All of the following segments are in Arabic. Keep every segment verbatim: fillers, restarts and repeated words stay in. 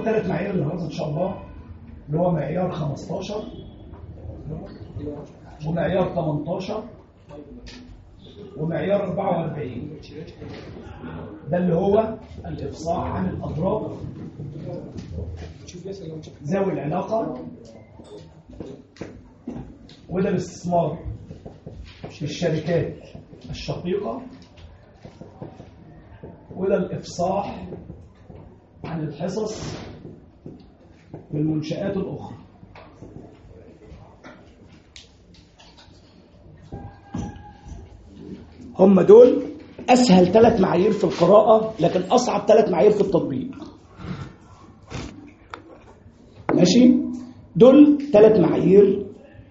هناخد ثلاث معايير النهارده ان شاء الله، اللي هو معيار خمستاشر ومعيار تمنتاشر ومعيار أربعة وأربعين. ده اللي هو الإفصاح عن الأطراف ذوي العلاقة، وده الاستثمار في الشركات الشقيقة، وده الإفصاح عن الحصص في المنشآت الأخرى. هم دول أسهل ثلاث معايير في القراءة، لكن أصعب ثلاث معايير في التطبيق. ماشي؟ دول ثلاث معايير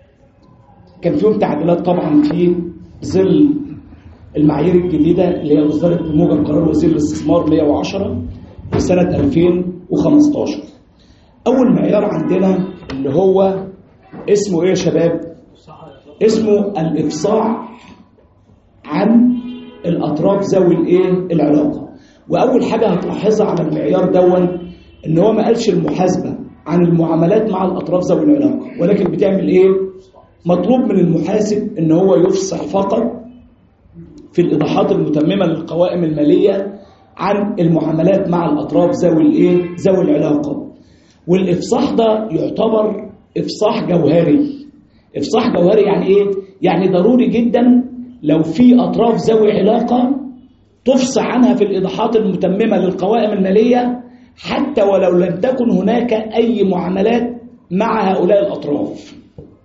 كان فيهم تعديلات طبعا في ظل المعايير الجديدة اللي هي أصدرت بموجب قرار وزير الاستثمار مئة وعشرة في سنة ألفين وخمستاشر. أول معيار عندنا اللي هو اسمه إيه يا شباب؟ اسمه الإفصاح عن الأطراف ذوي الإيه؟ العلاقة. وأول حاجة هتلاحظها على المعيار دون إن هو ما قالش المحاسبة عن المعاملات مع الأطراف ذوي العلاقة، ولكن بتعمل إيه؟ مطلوب من المحاسب إن هو يفصح فقط في الإيضاحات المتممة للقوائم المالية عن المعاملات مع الأطراف ذوي الإيه؟ ذوي العلاقة. والإفصاح ده يعتبر إفصاح جوهري. إفصاح جوهري يعني إيه؟ يعني ضروري جدا لو في أطراف ذوي علاقة تفصح عنها في الإيضاحات المتممة للقوائم المالية، حتى ولو لم تكن هناك أي معاملات مع هؤلاء الأطراف.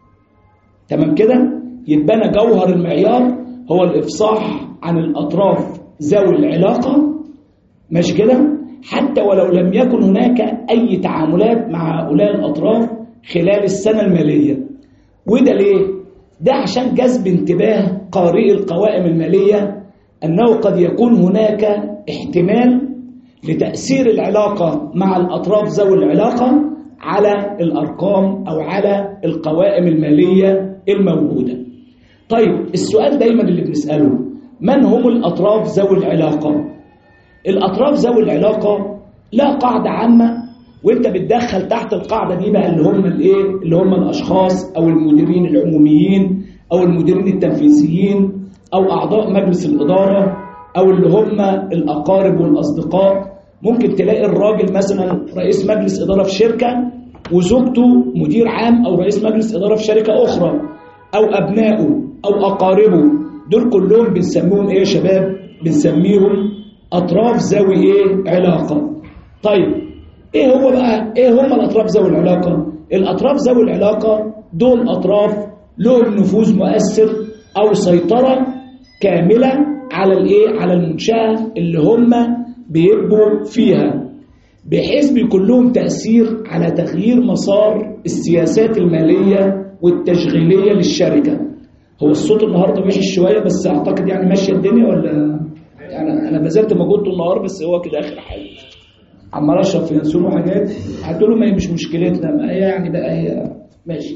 تمام كده؟ يبقى أنا جوهر المعيار هو الإفصاح عن الأطراف ذوي العلاقة، ماشي كده؟ حتى ولو لم يكن هناك أي تعاملات مع هؤلاء الأطراف خلال السنة المالية. وده ليه؟ ده عشان جذب انتباه قارئ القوائم المالية أنه قد يكون هناك احتمال لتأثير العلاقة مع الأطراف ذوي العلاقة على الأرقام أو على القوائم المالية الموجودة. طيب السؤال دايما اللي بنسأله، من هم الأطراف ذوي العلاقة؟ الأطراف ذوي العلاقة لا قاعدة عامة، وانت بتدخل تحت القاعدة دي بقى اللي هم الايه؟ اللي هم الأشخاص أو المديرين العموميين أو المديرين التنفيذيين أو أعضاء مجلس الإدارة أو اللي هم الأقارب والأصدقاء. ممكن تلاقي الراجل مثلا رئيس مجلس إدارة في شركة وزوجته مدير عام أو رئيس مجلس إدارة في شركة أخرى، أو أبنائه أو أقاربه. دول كلهم بنسميهم إيه يا شباب؟ بنسميهم أطراف ذوي إيه؟ علاقة. طيب إيه هو بقى؟ إيه هم الأطراف ذوي العلاقة؟ الأطراف ذوي العلاقة دول أطراف لهم نفوذ مؤثر أو سيطرة كاملة على الإيه؟ على المنشأة اللي هم بيبقوا فيها، بحيث بيكون لهم تأثير على تغيير مسار السياسات المالية والتشغيلية للشركة. هو الصوت النهاردة وحش شوية، بس أعتقد يعني ماشية الدنيا ولا يعني أنا بذلت مجهود طول النهار، بس هو كده آخر حاجة عمال أشرب في ينسونه حاجات. هتقولوا ما هي مش مشكلتنا، ما هي يعني بقى هي ماشي.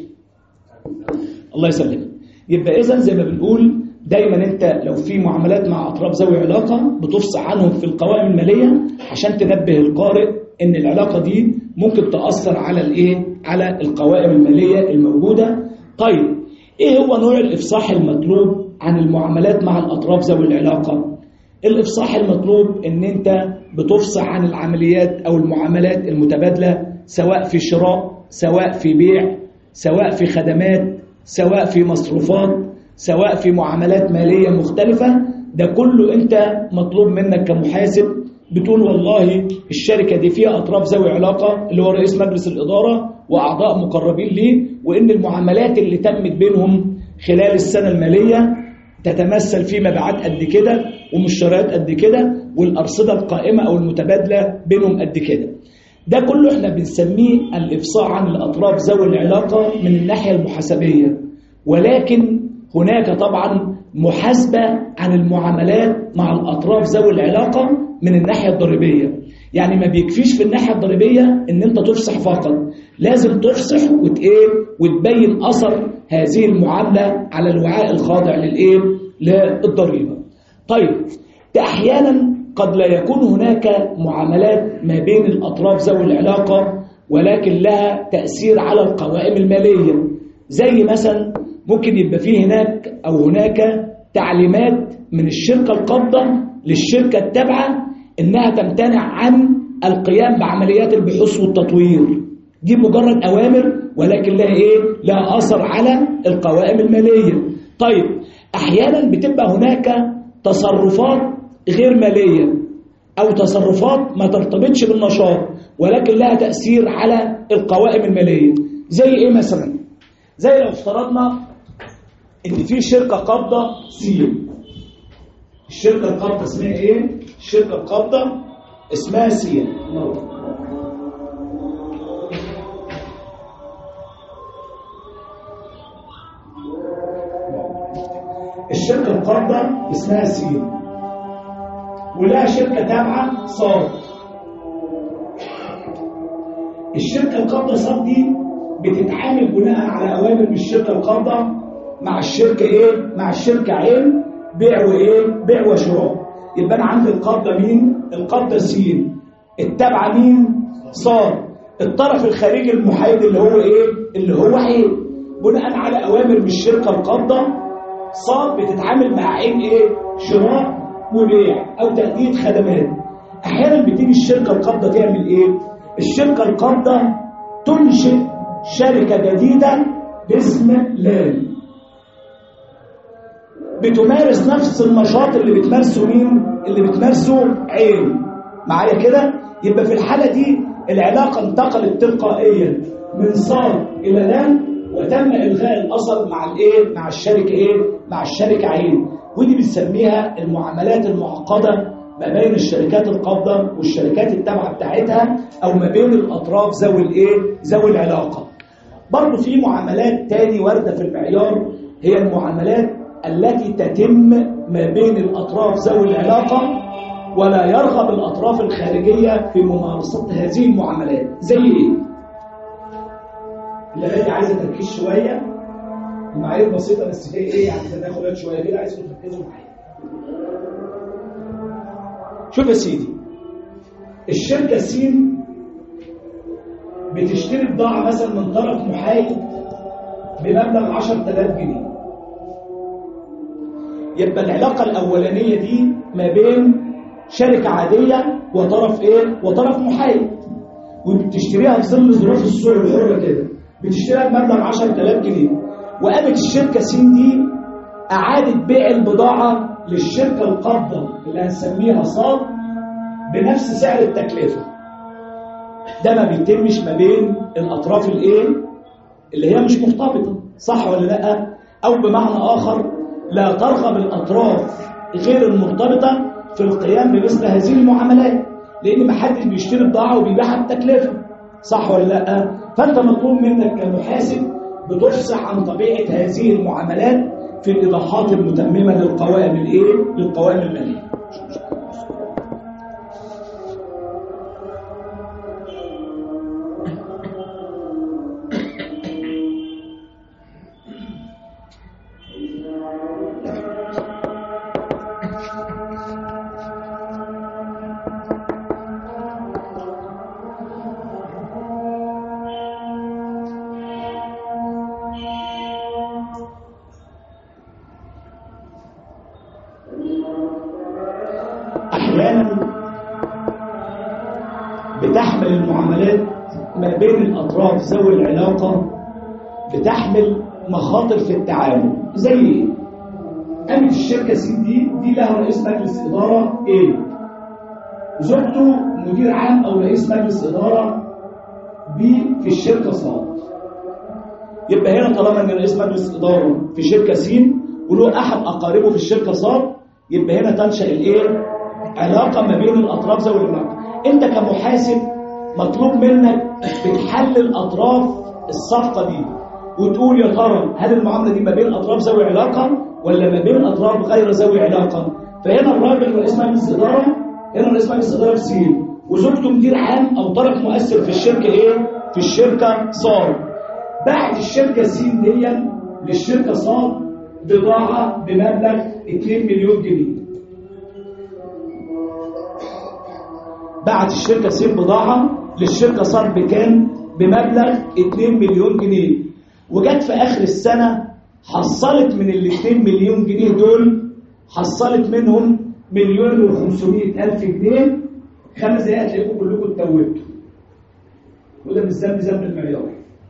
الله يسلمك. يبقى إذن زي ما بنقول دايما أنت لو في معاملات مع أطراف ذوي علاقة بتفصح عنهم في القوائم المالية عشان تنبه القارئ إن العلاقة دي ممكن تأثر على الإيه؟ على القوائم المالية الموجودة. طيب إيه هو نوع الإفصاح المطلوب عن المعاملات مع الأطراف ذوي العلاقة؟ الإفصاح المطلوب إن أنت بتفصح عن العمليات أو المعاملات المتبادلة، سواء في شراء، سواء في بيع، سواء في خدمات، سواء في مصروفات، سواء في معاملات مالية مختلفة. ده كله أنت مطلوب منك كمحاسب بتقول والله الشركة دي فيها أطراف ذوي علاقة اللي هو رئيس مجلس الإدارة وأعضاء مقربين ليه، وإن المعاملات اللي تمت بينهم خلال السنة المالية تتمثل في مبيعات قد كده ومشتريات قد كده، والأرصدة القائمة أو المتبادلة بينهم قد كده. ده كله احنا بنسميه الإفصاح عن الأطراف ذوي العلاقة من الناحية المحاسبية. ولكن هناك طبعا محاسبة عن المعاملات مع الأطراف ذوي العلاقة من الناحية الضريبية. يعني ما بيكفيش في الناحية الضريبية ان انت تفصح فقط، لازم تفصح وتقيل وتبين أثر هذه المعاملة على الوعاء الخاضع للإيه؟ للضريبة. طيب ده أحيانا قد لا يكون هناك معاملات ما بين الأطراف ذوي العلاقة ولكن لها تأثير على القوائم المالية. زي مثلا ممكن يبقى فيه هناك أو هناك تعليمات من الشركة القابضة للشركة التابعة إنها تمتنع عن القيام بعمليات البحوث والتطوير. دي مجرد أوامر ولكن لها إيه؟ لها أثر على القوائم المالية. طيب أحيانا بتبقى هناك تصرفات غير مالية أو تصرفات ما ترتبطش بالنشاط ولكن لها تأثير على القوائم المالية. زي إيه مثلا؟ زي لو افترضنا إن في شركة قابضة سين. الشركة القابضة اسمها إيه؟ الشركة القابضة اسمها سين. الشركة القابضة اسمها سين ولها شركة تابعة صاد. الشركة القابضة صاد دي بتتعامل بناء على أوامر من الشركة القابضة مع الشركة إيه؟ مع الشركة عين بيع وإيه؟ بيع وشراء. يبقى أنا عندي القابضة مين؟ القابضة سين. التابعة مين؟ صاد. الطرف الخارجي المحايد اللي هو إيه؟ اللي هو عين. بناء على أوامر من الشركة القابضة صاد بتتعامل مع عين إيه؟ شراء وبيع أو تأدية خدمات. أحيانا بتيجي الشركة القابضة تعمل إيه؟ الشركة القابضة تنشئ شركة جديدة باسم لام بتمارس نفس النشاط اللي بتمارسه مين؟ اللي بتمارسه عين. معايا كده؟ يبقى في الحالة دي العلاقة انتقلت تلقائيا من صاد إلى لام وتم إلغاء الأثر مع الإيه؟ مع الشركة إيه؟ مع الشركة عين. ودي بنسميها المعاملات المعقدة ما بين الشركات القابضة والشركات التابعة بتاعتها أو ما بين الأطراف ذوي الإيه؟ ذوي العلاقة. برضو في معاملات تاني واردة في المعيار هي المعاملات التي تتم ما بين الأطراف ذوي العلاقة ولا يرغب الأطراف الخارجية في ممارسة هذه المعاملات. زي إيه؟ اللي هي عايزة تركيز شوية، المعايير بسيطة بس فيها إيه؟ يعني تداخلات شوية كده، عايزكم تركزوا معايا. شوف يا سيدي، الشركة سين بتشتري بضاعة مثلا من طرف محايد بمبلغ عشرة آلاف جنيه. يبقى العلاقة الأولانية دي ما بين شركة عادية وطرف إيه؟ وطرف محايد، وبتشتريها في ظل ظروف السوق الحرة كده، بتشتريها بمبلغ عشرة آلاف جنيه. وقامت الشركة سين دي أعادت بيع البضاعة للشركة القابضة اللي هنسميها صاد بنفس سعر التكلفة. ده ما بيتمش ما بين الأطراف الإيه؟ اللي هي مش مرتبطة، صح ولا لأ؟ أو بمعنى آخر لا ترغب الأطراف غير المرتبطة في القيام بمثل هذه المعاملات، لأن ما حدش بيشتري بضاعة وبيبيعها بتكلفة، صح ولا لأ؟ فأنت مطلوب منك كمحاسب بتفصح عن طبيعة هذه المعاملات في الإيضاحات المتممة للقوائم الإيه؟ للقوائم المالية. بتحمل المعاملات ما بين الأطراف ذوي العلاقة بتحمل مخاطر في التعامل. زي ايه؟ قامت الشركة سي دي دي لها رئيس مجلس إدارة A، زوجته مدير عام أو رئيس مجلس إدارة B في الشركة صاد. يبقى هنا طالما إن رئيس مجلس إدارة في شركة س وله أحد أقاربه في الشركة صاد، يبقى هنا تنشأ الإيه؟ علاقة ما بين الأطراف ذوي العلاقة. أنت كمحاسب مطلوب منك بتحلل أطراف الصفقة دي وتقول يا ترى هل المعاملة دي ما بين أطراف ذوي علاقة ولا ما بين أطراف غير ذوي علاقة. فهنا الراجل رئيس مجلس إدارة، هنا رئيس مجلس إدارة في سين وزوجته مدير عام أو طرف مؤثر في الشركة إيه؟ في الشركة صاد. باعت الشركة سين دي للشركة صاد بضاعة بمبلغ اتنين مليون جنيه. بعت الشركة س بضاعة للشركة ص بكام؟ بمبلغ اتنين مليون جنيه، وجت في آخر السنة حصلت من ال اتنين مليون جنيه دول، حصلت منهم مليون وخمسمائة ألف جنيه. خمس دقايق تلاقيكم كلكم اتوبتوا، وده مش ذنب ذنب المعيار.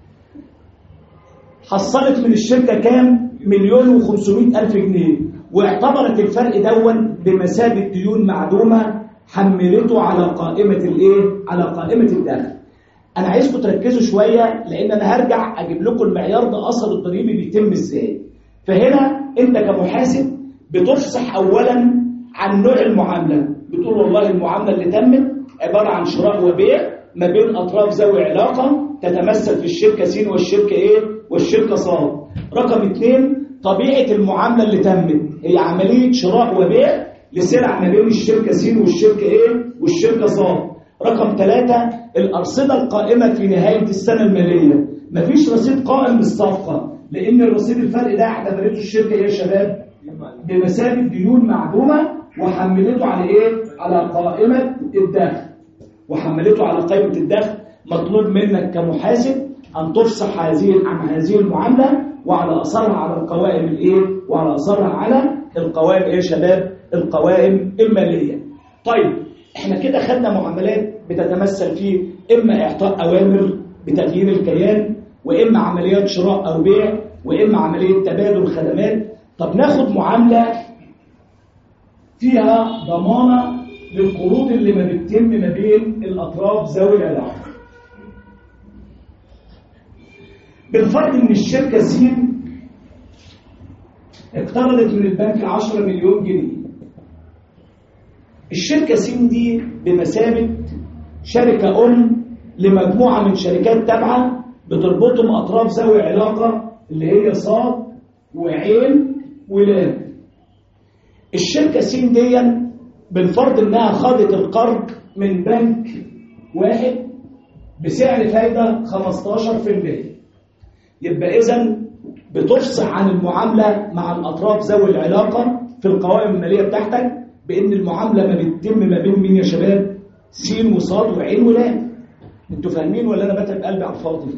حصلت من الشركة كام؟ مليون وخمسمائة ألف جنيه، واعتبرت الفرق دون بمثابة ديون معدومة حملته على قائمة الايه؟ على قائمة الدخل. أنا عايزكم تركزوا شوية، لأن أنا هرجع أجيب لكم المعيار ده أثر الضريبي بيتم إزاي. فهنا أنت كمحاسب بتفصح أولا عن نوع المعاملة، بتقول والله المعاملة اللي تمت عبارة عن شراء وبيع ما بين أطراف ذوي علاقة تتمثل في الشركة س والشركة إيه؟ والشركة ص. رقم اثنين، طبيعة المعاملة اللي تمت هي عملية شراء وبيع لسلع ما بين الشركة س والشركة إيه؟ والشركة ص. رقم ثلاثة، الأرصدة القائمة في نهاية السنة المالية. مفيش رصيد قائم للصفقة، لأن الرصيد الفرق ده اعتبرته الشركة إيه يا شباب؟ بمثابة ديون معدومة، وحملته على إيه؟ على قائمة الدخل. وحملته على قائمة الدخل. مطلوب منك كمحاسب أن تفصح هذه عن هذه المعاملة وعلى أثرها على القوائم الإيه؟ وعلى أثرها على القوائم إيه يا شباب؟ القوائم المالية. طيب احنا كده خدنا معاملات بتتمثل في إما إعطاء أوامر بتغيير الكيان، وإما عمليات شراء أو بيع، وإما عملية تبادل خدمات. طب ناخد معاملة فيها ضمانة للقروض اللي ما بتتم ما بين الأطراف ذوي العلاقة. بالفرض إن الشركة س اقترضت من البنك عشرة مليون جنيه. الشركة س دي بمثابة شركة أم لمجموعة من شركات تابعة بتربطهم أطراف ذوي علاقة اللي هي ص وعين ولام. الشركة س دي بالفرض إنها خدت القرض من بنك واحد بسعر فايدة خمستاشر في المية. يبقى إذن بتفصح عن المعاملة مع الأطراف ذوي العلاقة في القوائم المالية بتاعتك بأن المعاملة ما بتتم ما بين مين يا شباب؟ س وصاد وعين ولام. انتوا فاهمين ولا أنا بتعب قلبي على الفاضي؟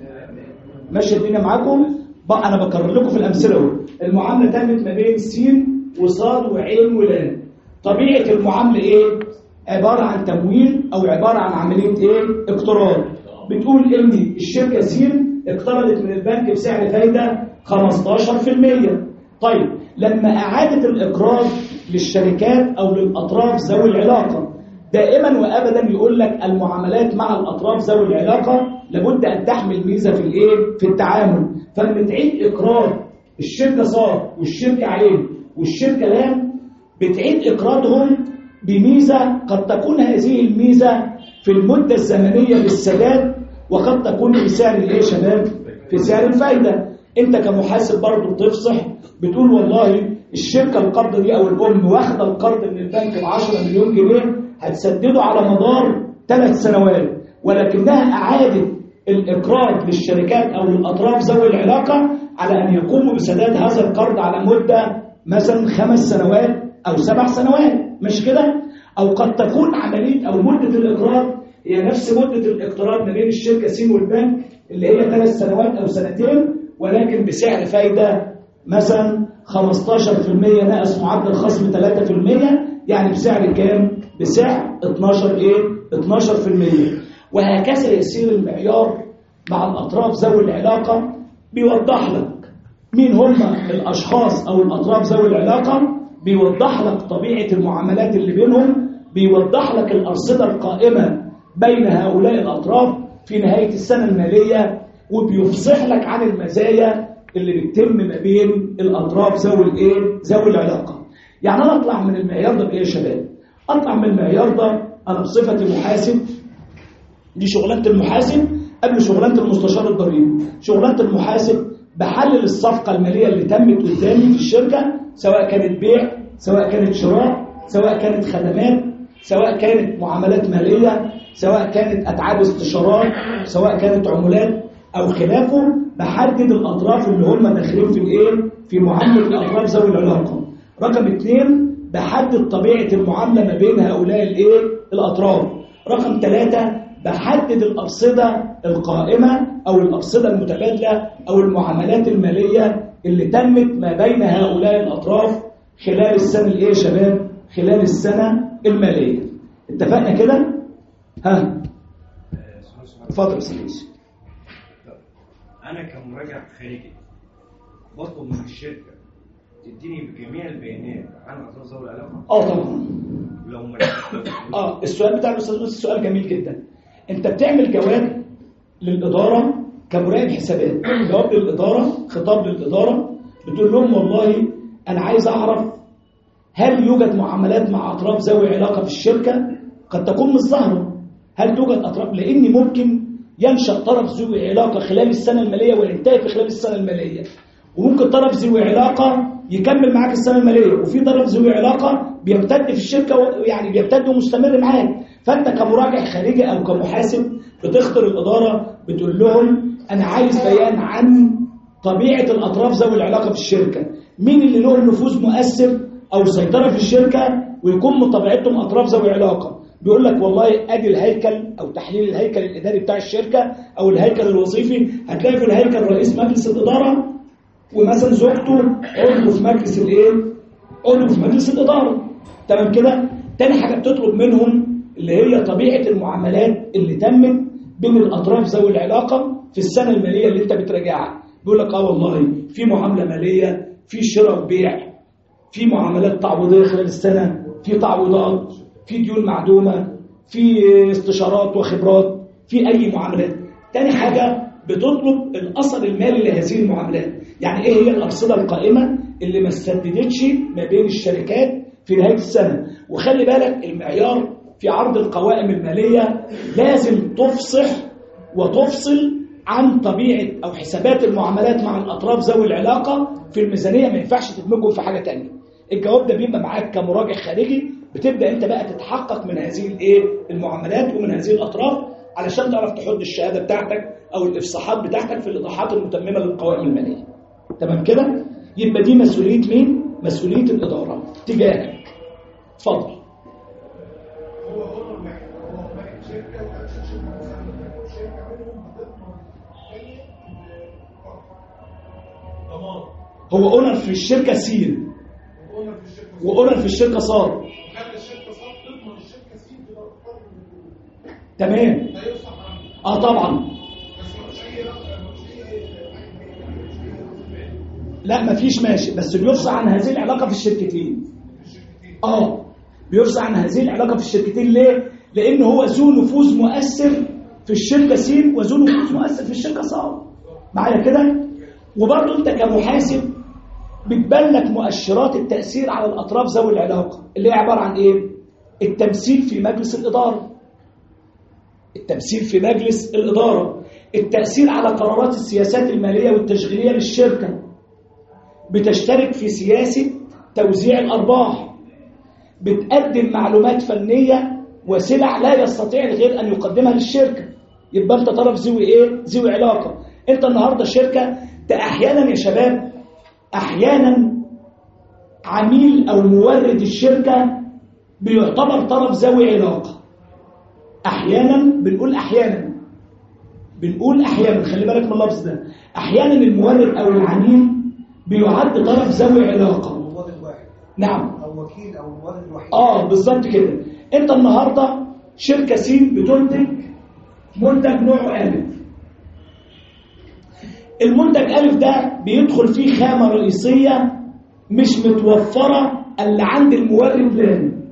ماشي الدنيا معاكم؟ بقى أنا بكرر لكم في الأمثلة اهو. المعاملة تمت ما بين س وصاد وعين ولام. طبيعة المعاملة إيه؟ عبارة عن تمويل أو عبارة عن عملية إيه؟ اقتراض. بتقول إن الشركة س اقترضت من البنك بسعر فايدة خمستاشر في المية. طيب لما أعادت الإقراض للشركات أو للأطراف ذوي العلاقة، دائما وأبدا يقول لك المعاملات مع الأطراف ذوي العلاقة لابد أن تحمل ميزة في الإيه؟ في التعامل. فلما تعيد إقراض الشركة ص والشركة عين والشركة لام، بتعيد إقراضهم بميزة قد تكون هذه الميزة في المدة الزمنية للسداد، وقد تكون في سعر الايه يا شباب؟ في سعر الفايدة. انت كمحاسب برضه بتفصح، بتقول والله الشركة القبضة دي او الام واخده القرض من البنك ب عشرة مليون جنيه هتسدده على مدار ثلاث سنوات، ولكنها اعادت الاقراض للشركات او للاطراف ذوي العلاقة على ان يقوموا بسداد هذا القرض على مدة مثلا خمس سنوات او سبع سنوات، مش كده؟ او قد تكون عملية او مدة الاقراض هي نفس مدة الاقتراض ما بين الشركة س والبنك اللي هي ثلاث سنوات أو سنتين، ولكن بسعر فايدة مثلا خمستاشر في المية ناقص معدل خصم ثلاثة في المية، يعني بسعر كام؟ بسعر اتناشر ايه؟ اتناشر في المية. وهكذا يسير المعيار مع الأطراف ذوي العلاقة. بيوضح لك مين هم الأشخاص أو الأطراف ذوي العلاقة، بيوضح لك طبيعة المعاملات اللي بينهم، بيوضح لك الأرصدة القائمة بين هؤلاء الأطراف في نهاية السنة المالية، وبيفصح لك عن المزايا اللي بتتم ما بين الأطراف ذوي الايه؟ ذوي العلاقة. يعني أنا أطلع من المعيار ده بإيه يا شباب؟ أطلع من المعيار ده أنا بصفتي محاسب، دي شغلانة المحاسب قبل شغلانة المستشار الضريبي. شغلانة المحاسب بحلل الصفقة المالية اللي تمت قدامي في الشركة، سواء كانت بيع، سواء كانت شراء، سواء كانت خدمات، سواء كانت معاملات مالية، سواء كانت أتعاب استشارات، سواء كانت عمولات أو خلافه. بحدد الأطراف اللي هم داخلين في الإيه؟ في معاملة الأطراف ذوي العلاقة. رقم اثنين، بحدد طبيعة المعاملة ما بين هؤلاء الإيه؟ الأطراف. رقم ثلاثة بحدد الأرصدة القائمة أو الأرصدة المتبادلة أو المعاملات المالية اللي تمت ما بين هؤلاء الأطراف خلال السنة الإيه يا شباب؟ خلال السنة المالية. اتفقنا كده؟ ها؟ اتفضل يا سيدي. أنا كمراجع خارجي بطلب من الشركة تديني بجميع البيانات عن أطراف ذوي العلاقة؟ اه طبعا. لو ما اه السؤال بتاع الاستاذ يوسف سؤال جميل جدا. انت بتعمل جواب للاداره كمراقب حسابات، جواب للاداره، خطاب للاداره، بتقول لهم والله انا عايز اعرف هل يوجد معاملات مع اطراف ذوي علاقه في الشركه؟ قد تكون مش ظاهره. هل توجد اطراف؟ لان ممكن ينشا طرف ذوي علاقه خلال السنه الماليه وينتهي في خلال السنه الماليه، وممكن طرف ذوي علاقه يكمل معاك السنه الماليه، وفي طرف ذوي علاقه بيمتد في الشركه يعني بيمتد ومستمر معاك. فانت كمراجع خارجي او كمحاسب بتخطر الاداره بتقول لهم انا عايز بيان عن طبيعه الاطراف ذوي العلاقه في الشركه، مين اللي له نفوذ مؤثر او سيطره في الشركه ويكون من طبيعتهم اطراف ذوي علاقه. بيقول لك والله ادي الهيكل او تحليل الهيكل الاداري بتاع الشركه او الهيكل الوظيفي، هتلاقي في الهيكل رئيس مجلس الاداره ومثلا زوجته عضو في مجلس الايه؟ عضو في مجلس الاداره. تمام كده؟ تاني حاجه بتطلب منهم اللي هي طبيعه المعاملات اللي تمت بين الاطراف ذوي العلاقه في السنه الماليه اللي انت بتراجعها. بيقول لك اه والله في معامله ماليه، في شراء وبيع، في معاملات تعويضيه خلال السنه، في تعويضات، في ديون معدومه، في استشارات وخبرات، في اي معاملات. تاني حاجه بتطلب الاثر المالي لهذه المعاملات، يعني ايه هي الارصده القائمه اللي ما استددتش ما بين الشركات في نهايه السنه. وخلي بالك المعيار في عرض القوائم الماليه لازم تفصح وتفصل عن طبيعه او حسابات المعاملات مع الاطراف ذوي العلاقه في الميزانيه، ما ينفعش تدمجهم في حاجه ثانيه. الجواب ده بيبقى معاك كمراجع خارجي، بتبدا انت بقى تتحقق من هذه الايه المعاملات ومن هذه الاطراف علشان تعرف تحط الشهاده بتاعتك او الافصاحات بتاعتك في الايضاحات المتممه للقوائم الماليه. تمام كده؟ يبقى دي مسؤوليه مين؟ مسؤوليه الاداره تجاهك. اتفضل. هو هو هو مالك شركه وتاسيس شركه شركه منهم بتضمن ضمان. هو اونر في الشركه سين واونر في الشركه واونر في الشركه صاد. خلي الشركه صاد تضمن الشركه سين بضمان. تمام. لا يصح عنه. اه طبعا. بس مش اي رقم مش اي لا مفيش ماشي، بس بيفصل عن هذه العلاقه في الشركتين. اه بيفصل عن هذه العلاقه في الشركتين. ليه؟ لان هو ذو نفوذ مؤثر في الشركه س وذو نفوذ مؤثر في الشركه ص. معايا كده؟ وبرضه انت كمحاسب بتبان لك مؤشرات التاثير على الاطراف ذوي العلاقه اللي هي عباره عن ايه؟ التمثيل في مجلس الاداره. التمثيل في مجلس الاداره، التاثير على قرارات السياسات الماليه والتشغيليه للشركه، بتشترك في سياسه توزيع الارباح، بتقدم معلومات فنيه وسلع لا يستطيع الغير ان يقدمها للشركه. يبقى انت طرف ذوي ايه؟ ذوي علاقه. انت النهارده شركه، ده احيانا يا شباب احيانا عميل او مورد الشركه بيعتبر طرف ذوي علاقه. احيانا بنقول احيانا بنقول احيانا خلي بالك من اللفظ ده. احيانا المورد او العميل بيعد طرف ذوي علاقه. مورد واحد. نعم. او وكيل او مورد وحيد. اه بالظبط كده. انت النهارده شركه س بتنتج منتج نوعه الف. المنتج الف ده بيدخل فيه خامه رئيسيه مش متوفره الا عند المورد لام.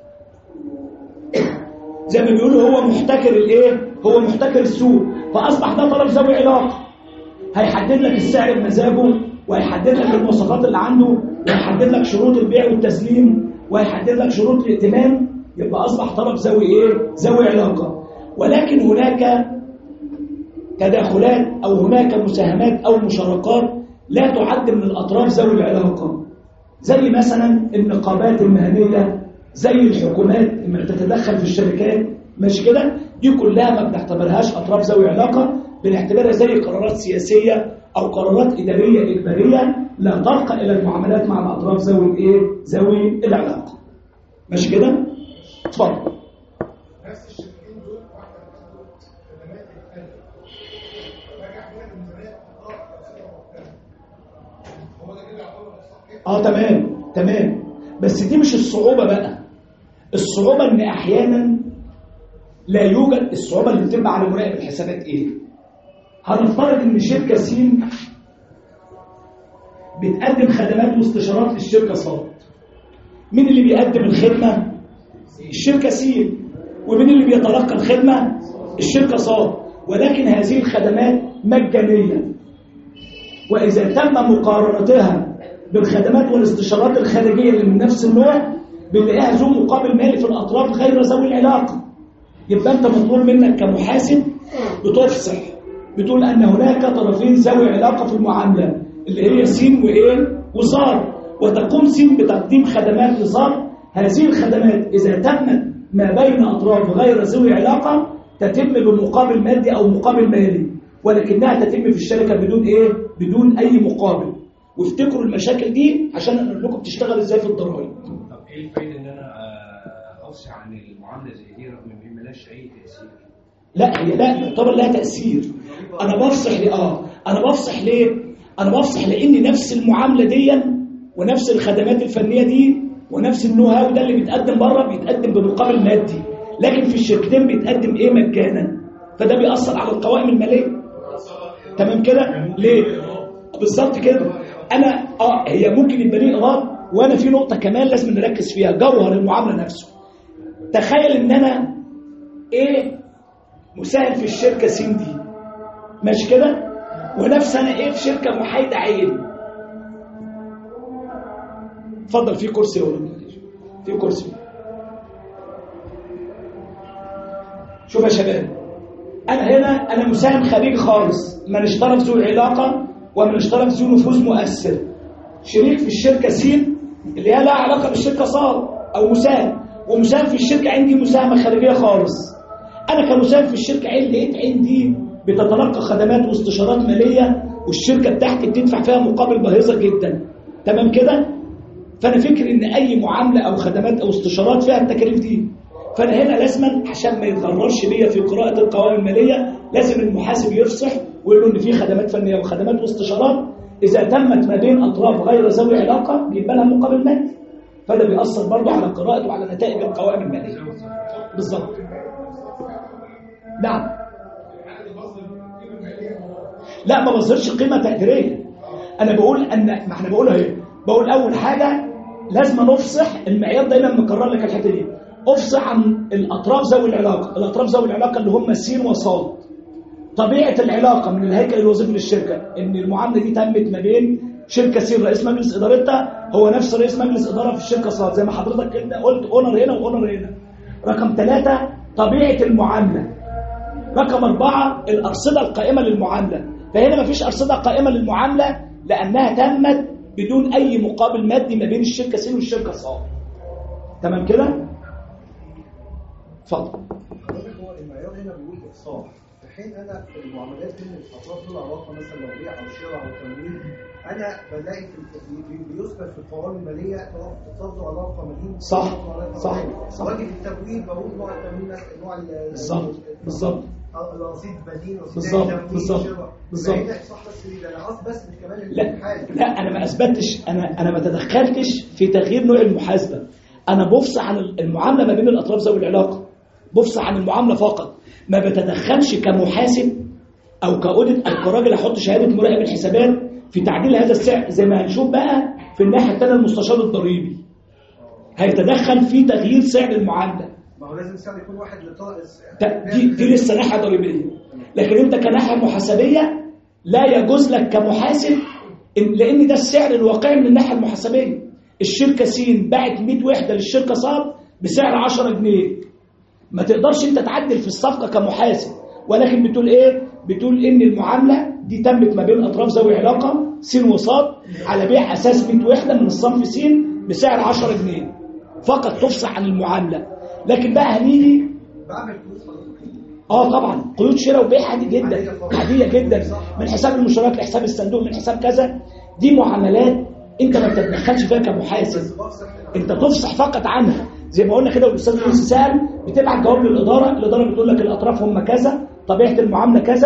زي ما بيقولوا هو محتكر الايه؟ هو محتكر السوق، فاصبح ده طرف ذوي علاقه. هيحدد لك السعر بمزاجه، وهيحدد لك المواصفات اللي عنده، وهيحدد لك شروط البيع والتسليم، وهيحدد لك شروط الائتمان. يبقى اصبح طرف ذوي ايه؟ ذوي علاقه. ولكن هناك تداخلات او هناك مساهمات او مشاركات لا تعد من الاطراف ذوي العلاقه، زي مثلا النقابات المهنيه، زي الحكومات لما تتدخل في الشركات، ماشي كده؟ دي كلها ما بنعتبرهاش اطراف ذوي علاقه، بنعتبرها زي قرارات سياسيه او قرارات اداريه اجباريه لا ترقى الى المعاملات مع الاطراف ذوي الايه؟ ذوي العلاقه. ماشي كده؟ اتفضل. نفس الشركتين اه تمام تمام، بس دي مش الصعوبه بقى. الصعوبه ان احيانا لا يوجد. الصعوبه اللي بتبقى على مراقب الحسابات ايه؟ هنفترض ان شركه سين بتقدم خدمات واستشارات للشركه صاد. مين اللي بيقدم الخدمه؟ الشركه سين. ومين اللي بيتلقى الخدمه؟ الشركه صاد. ولكن هذه الخدمات مجانيه، واذا تم مقارنتها بالخدمات والاستشارات الخارجيه اللي من نفس النوع بنلاقيها ذو مقابل مالي في الاطراف غير ذوي العلاقه. يبقى انت مطلوب منك كمحاسب بتفصح، بتقول ان هناك طرفين ذوي علاقه في المعامله اللي هي سين وايه وصاد، وتقوم سين بتقديم خدمات لصاد. هذه الخدمات اذا تمت ما بين اطراف غير ذوي علاقه تتم بمقابل مادي او مقابل مالي، ولكنها تتم في الشركه بدون ايه؟ بدون اي مقابل. وافتكروا المشاكل دي عشان اقول لكم بتشتغل ازاي في الضرائب. طب ايه الفايده ان انا افصح عن المعامله زي دي رغم ان ملهاش اي تاثير؟ لا هي لا يعتبر لها تاثير. انا بفصح ليه؟ اه انا بفصح ليه؟ انا بفصح لان نفس المعامله دي ونفس الخدمات الفنيه دي ونفس النو هاو ده اللي بيتقدم بره بيتقدم بمقابل مادي، لكن في الشركتين بيتقدم ايه؟ مجانا. فده بيأثر على القوائم الماليه. تمام كده؟ ليه؟ بالظبط كده. انا اه هي ممكن يبقى ليه ايراد، وانا في نقطه كمان لازم نركز فيها، جوهر المعامله نفسه. تخيل ان انا ايه؟ مساهم في الشركه سين دي، ماشي كده؟ ونفس انا ايه؟ في شركه محايده عين. اتفضل في كرسي ولا في كرسي؟ شوف يا شباب، انا هنا انا مساهم خارجي خالص، من اشترك ذو العلاقه ومن اشترك ذو نفوذ مؤثر، شريك في الشركه سين اللي هي لها علاقه بالشركه صاد او مساهم، ومساهم في الشركه عندي مساهمه خارجيه خالص. انا كمساهم في الشركه عين لقيت عندي بتتلقى خدمات واستشارات ماليه والشركه بتاعتي بتدفع فيها مقابل باهظه جدا. تمام كده؟ فانا فكر ان اي معامله او خدمات او استشارات فيها التكاليف دي، فانا هنا لازما عشان ما يتغررش بيا في قراءه القوائم الماليه لازم المحاسب يفصح ويقول له ان في خدمات فنيه وخدمات واستشارات اذا تمت ما بين اطراف غير ذوي علاقه بيبقى لها مقابل مادي. فده بيأثر برضه على قراءته وعلى نتائج القوائم الماليه. بالظبط. نعم. لا ما بظهرش قيمه تقديريه. انا بقول ان ما احنا بقولها ايه؟ بقول اول حاجه لازم نفصح. المعيار دايما مكرر لك الحته دي، افصح عن الاطراف ذوي العلاقه. الاطراف ذوي العلاقه اللي هم سين وصاد. طبيعه العلاقه من الهيكل الوظيفي للشركه ان المعامله دي تمت ما بين شركه سين رئيس مجلس ادارتها هو نفس رئيس مجلس اداره في الشركه صاد، زي ما حضرتك كده قلت اونر هنا واونر هنا. رقم ثلاثة طبيعه المعامله. رقم أربعة الارصده القائمه للمعامله. فهنا ما فيش ارصده قائمه للمعامله لانها تمت بدون اي مقابل مادي ما بين الشركه سين والشركه صاد. تمام كده؟ اتفضل. حضرتك هو المعيار هنا بيقول افصاح، في حين انا في المعاملات بين الاطراف ذو العلاقه مثلا لو بيع او شراء او تمويل، انا بلاقي في بيذكر في القوائم الماليه اطراف ذو علاقه مدين. صح صح صح. واجي في التمويل بقول نوع التمويل نوع بالظبط بالظبط رصيد بدين بالظبط بالظبط بالظبط. بس كمان لا لا انا ما اثبتش، انا انا ما تدخلتش في تغيير نوع المحاسبه. انا بفصح عن المعامله ما بين الاطراف ذوي العلاقه، بفصح عن المعامله فقط، ما بتدخلش كمحاسب او كاوديت او كراجل احط شهاده مراقب الحسابات في تعديل هذا السعر. زي ما هنشوف بقى في الناحيه الثانيه المستشار الضريبي هيتدخل في تغيير سعر المعامله. ما هو لازم السعر يكون واحد لطائس. دي, دي لسه ناحيه ضريبيه، لكن انت كناحيه محاسبيه لا يجوز لك كمحاسب لان ده السعر الواقعي من الناحيه المحاسبيه. الشركه سين باعت مية وحده للشركه صاد بسعر عشرة جنيه، ما تقدرش انت تعدل في الصفقه كمحاسب، ولكن بتقول ايه؟ بتقول ان المعامله دي تمت ما بين اطراف ذوي علاقه سين وصاد على بيع اساس مية وحده من الصنف سين بسعر عشرة جنيه فقط، تفصح عن المعامله. لكن بقى هنيجي بعمل فلوس اه طبعا قيود شراء وبيع عادي جدا، عاديه جدا، من حساب المشترك لحساب الصندوق من حساب كذا. دي معاملات انت ما بتتدخلش فيها كمحاسب، انت تفصح فقط عنها. زي ما قلنا كده والاستاذ يونس سال، بتبعت جواب للاداره، الاداره بتقول لك الاطراف هم كذا، طبيعه المعامله كذا،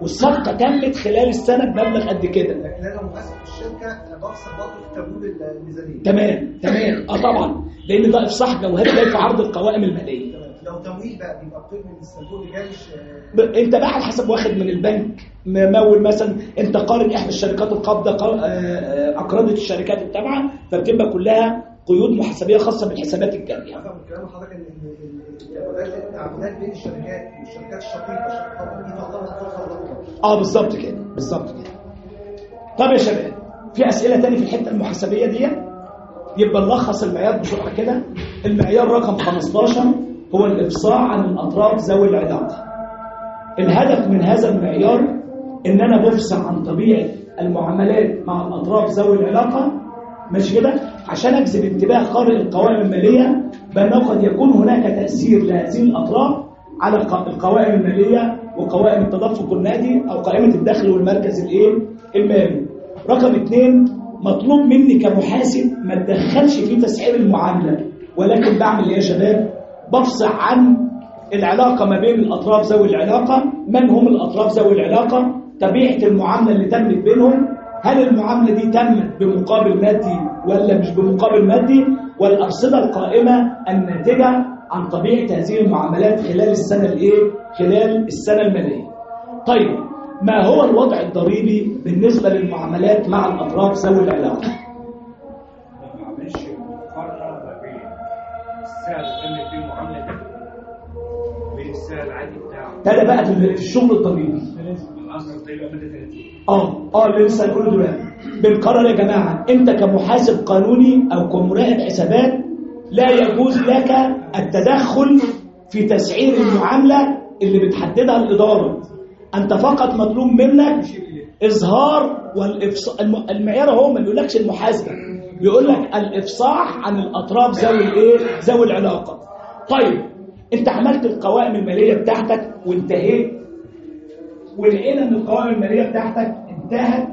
والصفقه تمت خلال السنه بمبلغ قد كده. لكن انا محاسب في الشركه انا بخسر برضه في تمويل الميزانيه. تمام تمام اه طبعا، لان ده افصاح جوهري جاي في عرض القوائم الماليه. لو تمويل بقى بيبقى قيمه من الصندوق اللي جاي ب... انت بقى على حسب واخد من البنك ممول مثلا، انت قارن احدى الشركات القابضه قا... اقرضت الشركات التابعه، فبتبقى كلها قيود محاسبيه خاصه بالحسابات الجاريه. افهم من كلام حضرتك ان التعاملات بين الشركات والشركات الشقيقه الشركات دي تعتبر فرصه ضروريه. اه بالظبط كده بالظبط كده. طب يا شباب في اسئله تاني في الحته المحاسبيه دي؟ يبقى نلخص المعيار بسرعه كده. المعيار رقم خمستاشر هو الافصاح عن الاطراف ذوي العلاقه. الهدف من هذا المعيار ان انا بفصح عن طبيعه المعاملات مع الاطراف ذوي العلاقه، ماشي كده، عشان اجذب انتباه قارئ القوائم الماليه بانه قد يكون هناك تاثير لهذه الاطراف على القوائم الماليه وقوائم التدفق النقدي او قائمه الدخل والمركز الايه المالي. رقم اثنين، مطلوب مني كمحاسب ما اتدخلش في تسعير المعامله، ولكن بعمل ايه يا شباب؟ بفصح عن العلاقه ما بين الاطراف ذوي العلاقه، من هم الاطراف ذوي العلاقه، طبيعه المعامله اللي تمت بينهم، هل المعامله دي تمت بمقابل مادي ولا مش بمقابل مادي، والارصده القائمه الناتجه عن طبيعه هذه المعاملات خلال السنه الايه؟ خلال السنه الماليه. طيب ما هو الوضع الضريبي بالنسبه للمعاملات مع الاطراف ذوي العلاقه؟ ما بعملش مقارنه ما بين السعر اللي تم فيه المعامله دي وبين السعر العادي بتاعه. ده بقى في الشغل الضريبي. الاصل الضريبي ماده ثلاثين. اه اه اللي لسه هنقوله دلوقتي. بنقرر يا جماعه انت كمحاسب قانوني او كمراقب حسابات لا يجوز لك التدخل في تسعير المعامله اللي بتحددها الاداره. انت فقط مطلوب منك اظهار والافصاح. المعيار هو ما بيقولكش المحاسبه، بيقول لك الافصاح عن الاطراف ذوي الايه؟ ذوي العلاقه. طيب انت عملت القوائم الماليه بتاعتك وانتهيت، ولقينا ان القوائم الماليه بتاعتك انتهت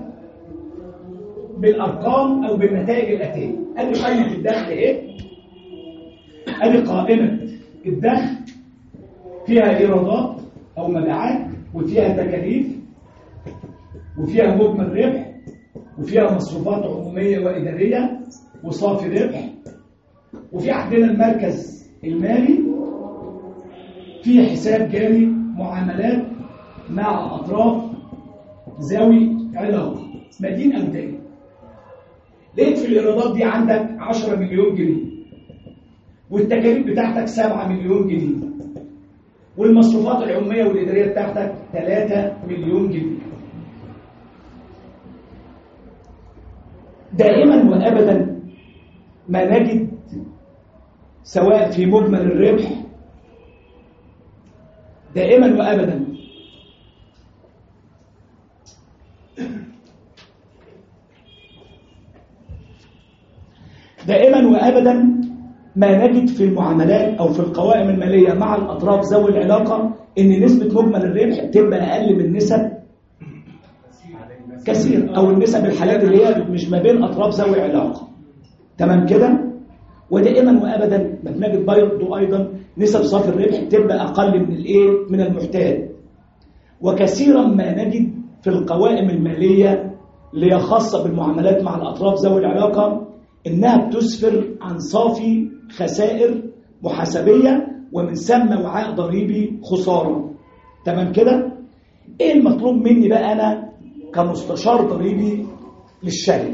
بالارقام او بالنتائج الاتيه. ادي قائمه الدخل ايه؟ ادي قائمه الدخل فيها ايرادات او مبيعات، وفيها تكاليف، وفيها مجمل ربح، وفيها مصروفات عموميه واداريه، وصافي ربح، وفي عندنا المركز المالي، في حساب جاري معاملات مع اطراف ذوي علاقه مدين او دين. لقيت في الايرادات دي عندك عشرة مليون جنيه، والتكاليف بتاعتك سبعة مليون جنيه، والمصروفات العموميه والاداريه بتاعتك ثلاثة مليون جنيه. دائما وابدا ما نجد سواء في مجمل الربح، دائما وابدا دائما وابدا ما نجد في المعاملات او في القوائم الماليه مع الاطراف ذوي العلاقه ان نسبه مجمل الربح بتبقى اقل من نسب كثير، او النسب الحالات اللي هي مش ما بين اطراف ذوي علاقه. تمام كده؟ ودائما وابدا ما بنجد برضه ايضا نسب صافي الربح بتبقى اقل من الايه؟ من المعتاد. وكثيرا ما نجد في القوائم الماليه اللي هي خاصه بالمعاملات مع الاطراف ذوي العلاقه انها بتسفر عن صافي خسائر محاسبيه، ومن ثم وعاء ضريبي خساره. تمام كده؟ ايه المطلوب مني بقى انا كمستشار ضريبي للشركه؟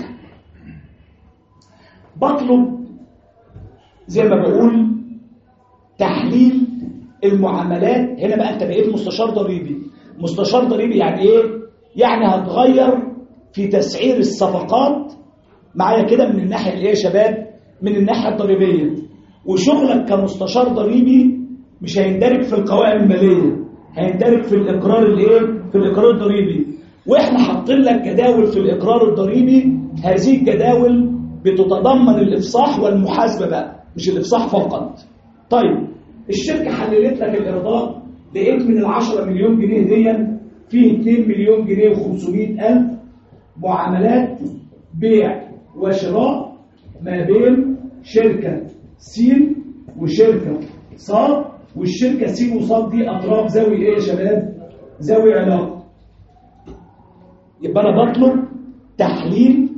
بطلب زي ما بقول تحليل المعاملات. هنا بقى انت بقيت مستشار ضريبي. مستشار ضريبي يعني ايه؟ يعني هتغير في تسعير الصفقات معايا كده من الناحيه اللي ايه يا شباب؟ من الناحيه الضريبيه. وشغلك كمستشار ضريبي مش هيندرج في القوائم الماليه، هيندرج في الاقرار الايه؟ في الاقرار الضريبي. واحنا حاطين لك جداول في الاقرار الضريبي، هذه الجداول بتتضمن الافصاح والمحاسبه بقى، مش الافصاح فقط. طيب الشركه حللت لك الايرادات، لقيت من العشرة مليون جنيه دي فيه اتنين مليون جنيه وخمسمائة ألف معاملات بيع وشراء ما بين شركه س وشركه صاد، والشركه س وصاد دي اطراف ذوي ايه يا شباب؟ ذوي علاقه. يبقى انا بطلب تحليل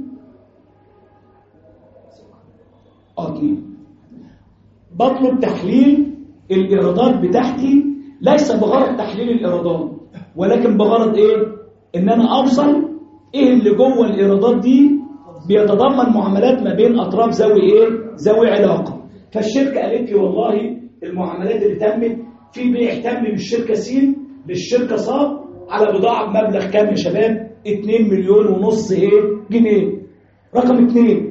اه اتنين بطلب تحليل الايرادات بتاعتي، ليس بغرض تحليل الايرادات ولكن بغرض ايه؟ ان انا اوصل ايه اللي جوه الايرادات دي بيتضمن معاملات ما بين اطراف ذوي ايه؟ ذوي علاقه. فالشركه قالت لي والله المعاملات اللي تمت في بيع تم من الشركه س للشركه ص على بضاعه بمبلغ كام يا شباب؟ اتنين مليون ونص ايه؟ جنيه. رقم اتنين،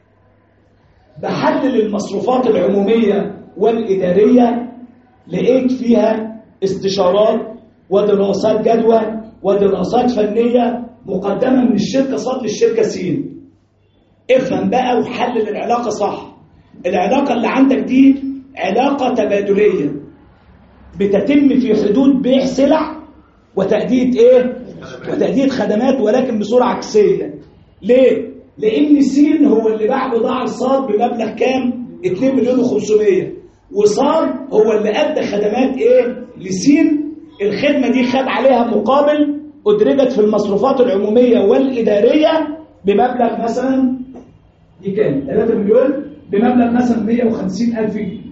بحلل المصروفات العموميه والاداريه، لقيت فيها استشارات ودراسات جدوى ودراسات فنيه مقدمه من الشركه ص للشركه س. افهم بقى وحلل العلاقه صح. العلاقه اللي عندك دي علاقه تبادليه بتتم في حدود بيع سلع وتأدية ايه؟ وتأدية خدمات، ولكن بصورة عكسية. ليه؟ لأن س هو اللي باع بضاعة لصاد بمبلغ كام؟ اتنين مليون وخمسمية، وصاد هو اللي أدى خدمات ايه؟ لس. الخدمة دي خد عليها مقابل أدرجت في المصروفات العمومية والإدارية بمبلغ مثلا دي كام؟ تلاتة مليون، بمبلغ مثلا مية وخمسين ألف جنيه.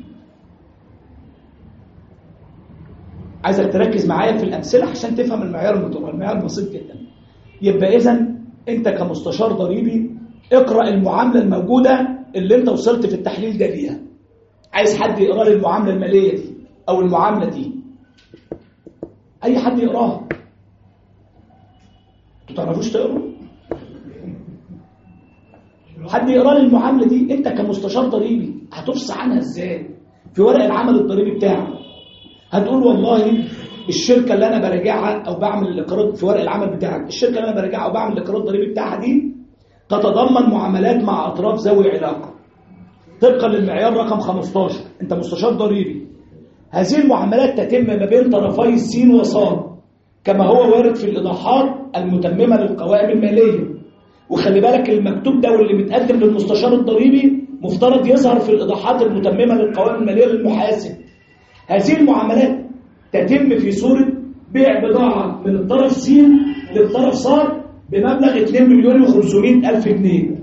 عايزك تركز معايا في الأمثلة عشان تفهم المعيار المطلوب. المعيار بسيط جدا. يبقى إذا أنت كمستشار ضريبي اقرأ المعاملة الموجودة اللي أنت وصلت في التحليل ده ليها. عايز حد يقرأ لي المعاملة المالية دي أو المعاملة دي، أي حد يقراها. أنتوا تعرفوش تقروا؟ حد يقرأ لي المعاملة دي. أنت كمستشار ضريبي هتفصح عنها إزاي في ورق العمل الضريبي بتاعك؟ هتقول والله الشركة اللي أنا براجعها أو بعمل الإقرار في ورق العمل بتاعك، الشركة اللي أنا براجعها أو بعمل الإقرار الضريبي بتاعها دي تتضمن معاملات مع أطراف ذوي علاقة طبقا للمعيار رقم خمستاشر. أنت مستشار ضريبي. هذه المعاملات تتم ما بين طرفي س وص كما هو وارد في الإيضاحات المتممة للقوائم المالية. وخلي بالك المكتوب ده واللي متقدم للمستشار الضريبي مفترض يظهر في الإيضاحات المتممة للقوائم المالية للمحاسب. هذه المعاملات تتم في صورة بيع بضاعة من الطرف س للطرف ص بمبلغ اتنين مليون وخمسمية ألف جنيه.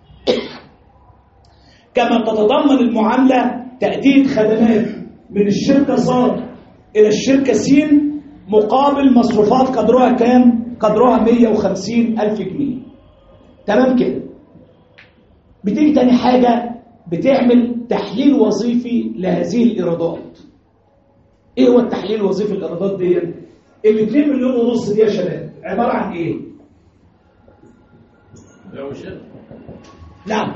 كما تتضمن المعاملة تأدية خدمات من الشركة ص إلى الشركة س مقابل مصروفات قدرها كام؟ قدرها مية وخمسين ألف جنيه. تمام كده. بتيجي تاني حاجة بتعمل تحليل وظيفي لهذه الإيرادات. ايه هو التحليل الوظيفي الايرادات دي؟ ال اتنين مليون ونص دي يا شباب عباره عن ايه؟ نعم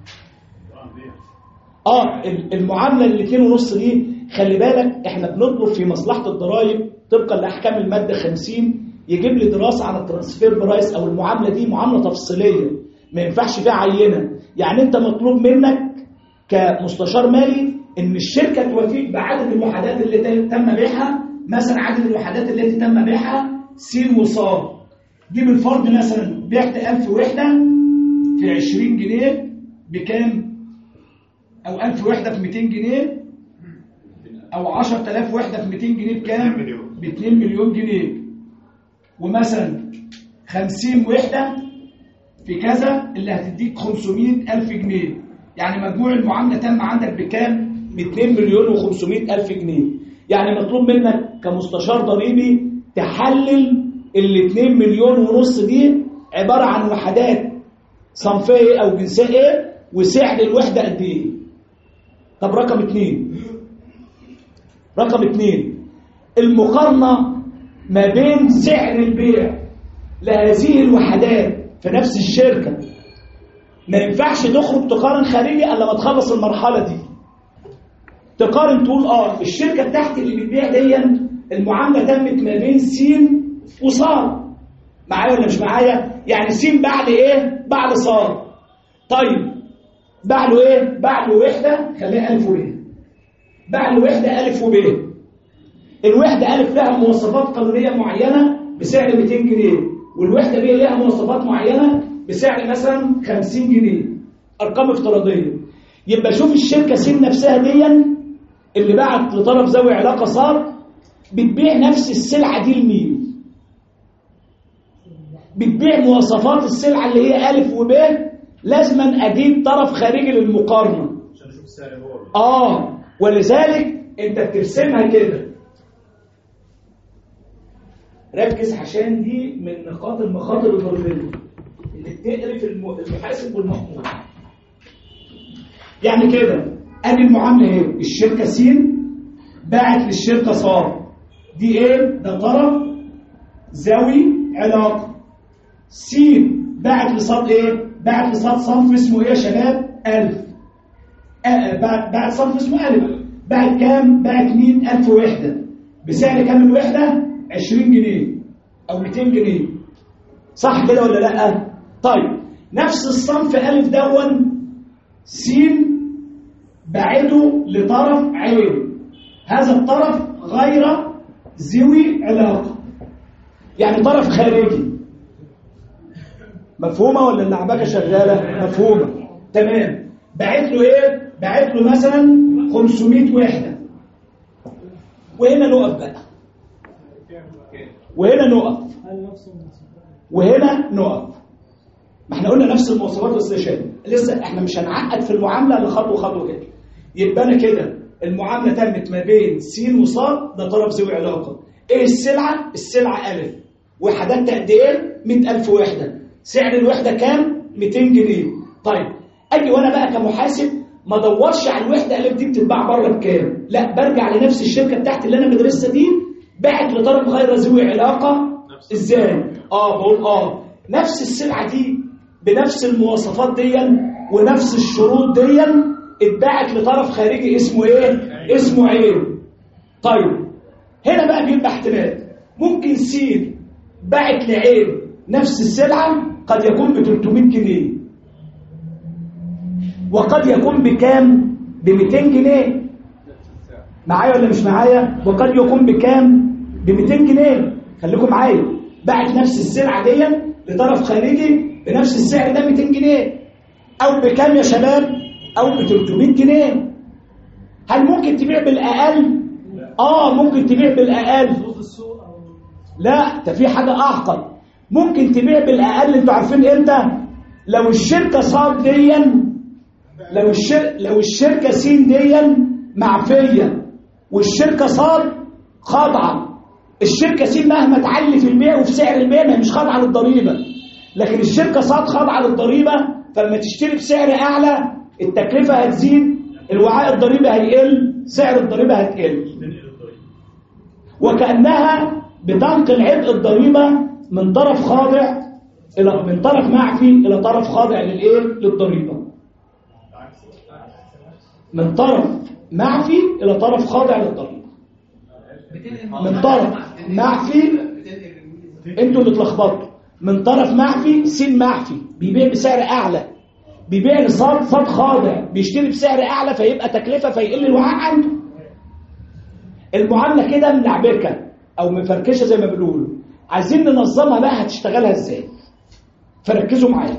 اه المعامله ال اتنين ونص دي خلي بالك احنا بنطلب في مصلحه الضرائب طبقا لاحكام الماده خمسين يجيب لي دراسه عن الترانسفير برايس او المعامله دي معامله تفصيليه ما ينفعش فيها عينه. يعني انت مطلوب منك كمستشار مالي ان الشركه توافق بعدد الوحدات اللي تم بيعها، مثلا عدد الوحدات التي تم بيعها س وص. دي بالفرض مثلا بعت ألف وحده في عشرين جنيه بكام؟ او ألف وحده في ميتين جنيه، او عشرة آلاف وحده في ميتين جنيه بكام؟ ب اتنين مليون جنيه. ومثلا خمسين وحده في كذا اللي هتديك خمسمية ألف جنيه. يعني مجموع المعامله تم عندك بكام؟ ب اتنين مليون وخمسمية ألف جنيه. يعني مطلوب منك كمستشار ضريبي تحلل ال اتنين مليون ونص دي عباره عن وحدات صنفيه ايه او جنسيه ايه وسعر الوحده قد ايه. طب رقم اتنين رقم اتنين المقارنه ما بين سعر البيع لهذه الوحدات في نفس الشركه. ما ينفعش تخرج تقارن خارجي الا ما تخلص المرحله دي. تقارن تقول اه الشركه بتاعتي اللي بتبيع دي المعامله تمت ما بين س وص. معايا ولا مش معايا؟ يعني س باع لي ايه؟ باع لي ص. طيب باع له ايه؟ باع له وحده خليها ألف وب. باع له وحده ألف وب. الوحده ألف لها مواصفات قانونيه معينه بسعر ميتين جنيه، والوحده ب لها مواصفات معينه بسعر مثلا خمسين جنيه. ارقام افتراضيه. يبقى شوف الشركه س نفسها دي اللي باعت لطرف ذوي علاقه صار بتبيع نفس السلعه دي لمين؟ بتبيع مواصفات السلعة اللي هي ألف وب، لازم أجيب طرف خارجي للمقارنة عشان اشوف السعر هو. آه ولذلك أنت بترسمها كده. ركز عشان دي من نقاط المخاطر الضريبية اللي بتقرف المحاسب والمأمور. يعني كده ادي المعامله ايه؟ الشركه س باعت للشركه ص، دي ايه؟ ده طرف ذوي علاقه. س باعت لصاد ايه؟ باعت لصاد صنف اسمه ايه يا شباب؟ ألف. آه باعت صنف اسمه ألف. باعت كام؟ باعت مين؟ ألف وحده. بسعر كام الوحده؟ عشرين جنيه او مئتين جنيه. صح كده ولا لا؟ طيب نفس الصنف ألف دون س بعده لطرف عين، هذا الطرف غير ذوي علاقة، يعني طرف خارجي. مفهومة ولا اللعبكة شغالة؟ مفهومة. تمام. بعت له ايه؟ بعت له مثلا خمسمائة وحدة. وهنا نقف بقى، وهنا نقف، وهنا نقف. ما احنا قلنا نفس المواصفات بس شامل، لسه احنا مش هنعقد في المعامله لخطوه خطوه كده. يبقى انا كده المعامله تمت ما بين س وصاد، ده طرف ذوي علاقه. ايه السلعه؟ السلعه الف، وحددت قد ايه؟ مئة ألف وحده. سعر الوحده كام؟ مئتين جنيه. طيب اجي وانا بقى كمحاسب ما ادورش على الوحده الف دي بتتباع بره بكام، لا برجع لنفس الشركه بتاعتي اللي انا بدرسها دي، باعت لطرف غير ذوي علاقه. ازاي؟ اه بقول اه نفس السلعه دي بنفس المواصفات دي ونفس الشروط دي اتباعت لطرف خارجي اسمه ايه؟ اسمه عين. طيب هنا بقى بيبقى احتمال، ممكن س باعت لعين نفس السلعه قد يكون ب ثلاثمائة جنيه، وقد يكون بكام؟ ب مئتين جنيه. معايا ولا مش معايا؟ وقد يكون بكام؟ ب مئتين جنيه. خليكم معايا، باعت نفس السلعه دي لطرف خارجي بنفس السعر ده مئتين جنيه، او بكام يا شباب؟ او ب ثلاثمائة جنيه. هل ممكن تبيع بالاقل؟ اه ممكن تبيع بالاقل. لا ده في حاجه اعقد، ممكن تبيع بالاقل. انتوا عارفين امتى؟ لو الشركه صاد دي، لو الشر... لو الشركه س دي معفيه والشركه صاد خاضعه. الشركه س مهما تعلي في البيع وفي سعر البيع ما مش خاضعه للضريبه، لكن الشركه صاد خاضعه للضريبه، فلما تشتري بسعر اعلى التكلفه هتزيد، الوعاء الضريبي هيقل، سعر الضريبه هتقل، وكانها بتنقل عبء الضريبه من طرف خاضع الى من طرف معفي الى طرف خاضع للايه؟ للضريبه. من طرف معفي الى طرف خاضع للضريبه. من طرف معفي، انتوا اللي اتلخبطوا، من طرف معفي س معفي بيبيع بسعر اعلى، بيبيع لصاد صاد خاضع بيشتري بسعر اعلى، فيبقى تكلفه فيقل الوعاء عنده. المعامله كده ملعبكه او مفركشه زي ما بنقول، عايزين ننظمها بقى هتشتغلها ازاي؟ فركزوا معايا.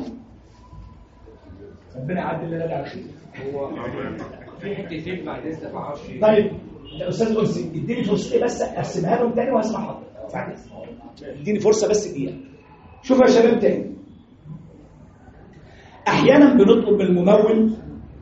ربنا يعدي لنا على خير. هو في حتتين بعد اذنك ما اعرفش. طيب يا استاذ أنسي اديني فرصتي بس اقسمها لهم تاني واسمع حضرتك. اديني فرصه بس دقيقه. شوفوا يا شباب تاني، احيانا بنطلب من الممول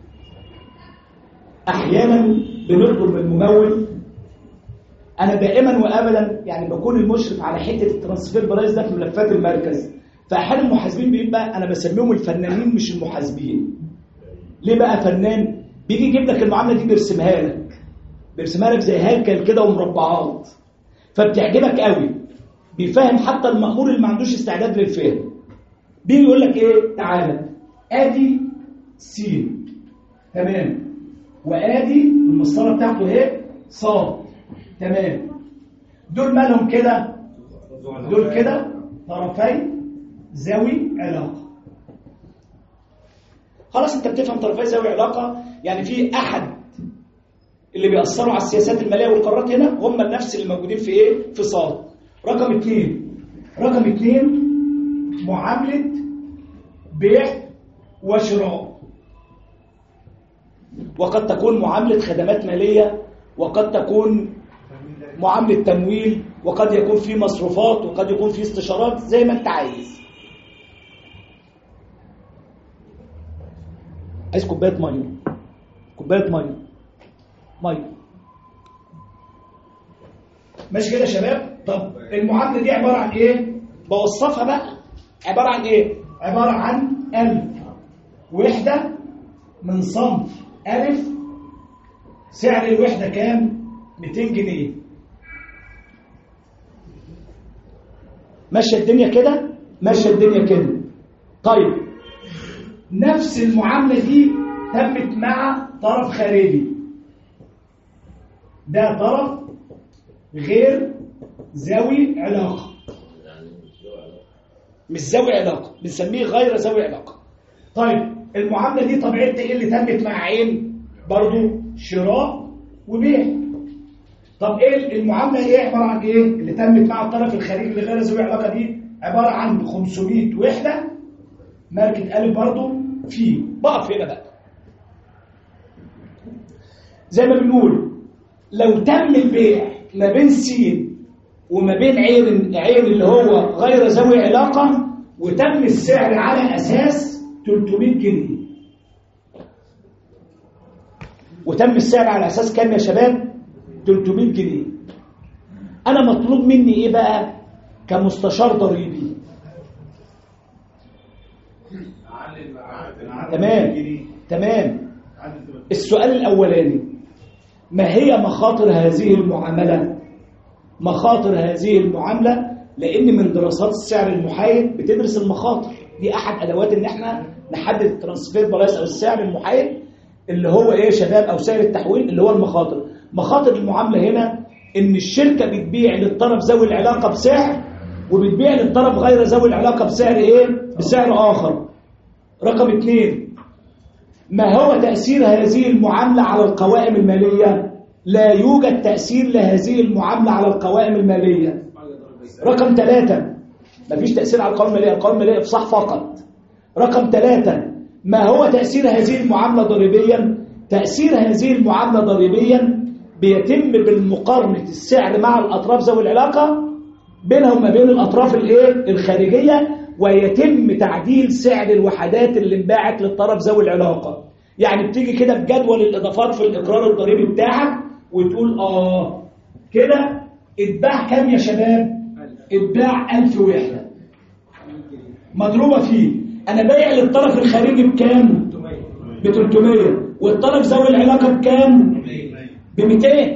احيانا بنطلب من الممول انا دائما وابدا يعني بكون المشرف على حته الترانسفير برايس ده في ملفات المركز، فاحيانا المحاسبين بيبقى انا بسميهم الفنانين مش المحاسبين. ليه بقى فنان؟ بيجي يجيب لك المعامله دي بيرسمها لك بيرسمها لك زي هيكل كده ومربعات، فبتعجبك قوي، بيفهم حتى المأمور اللي ما عندوش استعداد للفهم. بيجي يقول لك ايه؟ تعالى ادي س، تمام، وادي المسطره بتاعته ايه؟ ص، تمام. دول مالهم كده؟ دول كده طرفي ذوي علاقه. خلاص انت بتفهم طرفي ذوي علاقه، يعني في احد اللي بيأثروا على السياسات الماليه والقرارات هنا هم نفس اللي موجودين في ايه؟ في صاد. رقم اثنين، رقم اثنين معامله بيع وشراء، وقد تكون معامله خدمات ماليه، وقد تكون معامله تمويل، وقد يكون في مصروفات، وقد يكون في استشارات، زي ما انت عايز. عايز كوبايه ميه، كوبايه ميه ميه ماشي كده يا شباب. طب المعادله دي عباره عن ايه؟ بوصفها بقى، عباره عن ايه؟ عباره عن ألف وحده من صنف ألف، سعر الوحده كام؟ مئتين جنيه. ماشيه الدنيا كده؟ ماشيه الدنيا كده. طيب نفس المعامله دي تمت مع طرف خارجي، ده طرف غير ذوي علاقه، مش ذوي علاقه، بنسميه غير ذوي علاقه. طيب المعامله دي طبيعتها ايه اللي تمت مع عين؟ برضو شراء وبيع. طب ايه المعامله ايه؟ عباره عن ايه اللي تمت مع الطرف الخارجي اللي غير ذوي علاقه دي؟ عباره عن خمسمائة وحده ماركه ألف برضو. في بقف هنا بقى زي ما بنقول لو تم البيع ما بين س وما بين عين عين اللي هو غير ذوي علاقه، وتم السعر على اساس ثلاثمائة جنيه، وتم السعر على اساس كام يا شباب؟ ثلاثمائة جنيه. انا مطلوب مني ايه بقى كمستشار ضريبي؟ تمام تمام. السؤال الاولاني، ما هي مخاطر هذه المعامله؟ مخاطر هذه المعامله لان من دراسات السعر المحايد بتدرس المخاطر دي، احد ادوات ان احنا نحدد الترانسفير برايس او السعر المحايد اللي هو ايه يا شباب، او سعر التحويل اللي هو المخاطر. مخاطر المعامله هنا ان الشركه بتبيع للطرف ذوي العلاقه بسعر، وبتبيع للطرف غير ذوي العلاقه بسعر ايه؟ بسعر اخر. رقم اثنين، ما هو تأثير هذه المعاملة على القوائم المالية؟ لا يوجد تأثير لهذه المعاملة على القوائم المالية. رقم ثلاثة، ما فيش تأثير على القوائم المالية، القوائم المالية إفصاح فقط. رقم ثلاثة، ما هو تأثير هذه المعاملة ضريبيا؟ تأثير هذه المعاملة ضريبيا بيتم بالمقارنة السعر مع الأطراف ذوي العلاقة بينهم وما بين الأطراف الايه؟ الخارجية، ويتم تعديل سعر الوحدات اللي انباعت للطرف ذوي العلاقة. يعني بتيجي كده بجدول الإضافات في الإقرار الضريبي بتاعك وتقول آه كده اتباع كام يا شباب؟ اتباع ألف وحدة مضروبة فيه. أنا بايع للطرف الخارجي بكام؟ ب ثلاثمائة، والطرف ذوي العلاقة بكام؟ ب مئتين.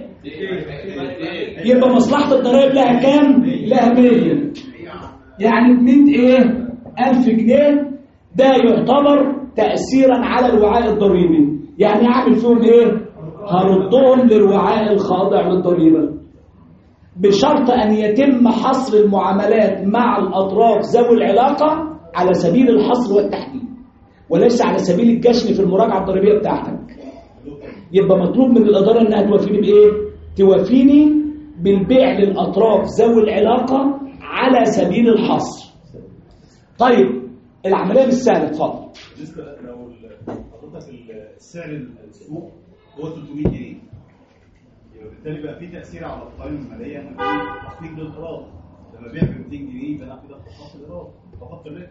يبقى مصلحة الضرائب لها كام؟ لها مية. يعني بمئة ايه؟ ألف جنيه. ده يعتبر تأثيرا على الوعاء الضريبي. يعني اعمل فيهم ايه؟ هردهم للوعاء الخاضع للضريبة، بشرط ان يتم حصر المعاملات مع الاطراف ذوي العلاقة على سبيل الحصر والتحديد، وليس على سبيل الجشن في المراجعة الضريبية بتاعتك. يبقى مطلوب من الإدارة انها توافيني بايه؟ توافيني بالبيع للأطراف ذوي العلاقة على سبيل الحصر. طيب العملية مش سهلة. اتفضل. بالنسبة لو حضرتك السعر السوق هو ثلاثمائة جنيه، يبقى بالتالي بقى في تأثير على القوائم المالية ان في تخفيض للإيراد. لما بيع ب مئتين جنيه يبقى انا كده خفضت الإيراد، خفضت الربح.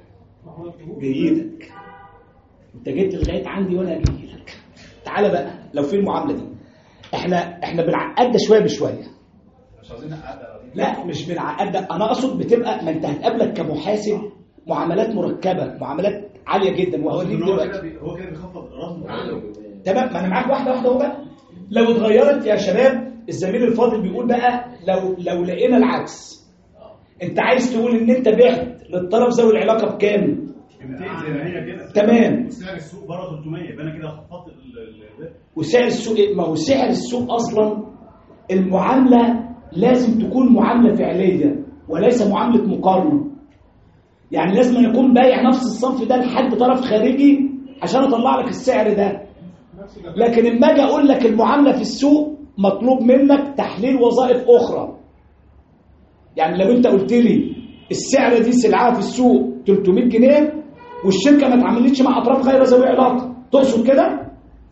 بإيدك. انت جيت لغاية عندي وانا اجي لك. تعالى بقى لو في المعاملة دي احنا احنا بنعقدها شوية بشوية. مش عايزين نعقدها. لا مش بنعقدها، انا اقصد بتبقى ما انت هتقابلك كمحاسب معاملات مركبة، معاملات عالية جدا. هو كده هو كده بيخفض الإيراد. تمام. ما انا معاك واحدة واحدة اهو بقى. لو اتغيرت يا شباب، الزميل الفاضل بيقول بقى لو لو لقينا العكس، انت عايز تقول ان انت بعت للطرف ذوي العلاقة بكام؟ مئتين زي ما هي كده. تمام. وسعر السوق بره ثلاثمائة، يبقى انا كده خفضت الربح. وسعر السوق، ما هو سعر السوق اصلا المعاملة لازم تكون معاملة فعلية وليس معاملة مقارنة. يعني لازم يكون بايع نفس الصنف ده لحد طرف خارجي عشان اطلع لك السعر ده. لكن اما اجي اقول لك المعاملة في السوق مطلوب منك تحليل وظائف اخرى. يعني لو انت قلت لي السعر دي سلعة في السوق ثلاثمائة جنيه والشركة ما اتعاملتش مع اطراف غير ذوي علاقة، تقصد كده؟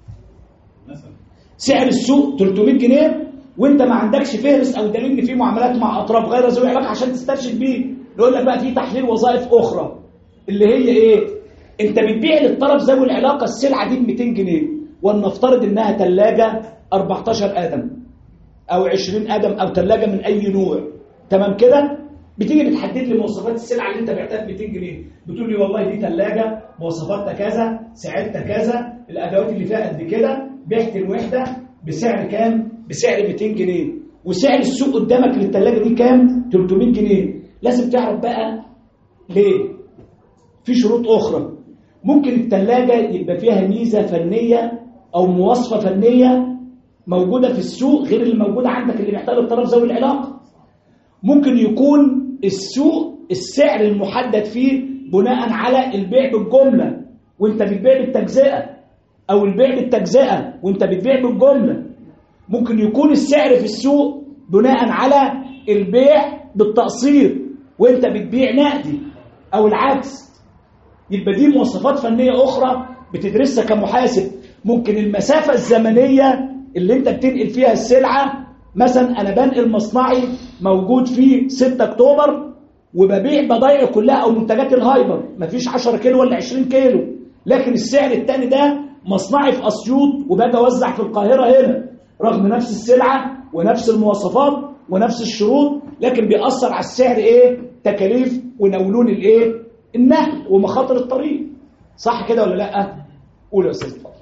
سعر السوق ثلاثمائة جنيه وانت ما عندكش فهرس او دليل ان في معاملات مع اطراف غير ذوي علاقه عشان تسترشد بيه، نقول لك بقى في تحليل وظائف اخرى اللي هي ايه؟ انت بتبيع للطرف ذوي العلاقه السلعه دي ب مئتين جنيه، ولنفترض انها ثلاجه أربعتاشر قدم او عشرين قدم او ثلاجه من اي نوع، تمام كده؟ بتيجي بتحدد لي مواصفات السلعه اللي انت بعتها ب مئتين جنيه، بتقول لي والله دي ثلاجه مواصفاتها كذا، سعرها كذا، الادوات اللي فيها قد كده، بعت الوحده بسعر كام؟ بسعر مئتين جنيه، وسعر السوق قدامك للثلاجه دي كام؟ ثلاثمئة جنيه. لازم تعرف بقى ليه؟ في شروط اخرى. ممكن الثلاجه يبقى فيها ميزه فنيه او مواصفه فنيه موجوده في السوق غير اللي موجوده عندك اللي محتاج الطرف ذوي العلاقه. ممكن يكون السوق السعر المحدد فيه بناء على البيع بالجمله وانت بتبيع بالتجزئه، او البيع بالتجزئه وانت بتبيع بالجمله. ممكن يكون السعر في السوق بناء على البيع بالتقسيط وانت بتبيع نقدي، او العكس. يبقى دي مواصفات فنيه اخرى بتدرسها كمحاسب. ممكن المسافه الزمنيه اللي انت بتنقل فيها السلعه، مثلا انا بنقل مصنعي موجود في ستة اكتوبر وببيع بضايع كلها او منتجات الهايبر، مفيش عشرة كيلو ولا عشرين كيلو، لكن السعر الثاني ده مصنعي في اسيوط وباجي اوزع في القاهره هنا، رغم نفس السلعه ونفس المواصفات ونفس الشروط، لكن بيأثر على السعر ايه؟ تكاليف ونولون الايه؟ النقل ومخاطر الطريق. صح كده ولا لا؟ قول يا استاذ. اتفضل.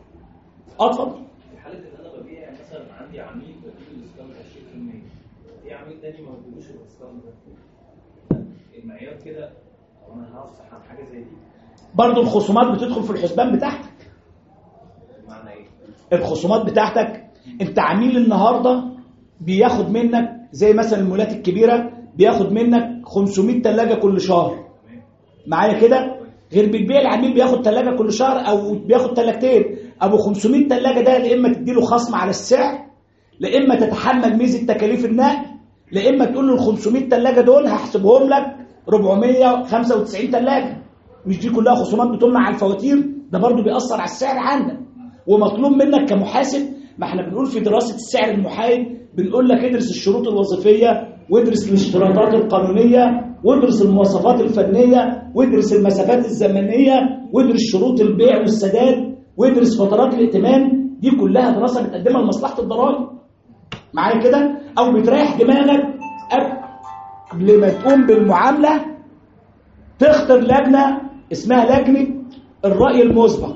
اتفضل. في حاله ان انا ببيع مثلا عندي عميل بديله ديسكاونت عشرين بالمية، في عميل تاني ما بديلوش الديسكاونت ده، المعيار كده انا هفصح عن حاجه زي دي؟ برضه الخصومات بتدخل في الحسبان بتاعتك. بمعنى ايه؟ الخصومات بتاعتك، انت عميل النهارده بياخد منك زي مثلا المولات الكبيره بياخد منك خمسمئة ثلاجه كل شهر. معايا كده؟ غير بتبيع العميل بياخد ثلاجه كل شهر او بياخد ثلاجتين. ابو خمسمئة ثلاجه ده لا اما تديله خصم على السعر، لا اما تتحمل ميزه تكاليف النقل، لا اما تقول له ال خمسمئة ثلاجه دول هحسبهم لك أربعمئة وخمسة وتسعين ثلاجه. مش دي كلها خصومات بتمنع على الفواتير؟ ده برضو بيأثر على السعر عندك. ومطلوب منك كمحاسب، ما احنا بنقول في دراسه السعر المحايد بنقول لك ادرس الشروط الوظيفيه، وادرس الاشتراطات القانونيه، وادرس المواصفات الفنيه، وادرس المسافات الزمنيه، وادرس شروط البيع والسداد، وادرس فترات الائتمان. دي كلها دراسه بتقدمها لمصلحه الضرائب. معايا كده؟ او بتريح دماغك قبل ما تقوم بالمعامله تختار لجنه اسمها لجنه الراي المسبق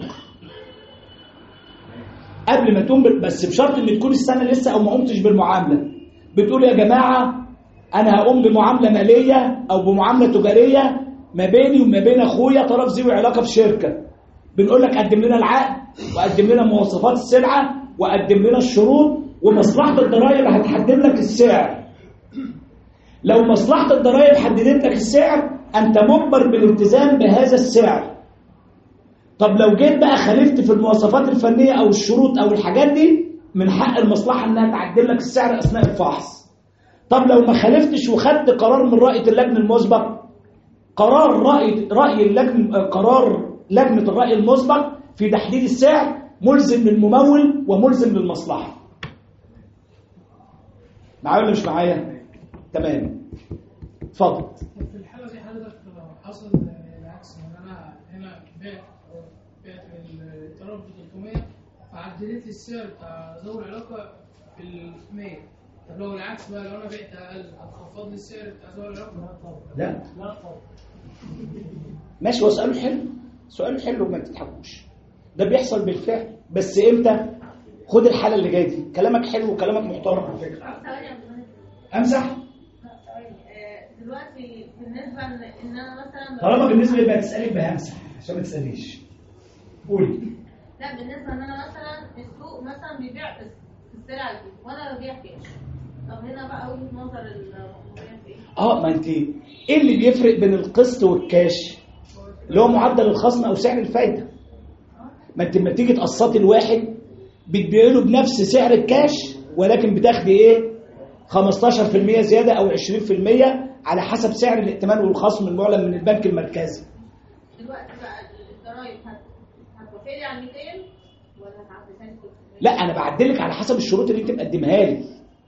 قبل ما تقوم، بس بشرط ان تكون السنه لسه او ما قمتش بالمعامله. بتقول يا جماعه انا هقوم بمعامله ماليه او بمعامله تجاريه ما بيني وما بين اخويا طرف ذوي علاقه في شركه. بنقول لك قدم لنا العقد، وقدم لنا مواصفات السلعه، وقدم لنا الشروط، ومصلحه الضرائب هتحدد لك السعر. لو مصلحه الضرائب حددت لك السعر انت مجبر بالالتزام بهذا السعر. طب لو جيت بقى خالفت في المواصفات الفنيه او الشروط او الحاجات دي، من حق المصلحه انها تعدل لك السعر اثناء الفحص. طب لو ما خالفتش وخدت قرار من رأي اللجنه المسبق، قرار رأي رأي اللجنه قرار لجنه الرأي المسبق في تحديد السعر ملزم للممول وملزم للمصلحه. معايا ولا مش معايا؟ تمام. اتفضل. في الحاله دي حضرتك حصل العكس، ان انا هنا بعت بعت الطرف ب ثلاثمئة فعدلت لي السعر بتاع ذوي العلاقه بال مئة. طب لو العكس بقى، لو انا بعت اقل هتخفض لي السعر بتاع ذوي العلاقه؟ لا طبعا. لا لا طبعا. ماشي، هو سؤاله حلو، سؤاله حلو وما تضحكوش. ده بيحصل بالفعل، بس امتى؟ خد الحاله اللي جايه دي، كلامك حلو وكلامك محترم على فكره. امسح دلوقتي بالنسبه ان انا مثلا طالما بالنسبه يبقى تسالك بهمسح عشان ما تساليش. قولي. لا، بالنسبه ان انا مثلا السوق مثلا بيبيع السلعه دي وانا ببيع كاش، طب هنا بقى وجهه نظر المقيم في ايه؟ اه ما انت ايه اللي بيفرق بين القسط والكاش؟ اللي هو معدل الخصم او سعر الفايده. ما انت لما تيجي تقسطي الواحد بتبيع له بنفس سعر الكاش، ولكن بتاخدي ايه؟ خمستاشر بالمئة زياده او عشرين بالمئة على حسب سعر الائتمان والخصم المعلن من البنك المركزي. دلوقتي بقى الضرايب هتوافق لي على مئتين ولا هتعدلها لي؟ لا، انا بعدلك على حسب الشروط اللي انت مقدمها لي.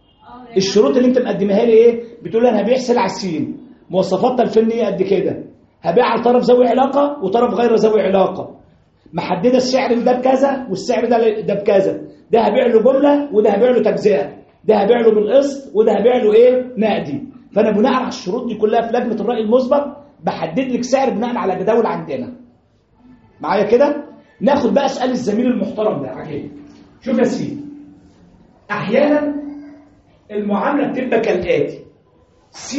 الشروط اللي انت مقدمها لي ايه؟ بتقول انا هبيع سلعه سين، مواصفاتها الفنيه قد كده، هبيع على طرف ذوي علاقه وطرف غير ذوي علاقه، محدده السعر ده بكذا والسعر ده ده بكذا، ده هبيع له جمله وده هبيع له تجزئه، ده هبيع له بالقسط وده هبيع له ايه نقدي. فانا بناء على الشروط دي كلها في لجنه الراي المسبق بحدد لك سعر بناء على جداول عندنا. معايا كده؟ ناخد بقى اسال الزميل المحترم ده عجيب. شوف يا سيدي، احيانا المعامله بتبقى كالاتي: س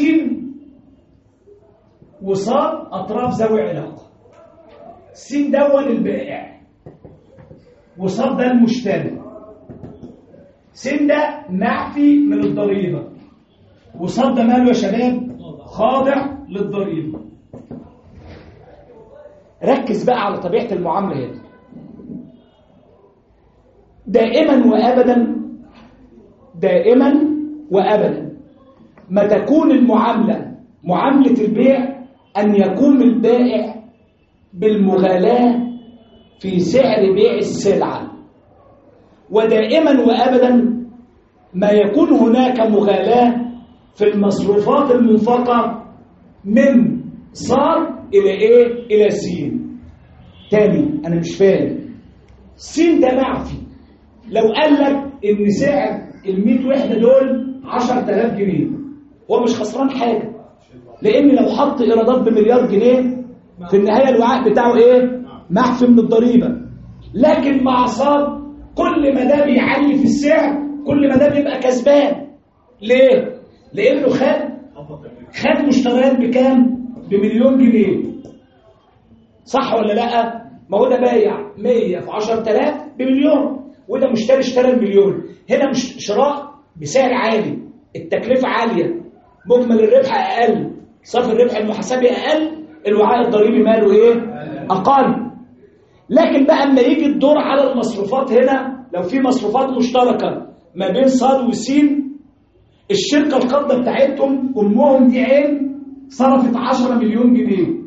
وصاد اطراف ذوي علاقه، س دون البائع وصاد ده المشتري، س ده معفي من الضريبه وصاد ده ماله يا شباب؟ خاضع للضريبه. ركز بقى على طبيعه المعامله هنا. دائما وابدا دائما وابدا ما تكون المعامله معامله البيع ان يقوم البائع بالمغالاه في سعر بيع السلعه، ودائما وابدا ما يكون هناك مغالاه في المصروفات المنفقه من صاد الى ايه؟ الى س. تاني انا مش فاهم، س ده معفي. لو قال لك ان سعر ال مية وحده دول عشرة آلاف جنيه، هو مش خسران حاجه، لان لو حط ايرادات بمليار جنيه في النهايه الوعاء بتاعه ايه؟ معفي من الضريبه. لكن مع صاد كل ما ده بيعلي في السعر كل ما ده بيبقى كسبان. ليه؟ لانه خد خد مشتريات بكام؟ بمليون جنيه. صح ولا لا؟ ما هو ده بايع مية في عشرة آلاف بمليون، وده مشتري اشترى المليون. هنا مش شراء بسعر عالي، التكلفه عاليه، مجمل الربح اقل، صافي الربح المحاسبي اقل، الوعاء الضريبي ماله ايه؟ اقل. لكن بقى اما يجي الدور على المصروفات، هنا لو في مصروفات مشتركه ما بين صاد وسين، الشركه القابضه بتاعتهم امهم دي عين صرفت عشرة مليون جنيه،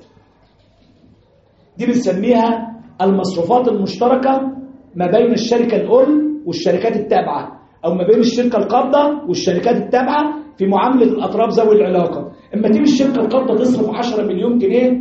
دي بنسميها المصروفات المشتركه ما بين الشركه الام والشركات التابعه، او ما بين الشركه القابضه والشركات التابعه في معامله الاطراف ذوي العلاقه. اما تيجي الشركه القابضه تصرف عشرة مليون جنيه،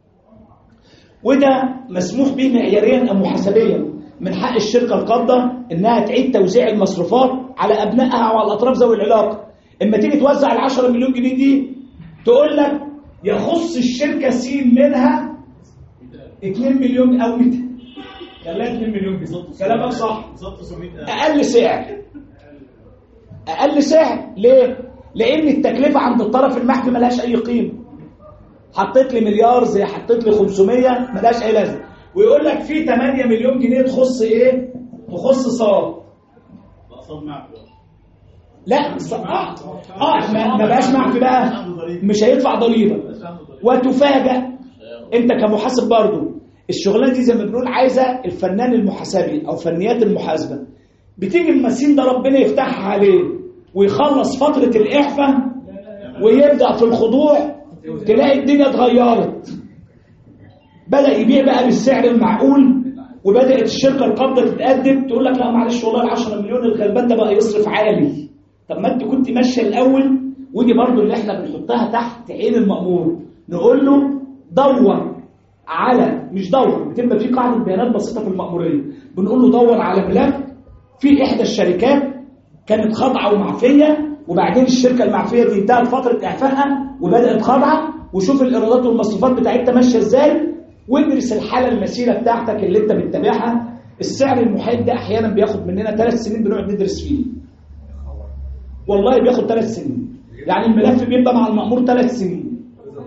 وده مسموح به معياريا او محاسبيا، من حق الشركه القابضه انها تعيد توزيع المصروفات على ابنائها او على الاطراف ذوي العلاقه. اما تيجي توزع ال عشرة مليون جنيه دي تقول لك يخص الشركه س منها اتنين مليون او مئتين، خليها اتنين مليون جنيه. كلامك صح، اقل سعر اقل سعر. ليه؟ لان التكلفه عند الطرف المحفي ملهاش اي قيمه. حطيت لي مليار زي حطيت لي خمسمية ملهاش اي لازمه. ويقول لك في تمانية مليون جنيه تخص ايه؟ تخص صاد. صاد معفي. لا ص... اه اه ما, ما بقاش معفي بقى، مش هيدفع ضريبه. وتفاجأ انت كمحاسب برضو، الشغلانه دي زي ما بنقول عايزه الفنان المحاسبي او فنيات المحاسبه. بتيجي المسين ده ربنا يفتحها عليه ويخلص فتره الاعفاء ويبدا في الخضوع، تلاقي الدنيا اتغيرت، بدأ يبيع بقى بالسعر المعقول، وبدأت الشركة القابضة تتقدم تقول لك لا معلش والله ال عشرة مليون الغلبان ده بقى يصرف عالي. طب ما انت كنت ماشيه الاول. ودي برضو اللي احنا بنحطها تحت عين المأمور، نقول له دور على، مش دور، بتبقى في قاعدة بيانات بسيطة في المأمورية، بنقول له دور على ملف في إحدى الشركات كانت خاضعة ومعفية، وبعدين الشركة المعفية دي انتهت فترة إعفائها وبدأت خاضعة، وشوف الإيرادات والمصروفات بتاعتها ماشية إزاي، وادرس الحالة المسيرة بتاعتك اللي أنت بتتابعها. السعر المحايد ده أحيانا بياخد مننا ثلاث سنين بنقعد ندرس فيه. والله بياخد ثلاث سنين، يعني الملف بيبقى مع المأمور ثلاث سنين.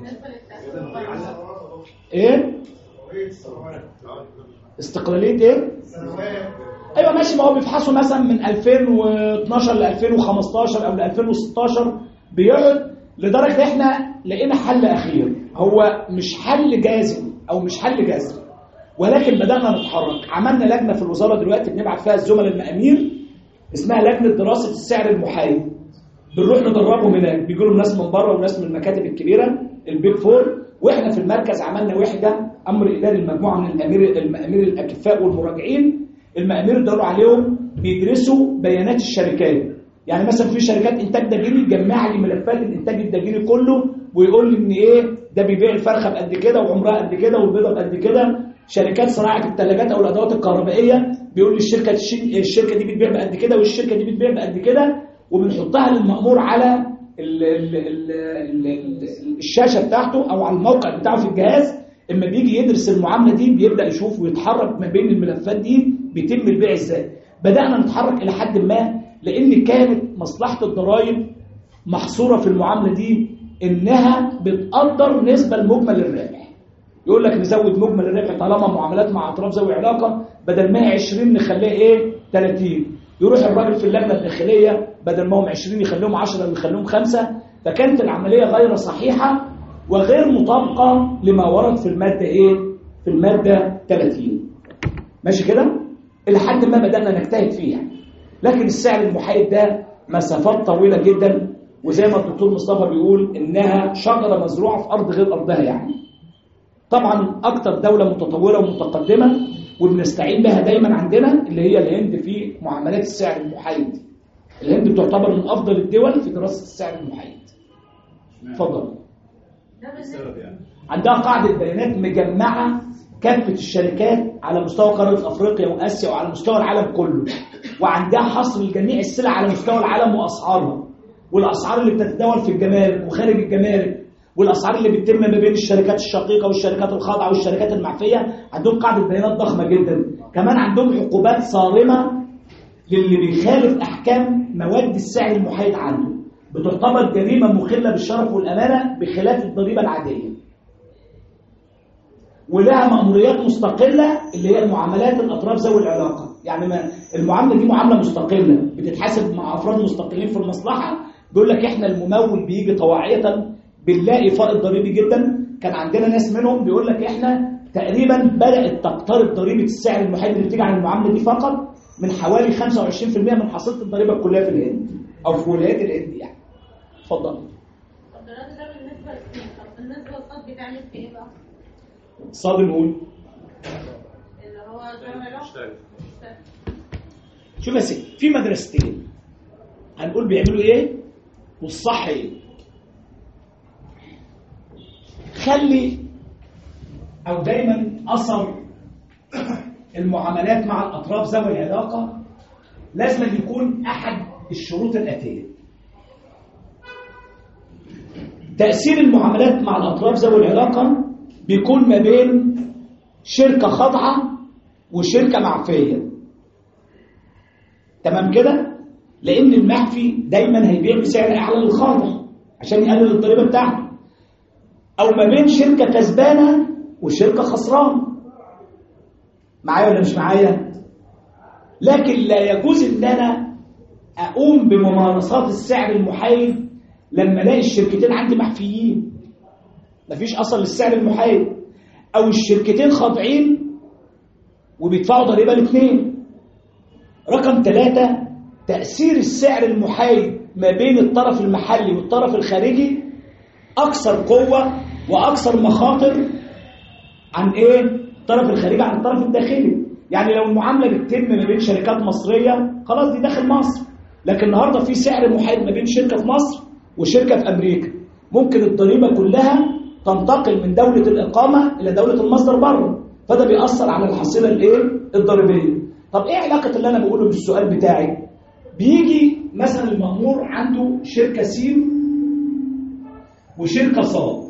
إيه؟ استقلالية إيه؟ ايوه ماشي، ما هو بيفحصوا مثلا من ألفين واثناشر ل ألفين وخمستاشر او ل ألفين وستاشر، بيقعد لدرجه احنا لقينا حل اخير. هو مش حل جازم او مش حل جذري، ولكن بدانا نتحرك. عملنا لجنه في الوزاره دلوقتي بنبعت فيها الزملاء المأمير، اسمها لجنه دراسه السعر المحايد. بنروح ندربهم هناك، بيجوا لهم ناس من بره وناس من المكاتب الكبيره البيج فور، واحنا في المركز عملنا وحده امر اداري المجموعه من الامير المأمير الاكفاء والمراجعين. المأمير داروا عليهم بيدرسوا بيانات الشركات، يعني مثلا في شركات انتاج دجيني تجمع لي ملفات الانتاج الدجيني كله ويقول لي ان ايه ده بيبيع الفرخه بقد كده وعمرها قد كده والبيضه بقد كده. شركات صناعه الثلاجات او الادوات الكهربائيه بيقول لي الشركه الشركه دي بتبيع بقد كده والشركه دي بتبيع بقد كده، وبنحطها للمأمور على ال ال ال ال الشاشه بتاعته او على الموقع بتاعه في الجهاز. اما بيجي يدرس المعامله دي بيبدا يشوف ويتحرك ما بين الملفات دي بيتم البيع ازاي. بدانا نتحرك الى حد ما لان كانت مصلحه الضرائب محصوره في المعامله دي انها بتقدر نسبه المجمل للربح. يقول لك نزود مجمل الربح طالما معاملات مع اطراف ذوي علاقه بدل ما هي عشرين نخليها ايه ثلاثين. يروح الراجل في اللجنه الداخليه بدل ما هم عشرين يخليهم عشرة ويخليهم خمسة. فكانت العمليه غير صحيحه وغير مطابقه لما ورد في الماده ايه في الماده ثلاثين. ماشي كده الى حد ما بدانا نجتهد فيها. لكن السعر المحايد ده مسافات طويله جدا، وزي ما الدكتور مصطفى بيقول انها شجره مزروعه في ارض غير ارضها. يعني طبعا اكتر دوله متطوره ومتقدمه وبنستعين بها دايما عندنا اللي هي الهند في معاملات السعر المحايد. الهند بتعتبر من افضل الدول في دراسه السعر المحايد. اتفضل. عندها قاعده بيانات مجمعه كافه الشركات على مستوى قاره افريقيا واسيا وعلى مستوى العالم كله، وعندها حصر لجميع السلع على مستوى العالم واسعارها، والاسعار اللي بتتداول في الجمارك وخارج الجمارك، والاسعار اللي بتتم ما بين الشركات الشقيقه والشركات الخاضعه والشركات المعفيه. عندهم قاعده بيانات ضخمه جدا. كمان عندهم عقوبات صارمه للي بيخالف احكام مواد السعر المحايد عنده، بتعتبر جريمه مخله بالشرف والامانه بخلاف الضريبه العاديه. ولها مأموريات مستقله اللي هي المعاملات الاطراف ذوي العلاقه. يعني ما المعامله دي معامله مستقله بتتحاسب مع افراد مستقلين في المصلحه. بيقول لك احنا الممول بيجي طواعيه بنلاقي فائض ضريبي جدا. كان عندنا ناس منهم بيقول لك احنا تقريبا بدات تقترب ضريبه السعر المحايد اللي بتيجي على المعامله دي فقط من حوالي خمسة وعشرين بالمئة من حصيله الضريبه الكليه في الهند او في ولايات الهند. يعني اتفضل. طب ده بالنسبه للسين، طب بالنسبه للصاد بتعمل في ايه بقى؟ صاد نقول اللي هو ذوي العلاقه. شوف يا سيدي في مدرستين هنقول بيعملوا ايه والصح ايه. خلي او دايما اثر المعاملات مع الاطراف ذوي العلاقه لازم يكون احد الشروط الاتيه. تاثير المعاملات مع الاطراف ذوي العلاقه بيكون ما بين شركه خاضعه وشركه معفيه. تمام كده؟ لان المعفي دايما هيبيع بسعر اعلى للخاضع عشان يقلل الضريبه بتاعته، او ما بين شركه كسبانه وشركه خسرانه. معايا ولا مش معايا؟ لكن لا يجوز ان انا اقوم بممارسات السعر المحايد لما الاقي الشركتين عندي محفيين مفيش اصل للسعر المحايد، او الشركتين خاضعين وبيدفعوا ضريبه الاثنين. رقم ثلاثة تأثير السعر المحايد ما بين الطرف المحلي والطرف الخارجي أكثر قوة وأكثر مخاطر عن إيه؟ الطرف الخارجي عن الطرف الداخلي. يعني لو المعاملة بتتم ما بين شركات مصرية خلاص دي داخل مصر، لكن النهاردة في سعر محايد ما بين شركة في مصر وشركة في أمريكا، ممكن الضريبة كلها تنتقل من دولة الإقامة إلى دولة المصدر بره، فده بيأثر على الحصيلة الإيه؟ الضريبية. طب إيه علاقة اللي أنا بقوله بالسؤال بتاعي؟ بيجي مثلا المأمور عنده شركة سين وشركة صاد.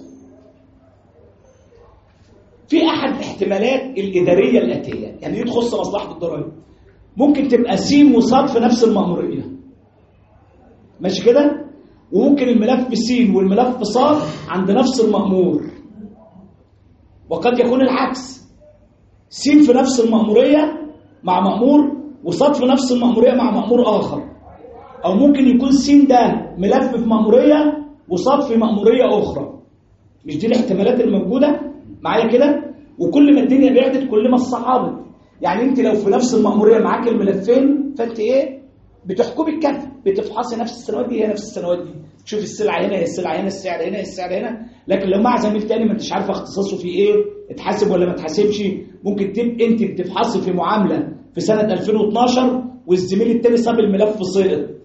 في أحد الاحتمالات الإدارية الآتية، يعني دي تخص مصلحة الضرائب، ممكن تبقى سين وصاد في نفس المأمورية. ماشي كده؟ وممكن الملف سين والملف صاد عند نفس المأمور، وقد يكون العكس، سين في نفس المأمورية مع مأمور وصاد في نفس المأمورية مع مأمور آخر، أو ممكن يكون سين ده ملف في مأمورية وصاد في مأمورية أخرى. مش دي الاحتمالات الموجودة معايا كده؟ وكل ما الدنيا بعدت كل ما الصعبت. يعني انت لو في نفس المأمورية معاك الملفين فانت ايه؟ بتحكمي الكف، بتفحصي نفس السنوات دي هي نفس السنوات دي، تشوف السلعة هنا هي السلعة هنا، السعر هنا السعر هنا. لكن لو مع زميل تاني ما انتش عارفه اختصاصه في ايه، اتحاسب ولا ما اتحاسبش، ممكن تبقى انت بتفحصي في معاملة في سنة ألفين واثناشر والزميل التاني ساب الملف سقط،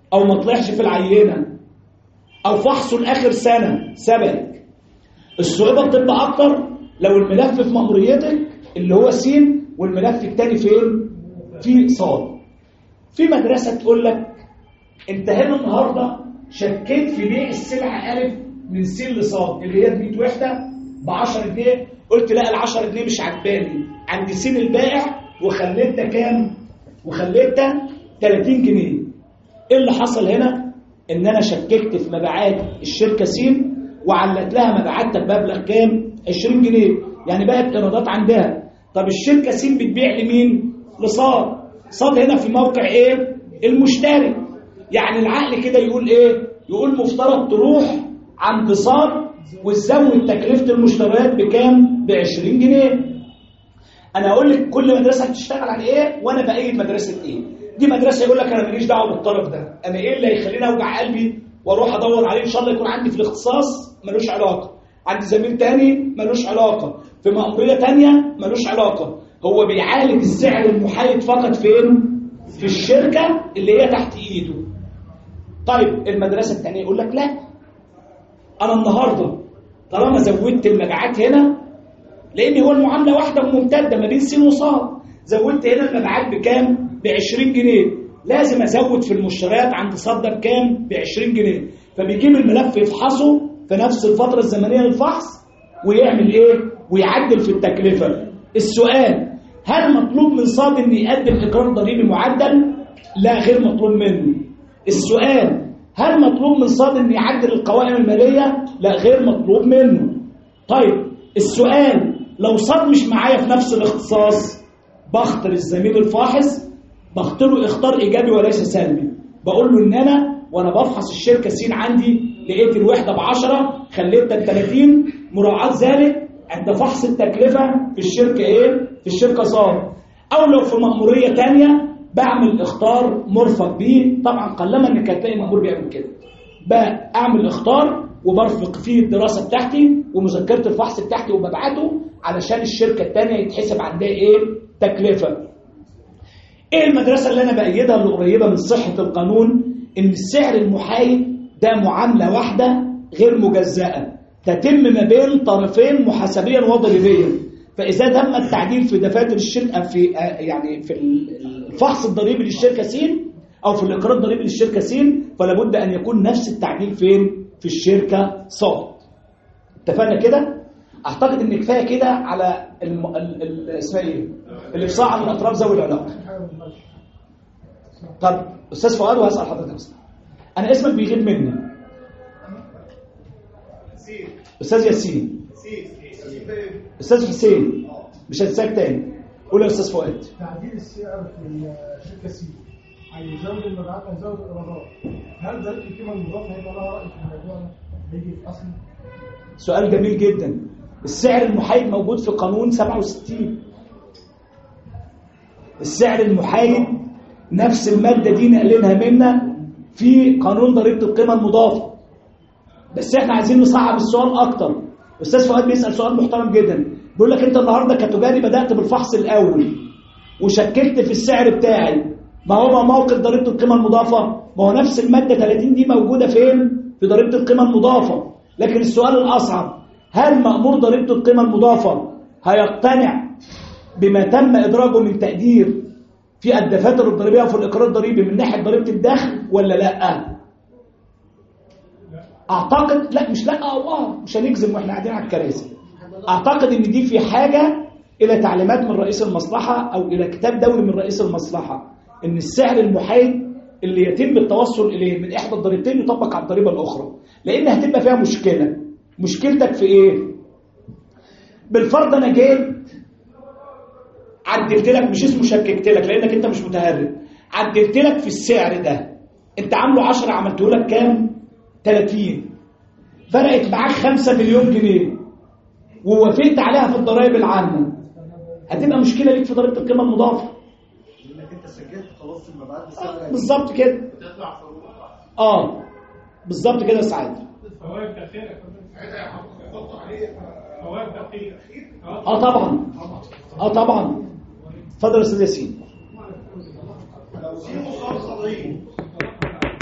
او ما طلعش في العينه او فحصه لاخر سنه سبق، الصعوبه بتبقى اكتر لو الملف في مأموريتك اللي هو س والملف الثاني فين؟ في ص. في مدرسه تقول لك انت هنا النهارده شكيت في بيع السلعه الف من س لص اللي هي ب مية وحده ب عشرة جنيه، قلت لا ال عشرة جنيه مش عجباني عند س البائع وخليت ده كام؟ وخليت ده تلاتين جنيه. ايه اللي حصل هنا؟ ان انا شككت في مبيعات الشركه س وعلت لها مبيعاتها بمبلغ كام؟ عشرين جنيه، يعني بقت ايرادات عندها. طب الشركه س بتبيع لمين؟ لصاد. صاد هنا في موقع ايه؟ المشتري. يعني العقل كده يقول ايه؟ يقول مفترض تروح عند صاد وتزود تكلفه المشتريات بكام؟ ب عشرين جنيه. انا اقول لك كل مدرسه بتشتغل على ايه وانا بايد مدرسه ايه. دي مدرسه يقول لك انا ماليش دعوه بالطرف ده، انا ايه اللي هيخليني اوجع قلبي واروح ادور عليه؟ ان شاء الله يكون عندي في الاختصاص ملوش علاقه، عندي زميل تاني ملوش علاقه، في مأموريه تانيه ملوش علاقه. هو بيعالج السعر المحايد فقط فين؟ في الشركه اللي هي تحت ايده. طيب المدرسه الثانيه يقول لك لا، انا النهارده طالما زودت المبيعات هنا، لان هو المعامله واحده وممتده ما بين س وصاد، زودت هنا المبيعات بكام؟ ب عشرين جنيه، لازم ازود في المشتريات عند صاد ده بكام؟ ب عشرين جنيه. فبيجيب الملف يفحصه في نفس الفتره الزمنيه للفحص ويعمل ايه؟ ويعدل في التكلفه. السؤال، هل مطلوب من صاد ان يقدم اقرار ضريبي معدل؟ لا، غير مطلوب منه. السؤال، هل مطلوب من صاد ان يعدل القوائم الماليه؟ لا، غير مطلوب منه. طيب السؤال، لو صاد مش معايا في نفس الاختصاص، بختار الزميل الفاحص، بختاره اختار ايجابي وليس سلبي، بقول له ان انا وانا بفحص الشركه س عندي لقيت الوحده ب عشرة خليتها ب تلاتين، مراعاه ذلك عند فحص التكلفه في الشركه ايه؟ في الشركه ص. او لو في مأموريه ثانيه بعمل اختار مرفق به، طبعا قلما انك هتلاقي مأمور بيعمل كده، بعمل اختار وبرفق فيه الدراسه بتاعتي ومذكره الفحص بتاعتي وببعته علشان الشركه الثانيه يتحسب عندها ايه؟ تكلفه. ايه المدرسه اللي انا بايدها اللي قريبه من صحه القانون؟ ان السعر المحايد ده معامله واحده غير مجزأه تتم ما بين طرفين محاسبيا وضريبيا، فاذا تم التعديل في دفاتر الشركه في يعني في الفحص الضريبي للشركه س او في الاقرار الضريبي للشركه س، فلا بد ان يكون نفس التعديل فين؟ في الشركه ص. اتفقنا كده؟ اعتقد ان كفايه كده على الم... ال... ال... اسمها ايه؟ الافصاح عن الاطراف ذوي العلاقه. طب استاذ فؤاد، وهسال حضرتك بس، انا اسمك بيغيب مني. استاذ ياسين. استاذ حسين. مش هتساك تاني. قول يا استاذ فؤاد. تعديل السعر في الشركه س هيزود المبيعات هيزود الايرادات، هل ذلك القيمه المضافه هيبقى لها راي في الموضوع ده؟ هيجي في اصل؟ سؤال جميل جدا. السعر المحايد موجود في قانون سبعة وستين. السعر المحايد نفس المادة دي نقلنها منا في قانون ضريبة القيمة المضافة. بس احنا عايزين نصعب السؤال اكتر. استاذ فؤاد بيسأل سؤال محترم جدا، بيقول لك انت النهارده كتجاري بدأت بالفحص الاول وشككت في السعر بتاعي، ما هو موقف ضريبة القيمة المضافة؟ ما هو نفس المادة تلاتين دي موجودة فين؟ في ضريبة القيمة المضافة. لكن السؤال الأصعب، هل مأمور ضريبة القيمة المضافة هيقتنع بما تم إدراجه من تقدير في الدفاتر الضريبية وفي الإقرار الضريبي من ناحية ضريبة الدخل ولا لا؟ أعتقد لا، مش لا أو آه، مش هنجزم وإحنا قاعدين على الكراسي. أعتقد إن دي في حاجة إلى تعليمات من رئيس المصلحة أو إلى كتاب دولي من رئيس المصلحة إن السعر المحايد اللي يتم التوصل إليه من إحدى الضريبتين يطبق على الضريبة الأخرى، لأن هتبقى فيها مشكلة. مشكلتك في إيه؟ بالفرض أنا جيت عدلت لك، مش اسمه شككت لك لأنك أنت مش متهرب، عدلت لك في السعر ده، أنت عامله عشرة عملته لك كام؟ تلاتين، فرقت معاك خمسة مليون جنيه ووافقت عليها في الضرائب العامة، هتبقى مشكلة ليك في ضريبة القيمة المضافة. لانك انت سجلت خلاص المبيعات بالسعر. بالظبط كده. تطلع فروق. اه بالظبط كده يا سعاد. فوائد تأخير يحطوا عليه فوائد تأخير. اه طبعا اه طبعا. اتفضل يا استاذ ياسين. لو في مصاب صديق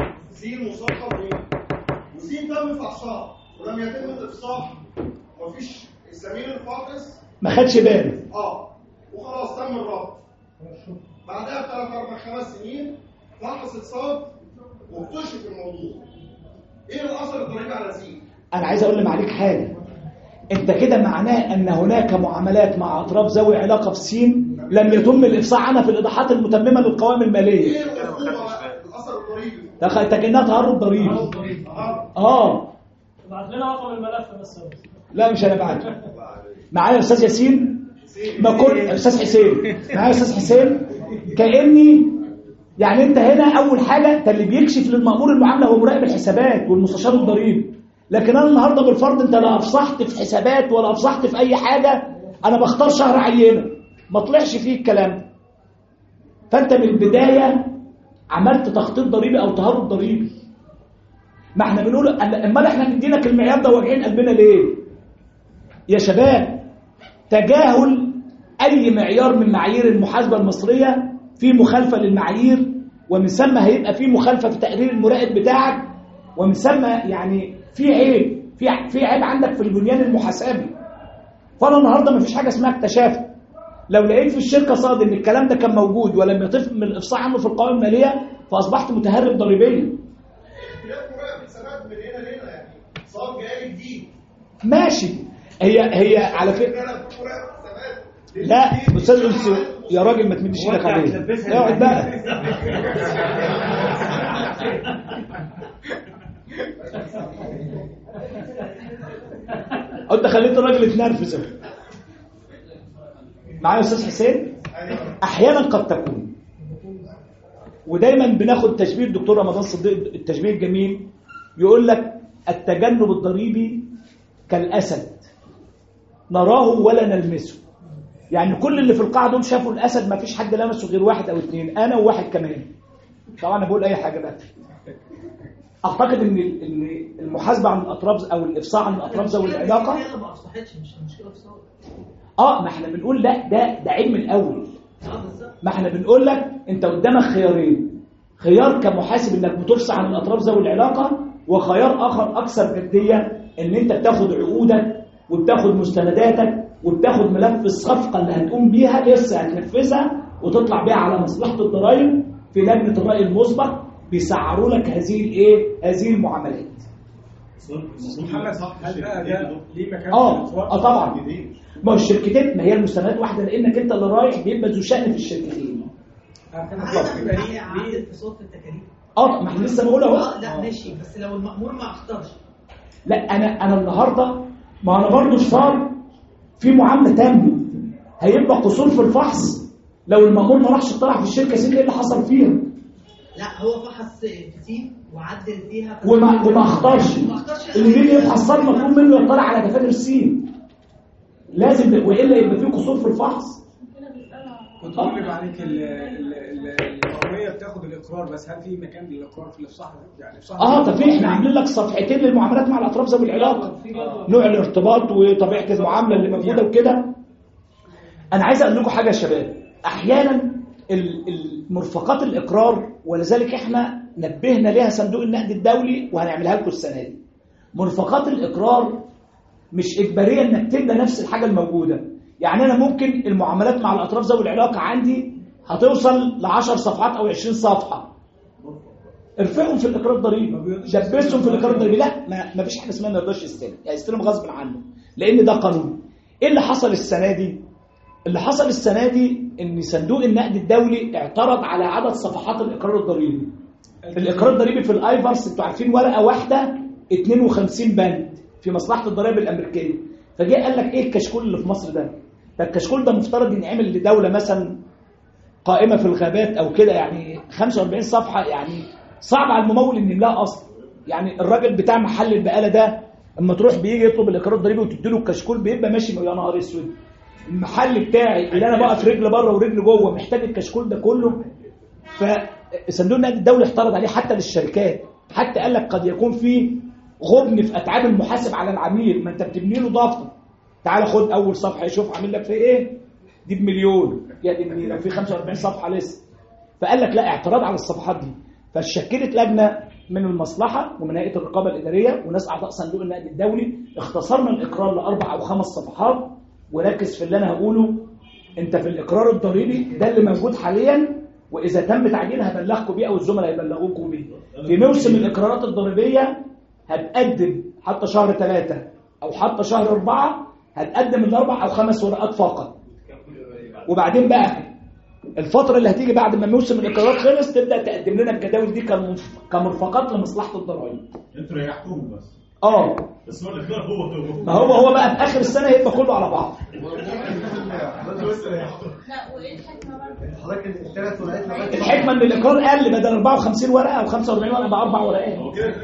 سين مثقف ب وسين تم فحصها ولم يتم الافصاح ومفيش الزميل الفاحص ما خدش باله. اه وخلاص تم الربط. بعدها بثلاث اربع خمس سنين فحص اتصاب واكتشف الموضوع. ايه الاثر الضريبي على سين؟ انا عايز اقول لمعاليك حاجه، انت كده معناه ان هناك معاملات مع اطراف ذوي علاقه في سين لم يتم الافصاح عنها في الايضاحات المتممه للقوائم الماليه. ايه الاثر الضريبي؟ انت كانها تهرب ضريبي. اه ابعت لنا رقم الملف بس. لا مش انا بعته. معايا استاذ ياسين، ما كل استاذ حسين، معايا استاذ حسين، كاني يعني انت هنا اول حاجه انت اللي بيكشف للمأمور المعامله هو مراقب الحسابات والمستشار الضريبي، لكن انا النهارده بالفرض انت لا افصحت في حسابات ولا افصحت في اي حاجه، انا بختار شهر عينه ما طلعش فيه الكلام. فانت من البدايه عملت تخطيط ضريبي او تهرب ضريبي. ما احنا بنقول امال احنا مدينك المعيار ده واجعين قلبنا ليه؟ يا شباب تجاهل اي معيار من معايير المحاسبه المصريه في مخالفه للمعايير، ومن ثم هيبقى في مخالفه في تقرير المراقب بتاعك، ومن ثم يعني في عيب في في عيب عندك في البنيان المحاسبي. فانا النهارده ما فيش حاجه اسمها اكتشاف. لو لقيت في الشركه صاد ان الكلام ده كان موجود ولم يتم الافصاح عنه في القوائم الماليه فاصبحت متهرب ضريبيا. صاد جاي جديد ماشي. هي هي على فكره لا استاذ أنسو يا راجل ما تمدش ايدك عليه. اقعد بقى. انت خليت الراجل يتنرفز. معايا استاذ حسين؟ احيانا قد تكون، ودايما بناخد تشبيه الدكتور رمضان صديق التشبيه الجميل، يقول لك التجنب الضريبي كالاسد نراه ولا نلمسه. يعني كل اللي في القاعه دول شافوا الاسد، ما فيش حد لمسه غير واحد او اثنين، انا وواحد كمان. طبعا انا بقول اي حاجه بقى. اعتقد ان ان المحاسبه عن الاطراف او الافصاح عن الاطراف ذوي العلاقه ما اصلحتش، مش مشكله في صوت. اه ما احنا بنقول لا ده ده عيب من الاول. ما احنا بنقول لك انت قدامك خيارين، خيار كمحاسب انك بتفصح عن الاطراف ذوي العلاقه، وخيار اخر اكثر جديه ان انت بتاخد عقودك وبتاخد مستنداتك وبتاخد ملف الصفقه اللي هتقوم بيها لسه هتنفذها وتطلع بيها على مصلحه الضرائب في لجنه الراي المسبق، بيسعروا لك هذه الايه هذه المعاملات. محمد هل بقى ده ليه مكان اه اه طبعا. ما هو الشركتين، ما هي المستندات واحده، لانك انت اللي رايح بيبقى ذو شأن في الشركتين. ليه في صوت التكاليف؟ اه ما احنا لسه بقول اهو. اه لا ماشي، بس لو المأمور ما اختارش. لا انا انا النهارده ما انا برضه صار في معامله تامه، هيبقى قصور في الفحص لو المأمور ما راحش طلع في الشركه سين ايه اللي حصل فيها. لا هو فحص كتير وعدل فيها وما وما اختارش. اللي بيجي يفحص صار مطلوب منه يطلع على دفاتر السين لازم، والا يبقى في قصور في الفحص. كنت بقول لك عليك القوميه بتاخد الاقرار، بس هل في مكان للاقرار في الافصاح يعني الافصاح؟ اه طب في احنا عاملين لك صفحتين للمعاملات مع الاطراف ذوي العلاقه، آه. نوع الارتباط وطبيعه المعامله اللي موجوده وكده. انا عايز اقول لكم حاجه يا شباب، احيانا المرفقات الاقرار، ولذلك احنا نبهنا ليها صندوق النقد الدولي وهنعملها لكم السنه دي. مرفقات الاقرار مش اجباريه انك تبدا نفس الحاجه الموجوده. يعني انا ممكن المعاملات مع الاطراف ذوي العلاقه عندي هتوصل ل عشر صفحات او عشرين صفحه، ارفعهم في الاقرار الضريبي، دبسهم في الاقرار الضريبي. لا ما فيش حاجه اسمها ما يرضاش يستلم، يعني يستلم غصب عنه لان ده قانون. ايه اللي حصل السنه دي؟ اللي حصل السنه دي ان صندوق النقد الدولي اعترض على عدد صفحات الاقرار الضريبي. الاقرار الضريبي في الايفرس انتوا عارفين ورقه واحده اثنين وخمسين بند في مصلحه الضرائب الامريكيه. فجاء قال لك ايه الكشكول اللي في مصر ده؟ ده الكشكول ده مفترض ينعمل لدوله مثلا قائمه في الغابات او كده، يعني خمسة وأربعين صفحه، يعني صعب على الممول ان يملاها اصلا. يعني الراجل بتاع محل البقاله ده اما تروح بيجي يطلب الاقرار الضريبي وتديله الكشكول بيبقى ماشي يا نهار اسود. المحل بتاعي اللي انا بقف رجل بره ورجل جوه محتاج الكشكول ده كله. فصندوق النقد الدولي اعترض عليه حتى للشركات، حتى قال لك قد يكون في غبن في اتعاب المحاسب على العميل. ما انت بتبني له ضغط، تعال خد اول صفحه يشوف عامل لك فيه ايه، دي بمليون يا دي منين، في خمسة وأربعين صفحه لسه. فقال لك لا، اعتراض على الصفحات دي. فشكلت لجنه من المصلحه ومن هيئه الرقابه الاداريه وناس اعضاء صندوق النقد الدولي. اختصرنا الاقرار لاربع او خمس صفحات، وركز في اللي انا هقوله. انت في الاقرار الضريبي ده اللي موجود حاليا، واذا تم تعديله هبلغكم بيه او الزملاء هيبلغوكم بيه. في موسم الاقرارات الضريبيه هتقدم حتى شهر ثلاثة او حتى شهر أربعة هتقدم الاربع او خمس ورقات فقط. وبعدين بقى الفترة اللي هتيجي بعد ما موسم الاقرارات خلص تبدأ تقدم لنا الجداول دي كمرفقات لمصلحة الضرائب. انتوا ريحتوهم بس. اه بس هو الاقرار هو هو. ما هو هو بقى في آخر السنة هيبقى كله على بعض. لا وايه الحكمه برضه؟ حضرتك الثلاث ورقات الحكمة ان الاقرار قل بدل أربعة وخمسين ورقة او خمسة وأربعين ورقة بقى اربع ورقات. هو كده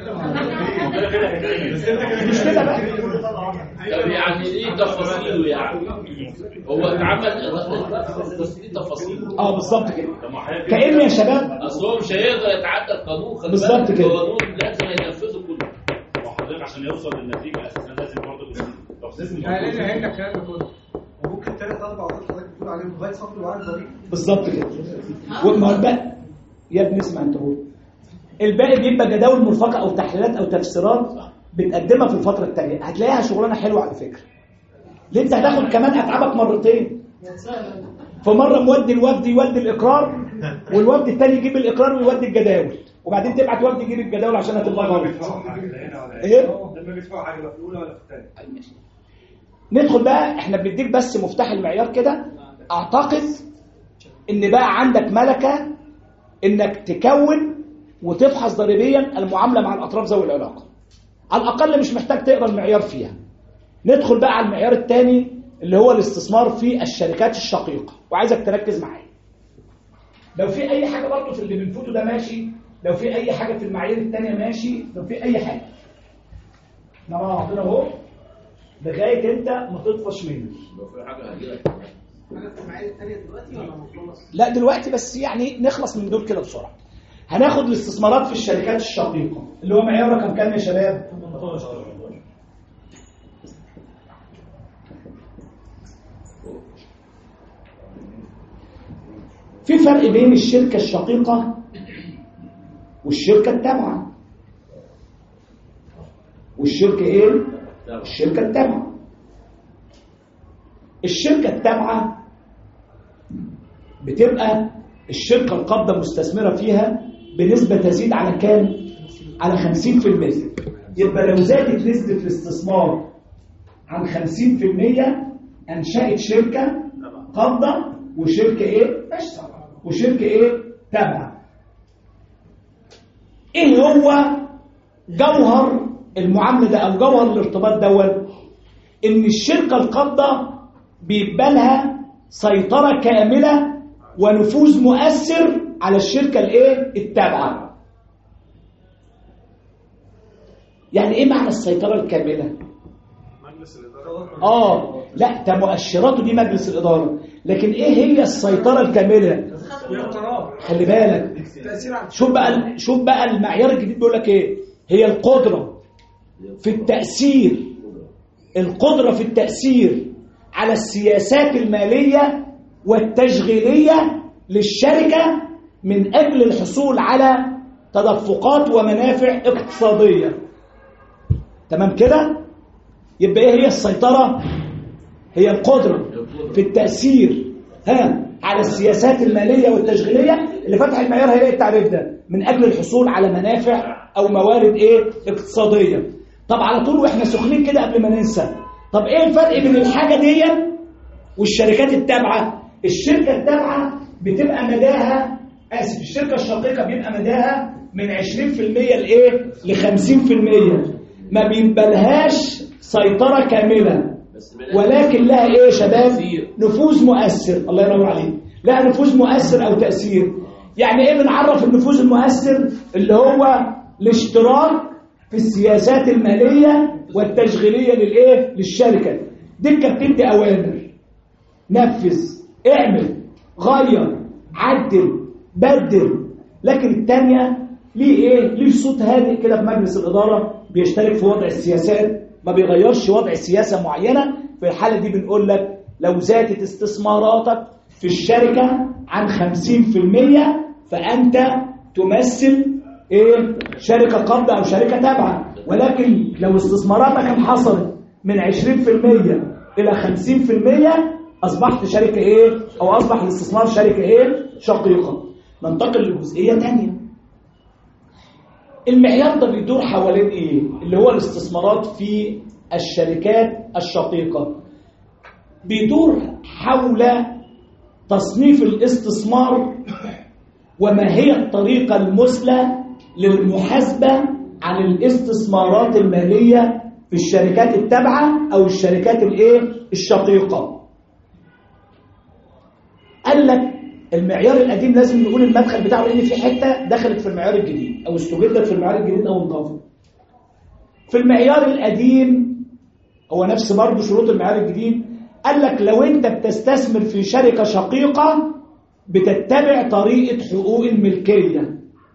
كده مش كده بقى. يعني ايه تفاصيله يعني؟ هو اتعمل بس دي تفاصيله. اه بالظبط كده. كأن يا شباب اصل هو مش هيقدر يتعدى القانون، خلي بالظبط كده. القانون لازم ينفذه كله. وحضرتك عشان يوصل للنتيجه اساسا لازم برضه تفصيل. هنا هنا الكلام ده كله. وممكن ثلاث اربع ورقات حضرتك بتقول عليهم لغايه صف الوعي الضريبي. بالظبط كده. وما الباقي يا ابني اسمع انت هو الباقي بيبقى جداول مرفقه او تحليلات او تفسيرات بتقدمها في الفتره الثانيه. هتلاقيها شغلانه حلوه على فكره. ليه انت هتاخد كمان اتعبك مرتين. فمره مودي الوفد يودي الاقرار والوفد الثاني يجيب الاقرار ويودي الجداول، وبعدين تبعت وفد يجيب الجداول عشان هتبقى غلط. ايه؟ لما بيدفعوا حاجه لا في الاولى ولا في الثانيه. ندخل بقى، احنا بنديك بس مفتاح المعيار كده. اعتقد ان بقى عندك ملكه انك تكون وتفحص ضريبيا المعامله مع الاطراف ذوي العلاقه. على الاقل مش محتاج تقرا المعيار فيها. ندخل بقى على المعيار الثاني اللي هو الاستثمار في الشركات الشقيقه، وعايزك تركز معايا. لو في اي حاجه برضه في اللي بنفوته ده ماشي، لو في اي حاجه في المعايير الثانيه ماشي، لو في اي حاجه احنا مع بعضنا اهو لغايه انت ما تطفش منه. لو في حاجه هجيلك. حاجه في المعايير الثانيه دلوقتي ولا مخلص؟ لا دلوقتي بس، يعني نخلص من دول كده بسرعه. هناخد الاستثمارات في الشركات الشقيقه اللي هو معيار رقم كام يا شباب؟ في فرق بين الشركه الشقيقه والشركه التابعه. والشركه ايه؟ الشركه التابعه. الشركه التابعه بتبقى الشركه القابضه مستثمره فيها بنسبه تزيد على كام؟ على خمسين في المية. يبقى لو زادت نسبه الاستثمار عن خمسين في المية انشأت شركه قابضه وشركه ايه؟ وشركه ايه؟ تابعه. ايه هو جوهر المعامله ده او جوهر الارتباط دوت؟ ان الشركه القابضه بيبقى لها سيطره كامله ونفوذ مؤثر على الشركه الايه؟ التابعه. يعني ايه معنى السيطره الكامله؟ مجلس الاداره. اه لا ده مؤشراته دي مجلس الاداره، لكن ايه هي السيطره الكامله؟ خلي بالك. شوف بقى شوف بقى المعيار الجديد بيقول لك ايه؟ هي القدره في التاثير القدره في التاثير على السياسات الماليه والتشغيليه للشركه من اجل الحصول على تدفقات ومنافع اقتصاديه. تمام كده؟ يبقى ايه هي السيطره؟ هي القدره في التاثير ها على السياسات الماليه والتشغيليه. اللي فتح المعيار هيلاقي التعريف ده، من اجل الحصول على منافع او موارد ايه؟ اقتصاديه. طب على طول واحنا سخنين كده قبل ما ننسى، طب ايه الفرق بين الحاجه دي والشركات التابعه؟ الشركه التابعه بتبقى مداها اسف الشركه الشقيقه بيبقى مداها من عشرين في المية لايه؟ ل خمسين في المية. ما بيبقالهاش سيطره كامله، ولكن لها ايه يا شباب؟ نفوذ مؤثر. الله ينور عليك. لها نفوذ مؤثر او تاثير. يعني ايه بنعرف النفوذ المؤثر؟ اللي هو الاشتراك في السياسات الماليه والتشغيليه للايه؟ للشركه. دي بتدي اوامر، نفذ، اعمل، غير، عدل، بدل. لكن الثانيه ليه ايه؟ ليه صوت هادئ كده في مجلس الاداره، بيشترك في وضع السياسات، ما بيغيرش وضع سياسه معينه. في الحاله دي بنقول لك لو زادت استثماراتك في الشركه عن خمسين في المية فانت تمثل ايه شركه قابضه او شركه تابعه. ولكن لو استثماراتك كان حصلت من عشرين في المية الى خمسين في المية اصبحت شركه ايه او اصبح الاستثمار شركه ايه شقيقه. ننتقل لجزئيه ثانيه. المعيار ده بيدور حوالين ايه؟ اللي هو الاستثمارات في الشركات الشقيقه. بيدور حول تصنيف الاستثمار وما هي الطريقه المثلى للمحاسبه عن الاستثمارات الماليه في الشركات التابعه او الشركات الايه الشقيقه. قال لك المعيار القديم لازم نقول المدخل بتاعه لان في حته دخلت في المعيار الجديد او استجدت في المعيار الجديد او انضافت. في المعيار القديم هو نفس برضه شروط المعيار الجديد. قال لك لو انت بتستثمر في شركه شقيقه بتتبع طريقه حقوق الملكيه،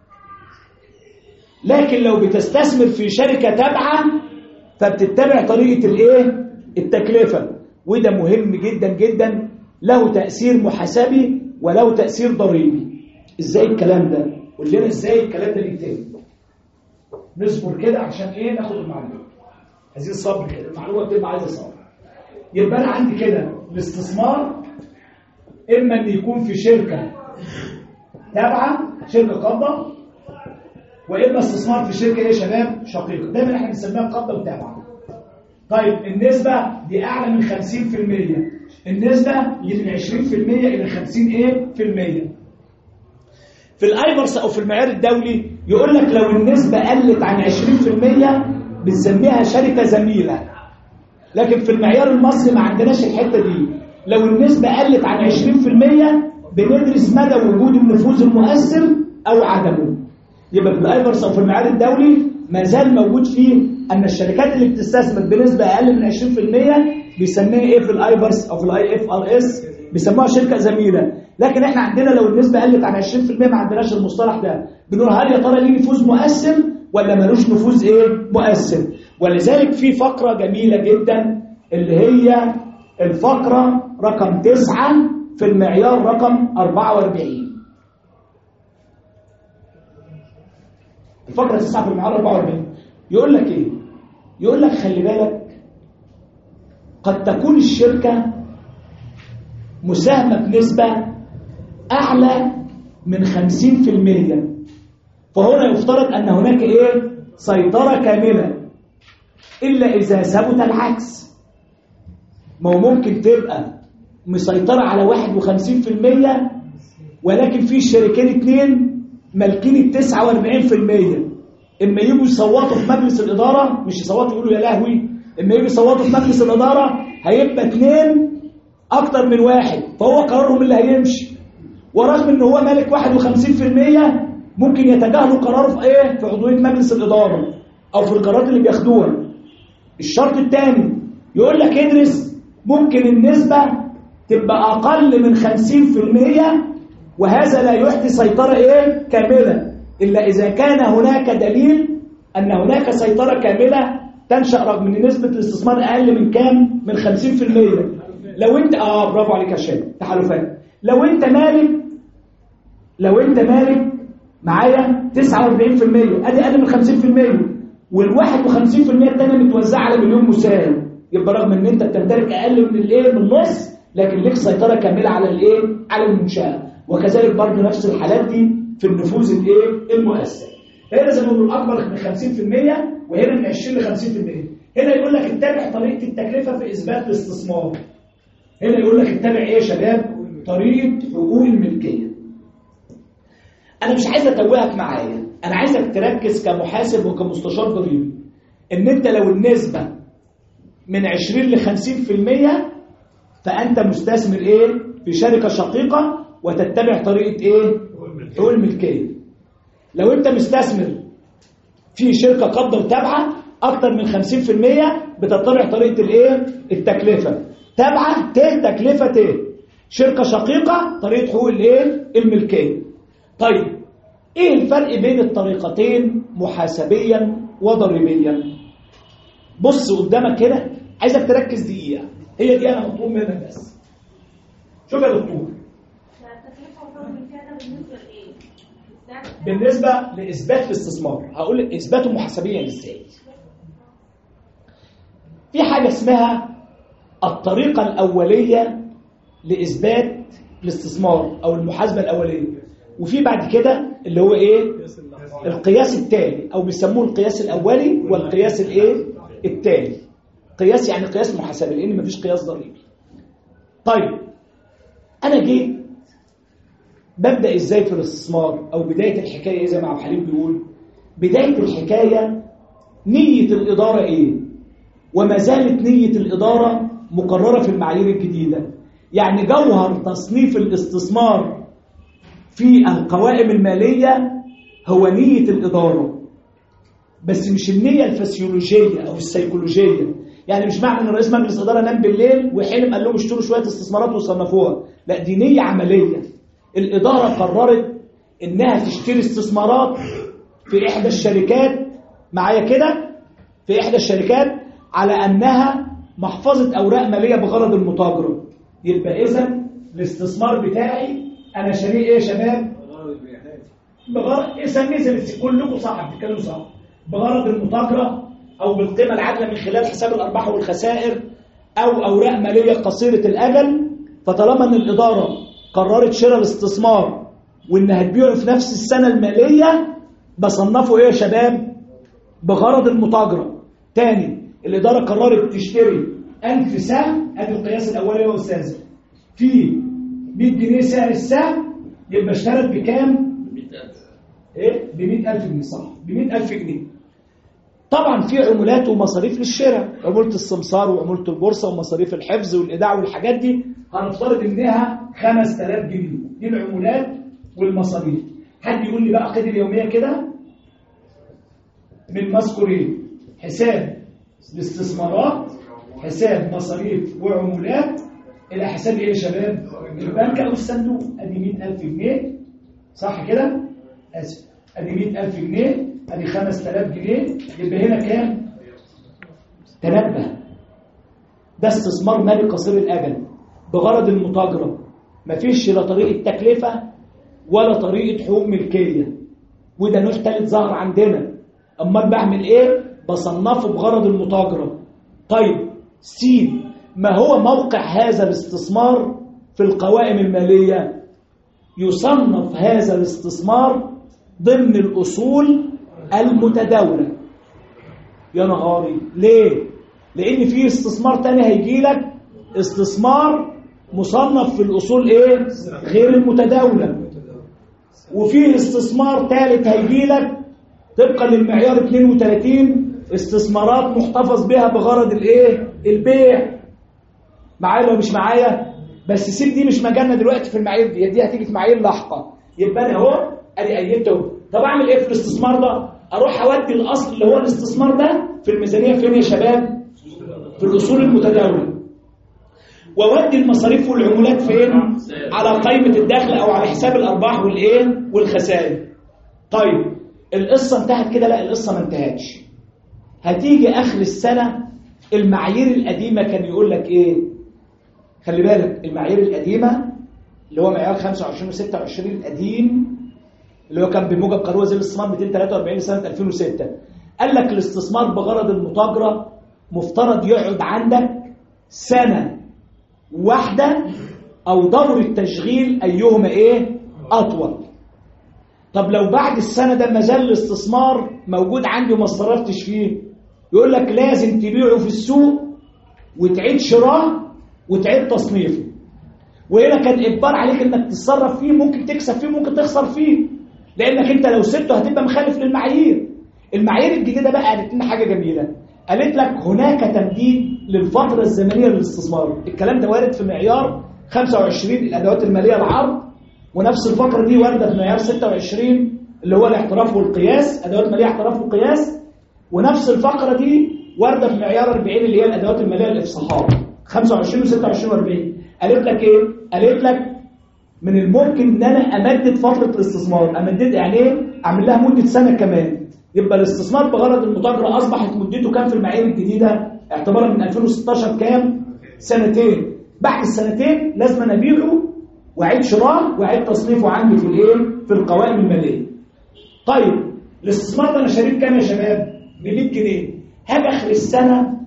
لكن لو بتستثمر في شركه تابعه فبتتبع طريقه الايه التكلفه. وده مهم جدا جدا، له تاثير محاسبي وله تاثير ضريبي. ازاي الكلام ده؟ قول لنا ازاي الكلام ده بيتم. نصبر كده عشان ايه ناخد المعلومه. عايزين صبر كده، المعلومه بتبقى عايزه صبر. يبقى انا عندي كده الاستثمار اما ان يكون في شركه تابعه شركه قابضه، واما استثمار في شركه ايه يا شباب شقيقه. دايما احنا بنسميها قابضه وتابعه. طيب النسبه دي اعلى من خمسين في المية، النسبه من عشرين في المية الى خمسين ايه في المية. في الايفرس او في المعيار الدولي يقول لك لو النسبه قلت عن عشرين في المية بنسميها شركه زميله. لكن في المعيار المصري ما عندناش الحته دي. لو النسبه قلت عن عشرين في المية بندرس مدى وجود النفوذ المؤثر او عدمه. يبقى في الايفرس او في المعيار الدولي ما زال موجود فيه ان الشركات اللي بتستثمر بنسبه اقل من عشرين في المية بيسميها ايه في الايفرس او في الاي اف ار اس بيسموها شركه زميله. لكن احنا عندنا لو النسبه قلت عن عشرين في المية ما عندناش المصطلح ده. بنقول هل يا ترى ليه نفوذ مؤثر ولا ملوش نفوذ ايه مؤثر. ولذلك في فقره جميله جدا اللي هي الفقره رقم تسعة في المعيار رقم أربعة وأربعين. الفقره تسعة في المعيار أربعة وأربعين يقول لك ايه؟ يقول لك خلي بالك قد تكون الشركه مساهمه بنسبه اعلى من خمسين في المية، فهنا يفترض ان هناك ايه سيطره كامله الا اذا ثبت العكس. ما هو ممكن تبقى مسيطره على واحد وخمسين في المية ولكن في شركتين اتنين مالكين ال تسعة وأربعين في المية. اما يجوا يصوتوا في مجلس الاداره مش يصوتوا يقولوا يا لهوي، اما يجوا يصوتوا في مجلس الاداره هيبقى اتنين اكتر من واحد، فهو قرارهم اللي هيمشي. ورغم ان هو مالك واحد وخمسين في المية ممكن يتجاهلوا قراره في ايه في عضويه مجلس الاداره او في القرارات اللي بياخدوها. الشرط الثاني يقول لك ادرس ممكن النسبه تبقى اقل من خمسين في المية وهذا لا يحدي سيطره ايه كامله الا اذا كان هناك دليل ان هناك سيطره كامله تنشا رغم ان نسبه الاستثمار اقل من كام من خمسين في المية. لو انت اه برافو عليك يا شباب تحالفات. لو انت مالك لو انت مالك معايا تسعة وأربعين في المية ادي اقل من خمسين في المية وال واحد وخمسين في المية الثانيه متوزعه على مليون مساهم، يبقى رغم ان انت بتمتلك اقل من الايه من النص لكن لك سيطره كامله على الايه على المنشاه. وكذلك برضه نفس الحالات دي في النفوذ الايه المؤثر. هنا زي ما بنقول اكبر من خمسين في المية وهنا من عشرين ل خمسين في المية. هنا يقول لك اتبع طريقه التكلفه في اثبات الاستثمار. هنا يقول لك اتبع ايه يا شباب طريقه حقوق الملكيه. انا مش عايز اتوهك معايا، انا عايزك تركز كمحاسب وكمستشار ضريبي ان انت لو النسبه من عشرين ل خمسين في المية فانت مستثمر ايه في شركه شقيقه وتتبع طريقه ايه حقوق الملكيه. لو انت مستثمر في شركه قابضه تابعه اكتر من خمسين في المية بتتبع طريقه الايه التكلفه تابعه ت تكلفه ت. شركه شقيقه طريقه حقوق الايه الملكيه. طيب ايه الفرق بين الطريقتين محاسبيا وضريبيا؟ بص قدامك كده عايزك تركز دقيقه، هي دي انا مطلوب منك بس. شوف يا دكتور التكلفه والضريبه بالنسبه لايه؟ بالنسبه لاثبات الاستثمار هقول لك اثباته محاسبيا ازاي. في حاجه اسمها الطريقه الاوليه لاثبات الاستثمار او المحاسبه الاوليه، وفي بعد كده اللي هو ايه القياس التالي او بيسموه القياس الاولي والقياس الايه التالي. قياس يعني قياس محاسبي لان مفيش قياس ضريبي. طيب انا جيت ببدا ازاي في الاستثمار او بدايه الحكايه ايه زي ما عبد الحليم بيقول؟ بدايه الحكايه نيه الاداره ايه؟ وما زالت نيه الاداره مقرره في المعايير الجديده. يعني جوهر تصنيف الاستثمار في القوائم الماليه هو نيه الاداره، بس مش النيه الفسيولوجيه او السيكولوجيه. يعني مش معنى ان رئيس مجلس الاداره نام بالليل وحلم قال لهم اشتروا شويه استثمارات وصنفوها، لا دي نيه عمليه. الاداره قررت انها تشتري استثمارات في احدى الشركات، معايا كده، في احدى الشركات على انها محفظه اوراق ماليه بغرض المتاجره. يبقى اذا الاستثمار بتاعي انا شاريه ايه يا شباب؟ بغرض اسميه كلكم صح بتتكلموا صح، بغرض المتاجره او بالقيمه العادله من خلال حساب الارباح والخسائر او اوراق ماليه قصيره الاجل. فطالما ان الاداره قررت شراء الاستثمار وانها تبيعه في نفس السنه الماليه بصنفه ايه يا شباب؟ بغرض المتاجره. تاني الاداره قررت تشتري ألف سهم، ادي القياس الاولي يا استاذ، في مية جنيه سعر السهم، يبقى اشترت بكام؟ ايه؟ ب مية ألف جنيه. صح، ب مية ألف جنيه. طبعا في عمولات ومصاريف للشراء، عموله السمسار وعموله البورصه ومصاريف الحفظ والايداع والحاجات دي، هنفترض انها خمسة آلاف جنيه. دي العمولات والمصاريف. حد يقول لي بقى قيد اليوميه كده من مذكورين: حساب الاستثمارات، حساب مصاريف وعمولات، الى حساب ايه يا شباب؟ البنك او الصندوق. ادي مية ألف جنيه، صح كده؟ اسف، ادي مية ألف جنيه، ادي خمسة آلاف جنيه، يبقى هنا كام؟ تنبه، ده استثمار مالي قصير الاجل بغرض المتاجره، مفيش لا طريقه تكلفه ولا طريقه حقوق ملكيه، وده نوع ثالث ظهر عندنا. امال بعمل ايه؟ بصنفه بغرض المتاجره. طيب سين، ما هو موقع هذا الاستثمار في القوائم الماليه؟ يصنف هذا الاستثمار ضمن الاصول المتداوله. يا نهاري، ليه؟ لان في استثمار تاني هيجي لك استثمار مصنف في الاصول ايه؟ غير المتداوله. وفي استثمار ثالث هيجي لك طبقا للمعيار اثنين وثلاثين استثمارات محتفظ بها بغرض الايه؟ البيع. معايا ولا مش معايا؟ بس سيب دي مش مجالنا دلوقتي في المعايير دي، دي هتيجي في معايير لاحقه. يبقى انا اهو ادي ايدته. طب اعمل ايه في الاستثمار ده؟ اروح اودي الاصل اللي هو الاستثمار ده في الميزانيه فين يا شباب؟ في الاصول المتداوله. واودي المصاريف والعمولات فين؟ على قائمه الدخل او على حساب الارباح والايه؟ والخسائر. طيب القصه انتهت كده؟ لا، القصه ما انتهتش. هتيجي اخر السنه المعايير القديمه كان يقول لك ايه؟ خلي بالك المعايير القديمه اللي هو معيار خمسة وعشرين وستة وعشرين القديم اللي هو كان بموجب قانون وزير الاستثمار مئتين وثلاثة وأربعين لسنه ألفين وستة، قال لك الاستثمار بغرض المتاجره مفترض يقعد عندك سنه واحده او دور التشغيل ايهما ايه؟ اطول. طب لو بعد السنه ده ما زال الاستثمار موجود عندي وما صرفتش فيه، يقول لك لازم تبيعه في السوق وتعيد شراه وتعيد تصنيفه. وهنا كان اجبار عليك انك تتصرف فيه، ممكن تكسب فيه ممكن تخسر فيه، لانك انت لو سبته هتبقى مخالف للمعايير. المعايير الجديده بقى قالت لنا حاجه جميله، قالت لك هناك تمديد للفتره الزمنيه للاستثمار. الكلام ده وارد في معيار خمسة وعشرين الادوات الماليه العرض، ونفس الفقره دي وارده في معيار ستة وعشرين اللي هو الاحتراف والقياس، ادوات ماليه احتراف وقياس، ونفس الفقره دي وارده في معيار أربعين اللي هي الادوات الماليه الافصاحات خمسة وعشرين وستة وعشرين وأربعين. قالت لك ايه؟ قالت لك من الممكن ان انا امدد فتره الاستثمار. امدد يعني ايه؟ اعمل لها مده سنه كمان. يبقى الاستثمار بغرض المتاجره اصبحت مدته كام في المعايير الجديده اعتبارا من ألفين وستاشر؟ كام؟ سنتين. بعد السنتين لازم انا ابيعه واعيد شراه واعيد تصنيفه عندي في الايه؟ في القوائم الماليه. طيب الاستثمار ده انا شاريه بكام يا شباب؟ ب مية جنيه. هاجي اخر السنه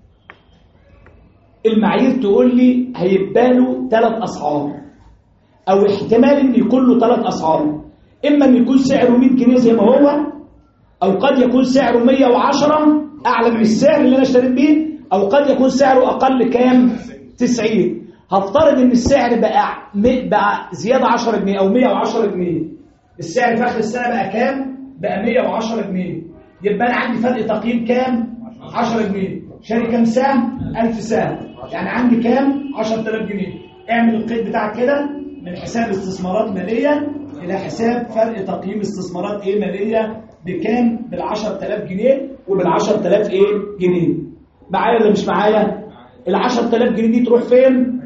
المعايير تقول لي هيبقى له ثلاث اسعار، او احتمال ان يكون له ثلاث اسعار، اما ان يكون سعره مية جنيه زي ما هو، او قد يكون سعره مية وعشرة اعلى من السعر اللي انا اشتريت بيه، او قد يكون سعره اقل كام؟ تسعين. هفترض ان السعر بقى بقى زياده عشرة جنيه او مية وعشرة جنيه. السعر في اخر السنه بقى كام؟ بقى مية وعشرة جنيه. يبقى انا عندي فرق تقييم كام؟ عشرة جنيه. شاري كام سهم؟ ألف سهم. يعني عندي كام؟ عشرة آلاف جنيه. اعمل القيد بتاعك كده من حساب استثمارات ماليه الى حساب فرق تقييم استثمارات ايه ماليه بكام؟ بال عشرة آلاف جنيه وبال عشرة آلاف ايه جنيه. معايا ولا مش معايا؟ ال عشرة آلاف جنيه دي تروح فين؟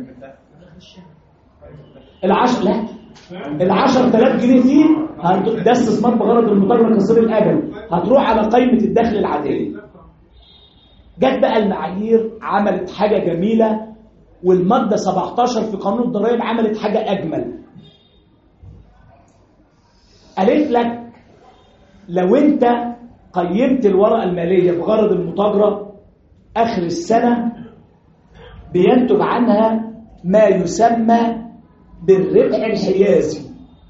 العشر لا ال عشرة آلاف جنيه دي ده استثمار بغرض المتاجره قصير الاجل، هتروح على قائمه الدخل العاديه. جت بقى المعايير عملت حاجه جميله، والماده سبعتاشر في قانون الضرائب عملت حاجه اجمل. قالت لك لو انت قيمت الورقه الماليه بغرض المتاجره اخر السنه بينتج عنها ما يسمى بالربح الحيازي،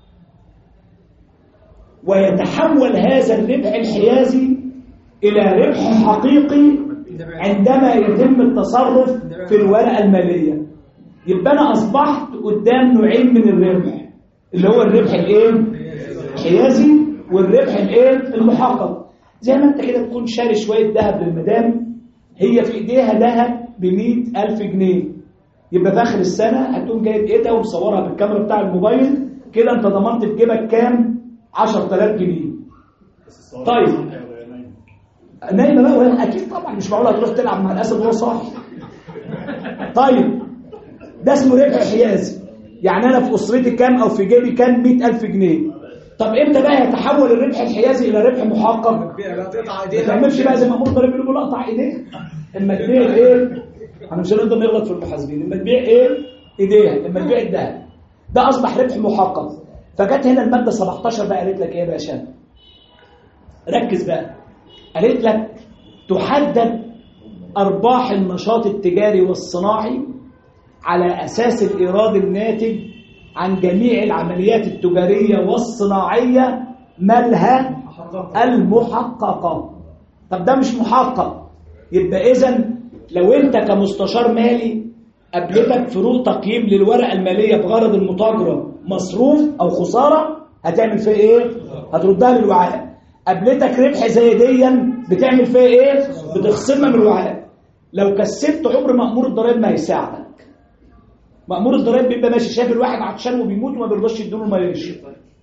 ويتحول هذا الربح الحيازي إلى ربح حقيقي عندما يتم التصرف في الورقة المالية. يبقى أنا أصبحت قدام نوعين من الربح، اللي هو الربح الإيه؟ الحيازي والربح الإيه؟ المحقق. زي ما أنت كده تكون شاري شوية ذهب للمدام، هي في إيديها ذهب بمئة ألف جنيه، يبقى في آخر السنة هتقوم جايب إيدها ومصورها بالكاميرا بتاع الموبايل كده، أنت ضمنت في جيبك كام؟ عشرة آلاف جنيه. طيب نايمة بقى؟ أكيد طبعا، مش معقولة تروح تلعب مع الأسد وهو صاحي. طيب ده اسمه ربح حيازي، يعني أنا في أسرتي كام أو في جيبي كام؟ مئة ألف جنيه. طب إمتى بقى يتحول الربح الحيازي إلى ربح محقق؟ ما تعملش بقى زي ما مأمور ضريبي يقول له اقطع إيديك. اما تبيع إيه؟ أنا مش هنقدر نغلط في المحاسبين. اما تبيع إيه؟ إيديها. اما تبيع الذهب. ده أصبح ربح محقق. فجت هنا المادة سبعتاشر بقى قالت لك إيه يا باشا؟ ركز بقى. قالت لك تحدد أرباح النشاط التجاري والصناعي على أساس الإيراد الناتج عن جميع العمليات التجارية والصناعية مالها المحققة. طب ده مش محقق، يبقى إذن لو أنت كمستشار مالي قابلتك فروق تقييم للورقة المالية بغرض المتاجرة مصروف أو خسارة، هتعمل فيها إيه؟ هتردها للوعاء. قابلتك ربح زي ديا بتعمل فيها إيه؟ بتخصمها من الوعاء. لو كسبت عمر مأمور الضرائب ما هيساعدك. مأمور الضرائب بيبقى ماشي شايف الواحد عطشان وبيموت وما بيرضاش يديله ما يشرب.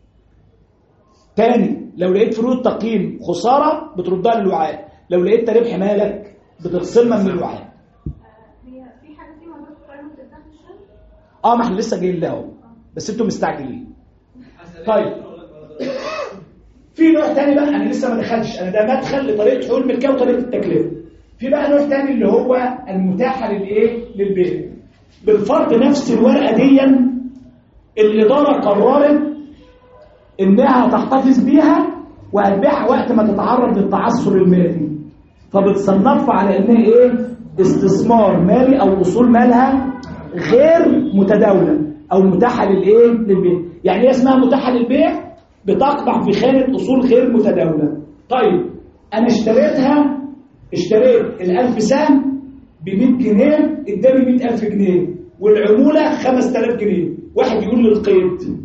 تاني، لو لقيت فروق تقييم خسارة بتردها للوعاء، لو لقيت ربح مالك بتخصمها من الوعاء. اه ما احنا لسه جايين لها بس انتوا مستعجلين. طيب في نوع تاني بقى انا لسه ما دخلتش، انا ده مدخل لطريقه حقوق الملكيه وطريقه التكلفه. في بقى نوع تاني اللي هو المتاحه للايه؟ للبيع. بالفرض نفس الورقه دي الاداره قررت انها تحتفظ بيها وهتبيعها وقت ما تتعرض للتعثر المالي، فبتصنفها على انها ايه؟ استثمار مالي او اصول مالها غير متداوله او متاحه للايه؟ للبيع. يعني ايه اسمها متاحه للبيع؟ بتقع في خانه اصول غير متداوله. طيب انا اشتريتها، اشتريت الألف سهم ب مئة جنيه، اداني مئة ألف جنيه والعموله خمسة آلاف جنيه. واحد يقول لي القيد،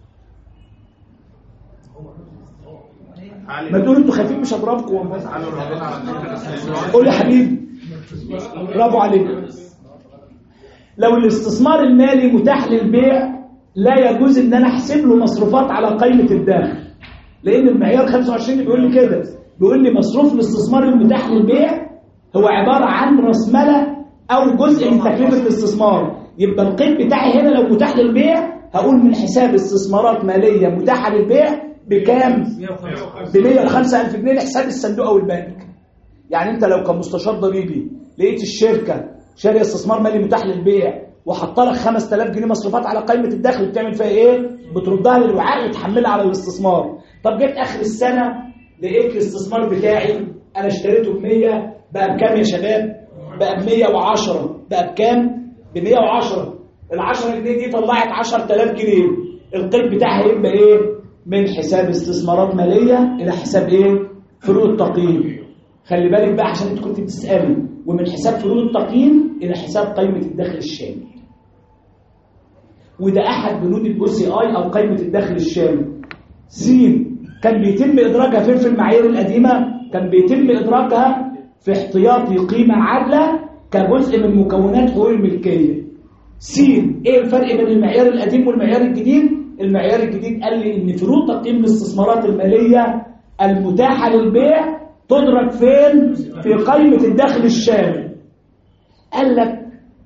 ما تقولوا انتوا خايفين مش هضربكم والله. قول يا حبيبي برافو عليك. لو الاستثمار المالي متاح للبيع لا يجوز ان انا احسب له مصروفات على قائمه الدخل، لان المعيار خمسة وعشرين بيقول لي كده، بيقول لي مصروف الاستثمار المتاح للبيع هو عباره عن راس مال او جزء من تكلفه الاستثمار. يبقى القيد بتاعي هنا لو متاح للبيع هقول من حساب استثمارات ماليه متاحه للبيع بكام؟ ب مئة وخمسة ألف جنيه لحساب الصندوق او البنك. يعني انت لو كمستشار ضريبي لقيت الشركه شاريه استثمار مالي متاح للبيع وحط لك خمسة آلاف جنيه مصروفات على قائمه الدخل، بتعمل فيها ايه؟ بتردها للوعاء وتحملها على الاستثمار. طب جيت اخر السنه لقيت الاستثمار بتاعي انا اشتريته ب مية، بقى بكام يا شباب؟ بقى ب مية وعشرة. بقى بكام؟ ب مية وعشرة. ال عشرة جنيه دي طلعت عشرة آلاف جنيه. القيد بتاعها يبقى ايه؟ من حساب استثمارات ماليه الى حساب ايه؟ فروق التقييم. خلي بالك بقى عشان انت كنت بتسالي، ومن حساب فروق التقييم الى حساب قيمه الدخل الشامل. وده احد بنود الاو سي اي او قيمه الدخل الشامل. س كان بيتم ادراجها فين في المعايير القديمه؟ كان بيتم ادراجها في احتياطي قيمه عادله كجزء من مكونات حقوق الملكيه. س ايه الفرق بين المعيار القديم والمعيار الجديد؟ المعيار الجديد قال لي ان فروق تقييم الاستثمارات الماليه المتاحه للبيع تدرج فين؟ في قيمه الدخل الشامل. قال لك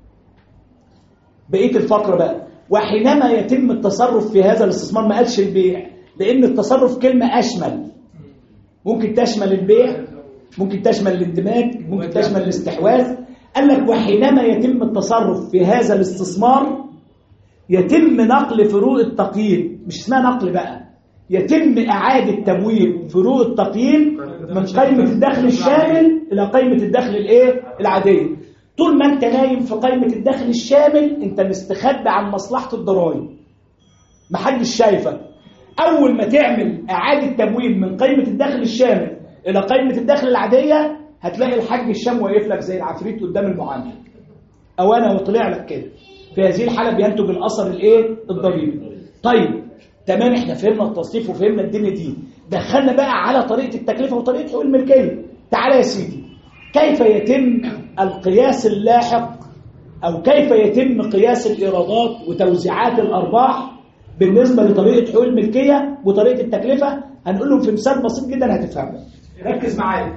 بقيه الفقره بقى، وحينما يتم التصرف في هذا الاستثمار، ما قالش البيع لان التصرف كلمه اشمل، ممكن تشمل البيع، ممكن تشمل الاندماج، ممكن تشمل الاستحواذ. قال لك وحينما يتم التصرف في هذا الاستثمار يتم نقل فروق التقييم، مش اسمها نقل بقى، يتم اعاده تمويل فروق التقييم من قيمه الدخل الشامل الى قيمه الدخل الايه العاديه. طول ما انت نايم في قيمه الدخل الشامل انت مستخبي عن مصلحه الضرائب، محدش شايفك. اول ما تعمل اعاده تمويل من قيمه الدخل الشامل الى قيمه الدخل العاديه هتلاقي الحاج الشام واقف لك زي العفريت قدام المعامل، او انا وطلع لك كده. في هذه الحاله بينتج الاثر الايه الضريبي. طيب تمام، احنا فهمنا التصنيف وفهمنا الدنيا دي، دخلنا بقى على طريقه التكلفه وطريقه حقوق الملكيه. تعالى يا سيدي، كيف يتم القياس اللاحق او كيف يتم قياس الايرادات وتوزيعات الارباح بالنسبه لطريقه حقوق الملكيه وطريقه التكلفه؟ هنقول لهم في مثال بسيط جدا هتفهمه. ركز معايا.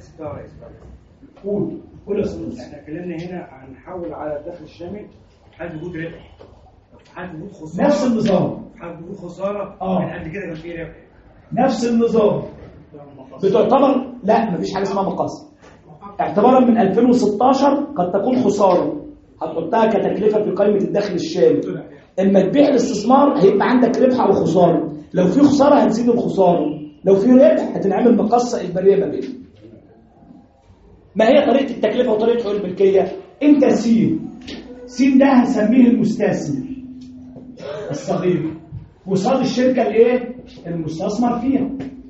قول قول يا استاذ. احنا اتكلمنا هنا هنحول على الدخل الشامل حد وجود ربح، حد وجود خساره، نفس النظام. حد وجود خساره اه من قبل كده كان فيه ربح، نفس النظام. بتعتبر لا مفيش حاجه اسمها مقاصد. اعتبارا من ألفين وستاشر قد تكون خساره هتحطها كتكلفه في قائمه الدخل الشامل. اما تبيع الاستثمار هيبقى عندك ربح او خساره، لو في خساره هتزيد الخساره، لو في ربح هتنعمل مقاصه اجباريه ما بينهم. ما هي طريقه التكلفه وطريقه حقوق الملكيه؟ انت سين سين ده هنسميه المستثمر الصغير، وصاد الشركه الايه المستثمر فيها.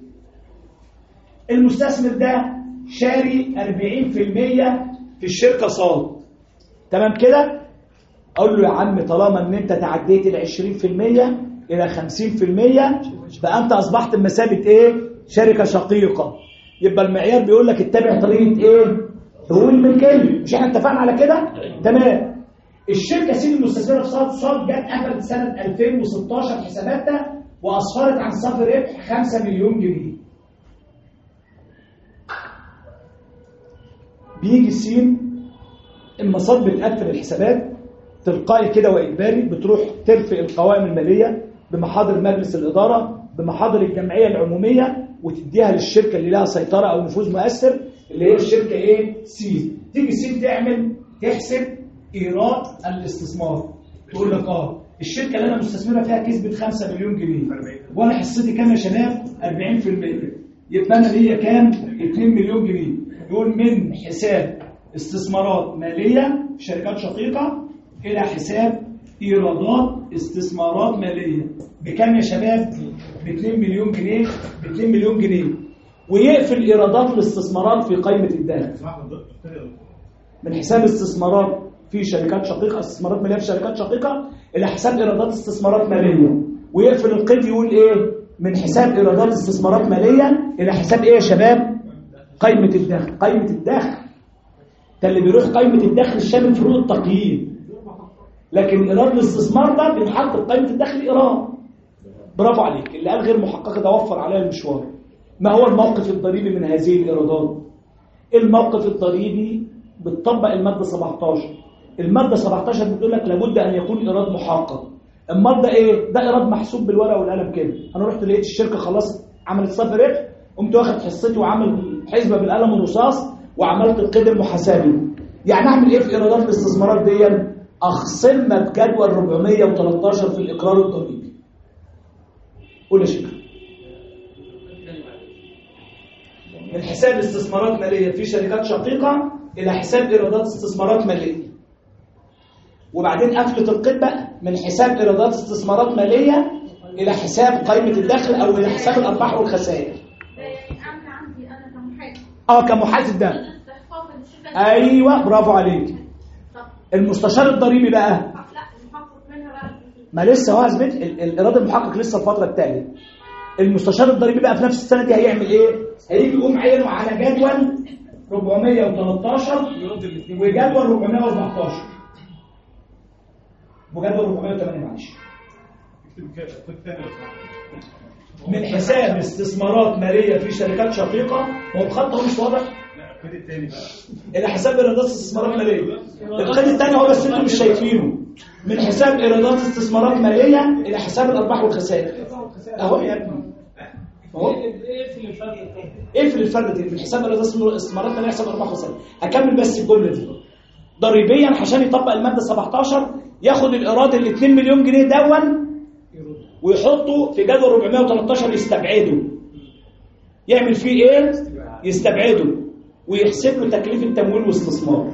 المستثمر ده شاري أربعين في المية في الشركه صاد، تمام كده؟ اقول له يا عم طالما ان انت تعديت ال عشرين في المية الى خمسين في المية فانت اصبحت بمثابه ايه شركه شقيقه. يبقى المعيار بيقول لك اتبع طريقه ايه حقوق الملكيه، مش احنا اتفقنا على كده؟ تمام. الشركه سين المستثمره في صاد صاد جت قفلت سنه ألفين وستاشر حساباتها واسفرت عن صافي ربح خمسة مليون جنيه. بيجي سين اما صاد بتقفل الحسابات تلقائي كده واجباري، بتروح ترفق القوائم الماليه بمحاضر مجلس الاداره بمحاضر الجمعيه العموميه وتديها للشركه اللي لها سيطره او نفوذ مؤثر اللي هي الشركه ايه سين. تيجي سين تعمل تحسب ايراد الاستثمار، تقول لك اه الشركه اللي انا مستثمره فيها كسبت خمسة مليون جنيه وانا حصتي كام يا شباب؟ أربعين في المية، يبقى انا ليا كام؟ اتنين مليون جنيه. يقول من حساب استثمارات ماليه في شركات شقيقه الى حساب ايرادات استثمارات ماليه بكام يا شباب؟ ب اتنين مليون جنيه، ب اتنين مليون جنيه، ويقفل ايرادات الاستثمارات في قائمه الدخل من حساب استثمارات في شركات شقيقه، استثمارات ماليه في شركات شقيقه الى حساب ايرادات استثمارات ماليه، ويقفل القيد يقول ايه؟ من حساب ايرادات استثمارات ماليه الى حساب ايه يا شباب؟ قائمه الدخل. قائمه الدخل ده اللي بيروح قائمه الدخل الشامل فروق التقييم، لكن ايراد الاستثمار ده بيتحط في قائمه الدخل ايراد. برافو عليك، اللي قال غير محققه ده وفر عليها المشوار. ما هو الموقف الضريبي من هذه الايرادات؟ الموقف الضريبي بتطبق الماده سبعتاشر. الماده سبعتاشر بتقول لك لابد ان يكون ايراد محقق. امال ده ايه؟ ده ايراد محسوب بالورقه والقلم كده. انا رحت لقيت الشركه خلاص عملت صافي ربح، قمت واخد حصتي وعامل حسبه بالقلم والرصاص وعملت القيد المحاسبي. يعني اعمل ايه في ايرادات الاستثمارات دي؟ اخصمها بجدول أربعمية وتلتاشر في الاقرار الضريبي. قول يا شيخ. حساب استثمارات ماليه في شركات شقيقه الى حساب ايرادات استثمارات ماليه. وبعدين قفله القيد بقى من حساب ايرادات استثمارات ماليه الى حساب قائمه الدخل او الى حساب الارباح والخسائر. اعمل عندي انا كمحاسب اه كمحاسب ده. ايوه برافو عليك. المستشار الضريبي بقى لا المحقق منها بقى ما لسه هو اثبت الايراد المحقق لسه الفتره الثانيه. المستشار الضريبي بقى في نفس السنه دي هيعمل ايه؟ هيجي يقوم عينه على جدول أربعمية وتلتاشر وجدول أربعمية وأربعتاشر وجدول أربعمية وتمانية معلش. من حساب استثمارات ماليه في شركات شقيقه هو بخطه مش واضح؟ لا القيد الثاني بقى الى حساب ايرادات استثمارات ماليه. القيد الثاني هو بس انتم مش شايفينه. من حساب ايرادات استثمارات ماليه الى حساب الارباح والخسائر. اهو يا ابني اهو اقفل الفرق اقفل الفرق دي من حساب ايرادات استثمارات ماليه حساب الارباح والخسائر. اكمل بس الجمله دي. ضريبيا عشان يطبق الماده سبعتاشر ياخد الايراد ال اتنين مليون جنيه دون ويحطه في جدول أربعمية وتلتاشر يستبعده. يعمل فيه ايه؟ يستبعده ويحسب له تكلفه تمويل واستثمار.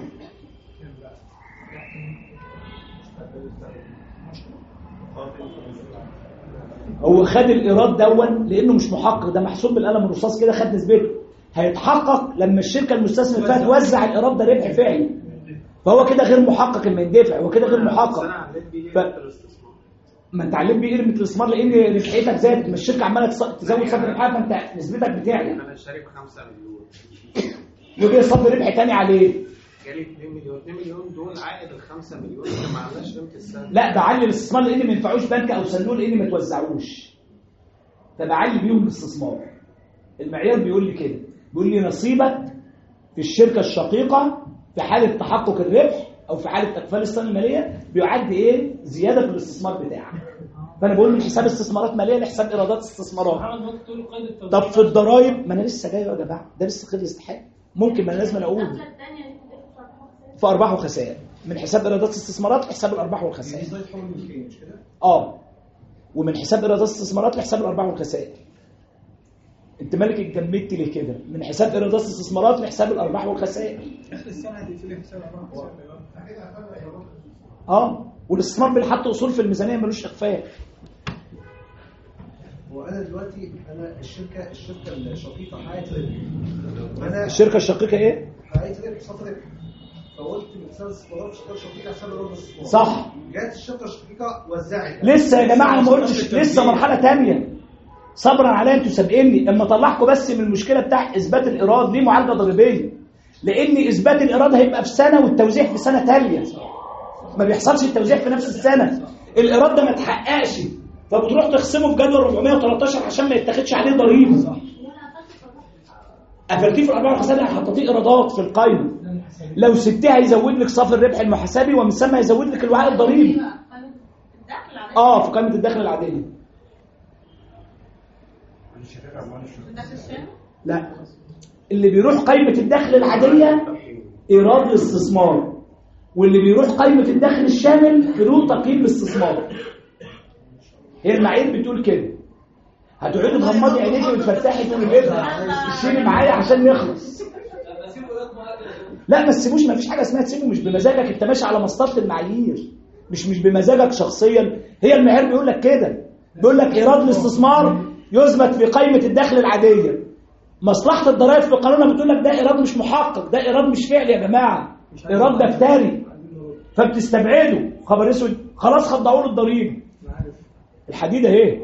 هو خد الايراد دون لانه مش محقق، ده محسوب بالقلم الرصاص كده، خد نسبته. هيتحقق لما الشركه المستثمر فيها توزع الايراد ده ربح فعلي، فهو كده غير محقق لما يندفع، هو كده غير محقق. ف... ما انت علمت بيه قيمه الاستثمار لان ربحيتك زادت، ما الشركه عماله تزود صافي ربحها فانت نسبتك بتعلى. انا شاري ب خمسة مليون وجاي صافي ربح تاني عليه جالي اتنين مليون، اتنين مليون دول عائد ال خمسة مليون اللي ما عملناش قيمه السنه. لا بعلي الاستثمار لان ما ينفعوش بنك او صندوق لان ما توزعوش، فبعلي بيهم الاستثمار. المعيار بيقول لي كده، بيقول لي نصيبك في الشركه الشقيقه في حاله تحقق الربح او في حاله اقفال السنه الماليه بيعد ايه؟ زياده في الاستثمار بتاعك. فانا بقول من حساب استثمارات ماليه لحساب ايرادات استثمارات. طب في الضرايب ما انا لسه جاي يا جماعه، ده لسه قيد الاستحقاق. ممكن ما لازم اقول في ارباح وخسائر من حساب ايرادات استثمارات لحساب الارباح والخسائر. اه ومن حساب ايرادات استثمارات لحساب الارباح والخسائر. انت مالك اتجمدت ليه كده؟ من حساب ايرادات استثمارات لحساب الارباح والخسائر. اخر السنه هتقفل حساب الارباح والخسائر. اه والاستثمار بالحط اصول في الميزانيه ملوش اخفاء. وانا دلوقتي انا الشركه الشركه الشقيقه حققت ربح. انا الشركه الشقيقه ايه؟ حققت ربح صافي ربح. فقلت من حساب الاستثمارات الشركه الشقيقه حساب ايرادات الاستثمار. صح. جت الشركه الشقيقه وزعت. لسه يا جماعه ما قلتش، لسه مرحله ثانيه. صبرا عليا انتوا سابقيني اما اطلعكم بس من المشكله بتاع اثبات الايراد ليه معالجه ضريبيه. لان اثبات الايراد هيبقى في سنه والتوزيع في سنه ثانيه. ما بيحصلش التوزيع في نفس السنه. الايراد ده ما اتحققش فبتروح تخصمه في جدول أربعمية وتلتاشر عشان ما يتاخدش عليه ضريبه. قفلتيه في الارباح والخسائر حطيتيه ايرادات في القائمه. لو سبتيها هيزود لك صافي الربح المحاسبي ومن ثم هيزود لك الوعاء الضريبي. اه في قائمه الدخل العاديه. لا اللي بيروح قائمه الدخل العاديه ايراد الاستثمار، واللي بيروح قائمه الدخل الشامل فروض تقييم الاستثمار. هي المعايير بتقول كده. هتقعدي تغمضي عينيكي وتفتحي تقولي ايه تشيلي معايا عشان نخلص. لا ما تسيبوش، ما فيش حاجه اسمها تسيبه مش بمزاجك، انت ماشي على مسطره المعايير مش مش بمزاجك شخصيا. هي المعايير بيقول لك كده، بيقول لك ايراد الاستثمار يثبت في قائمه الدخل العاديه. مصلحه الضرائب في قانونها بتقول لك ده ايراد مش محقق، ده ايراد مش فعلي يا جماعه، ايراد دفتري فبتستبعده. خبر اسود خلاص خضعوا له الضريبه. الحديده اهي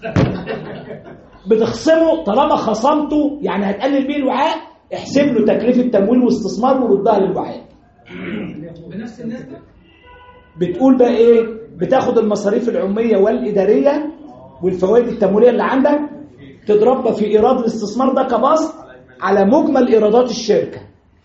بتخصمه طالما خصمته يعني هتقلل بيه الوعاء، احسب له تكلفه تمويل واستثمار وردها للوعاء بنفس النسبه. بتقول بقى ايه؟ بتاخد المصاريف العموميه والاداريه والفوائد التمويليه اللي عندك تضربها في ايراد الاستثمار ده كبسط على مجمل ايرادات الشركه.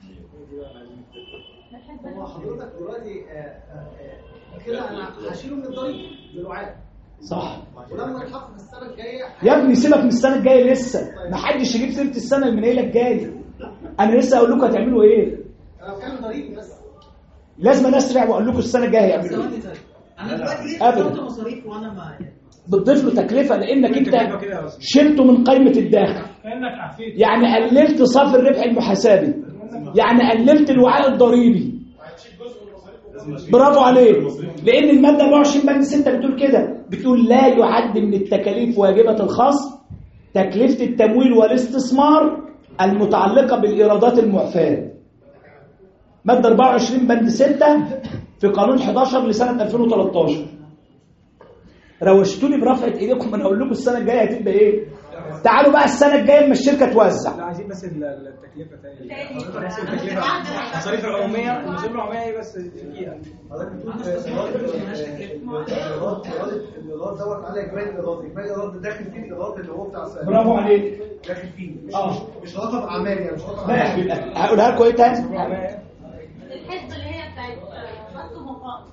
هو حضرتك دلوقتي كده انا هشيله من الضريبه بالوعاء صح. ولما يتحط في السنه الجايه يا ابني سيبك من السنه الجايه لسه، ما حدش يجيب سيره السنه المنيله الجايه. انا لسه اقول لكم هتعملوا ايه. انا بتكلم ضريبي بس. لازم انا اسرع واقول لكم السنه الجايه هيعملوا ايه. انا دلوقتي ليه ابدا بحط مصاريف وانا ما بتضيف له تكلفه لانك انت شلته من قائمه الداخل، كانك عفيت يعني قللت صافي الربح المحاسبي، يعني قللت الوعاء الضريبي. برافو عليك، لان الماده أربعة وعشرين بند ستة بتقول كده، بتقول لا يعد من التكاليف واجبه الخصم تكلفه التمويل والاستثمار المتعلقه بالايرادات المعفاه. ماده أربعة وعشرين بند ستة في قانون حداشر لسنه ألفين وثلاثة عشر. روشتوني برفعه ايديكم، انا اقول لكم السنه الجايه هتبقى ايه. تعالوا بقى السنه الجايه اما الشركه توزع. لا عايزين بس التكلفه تاني. التكلفه المصاريف العموميه، المصاريف العموميه ايه بس دقيقه. حضرتك بتقول الايراد الايراد دوت على اجمالي الايراد، اجمالي الايراد ده داخل فيه الايراد اللي هو بتاع السنه. برافو عليك. داخل فيه مش اه مش رقم اعمالي يعني، مش رقم لا اعمالي. هقولها لكم ايه تاني؟ الحته اللي هي بتاعت خط مقام.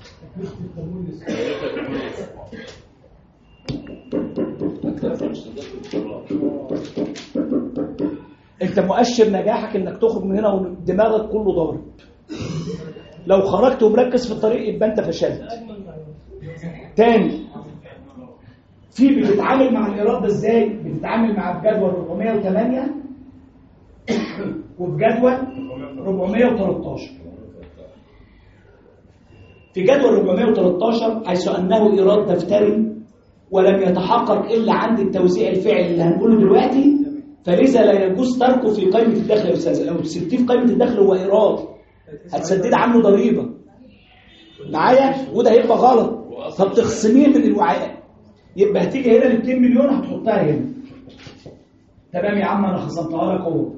انت مؤشر نجاحك انك تخرج من هنا ودماغك كله ضارب. لو خرجت ومركز في الطريق يبقى انت فشلت. تاني، في بتتعامل مع الايراد ده ازاي؟ بتتعامل مع الجدول أربعمائة وثمانية وبجدول أربعمائة وثلاثة عشر. في جدول أربعمائة وثلاثة عشر حيث انه ايراد دفتري ولم يتحقق الا عند التوزيع الفعلي اللي هنقوله دلوقتي، فلذا لا يجوز تركه في قائمه الدخل يا استاذ. لو سبتيه في قائمه الدخل هو ايراد هتسدد عنه ضريبه معايا، وده هيبقى غلط، فبتخصميه من الوعاء. يبقى هتيجي هنا ال اتنين مليون هتحطها هنا. تمام يا عم انا خصمتها لك اهو.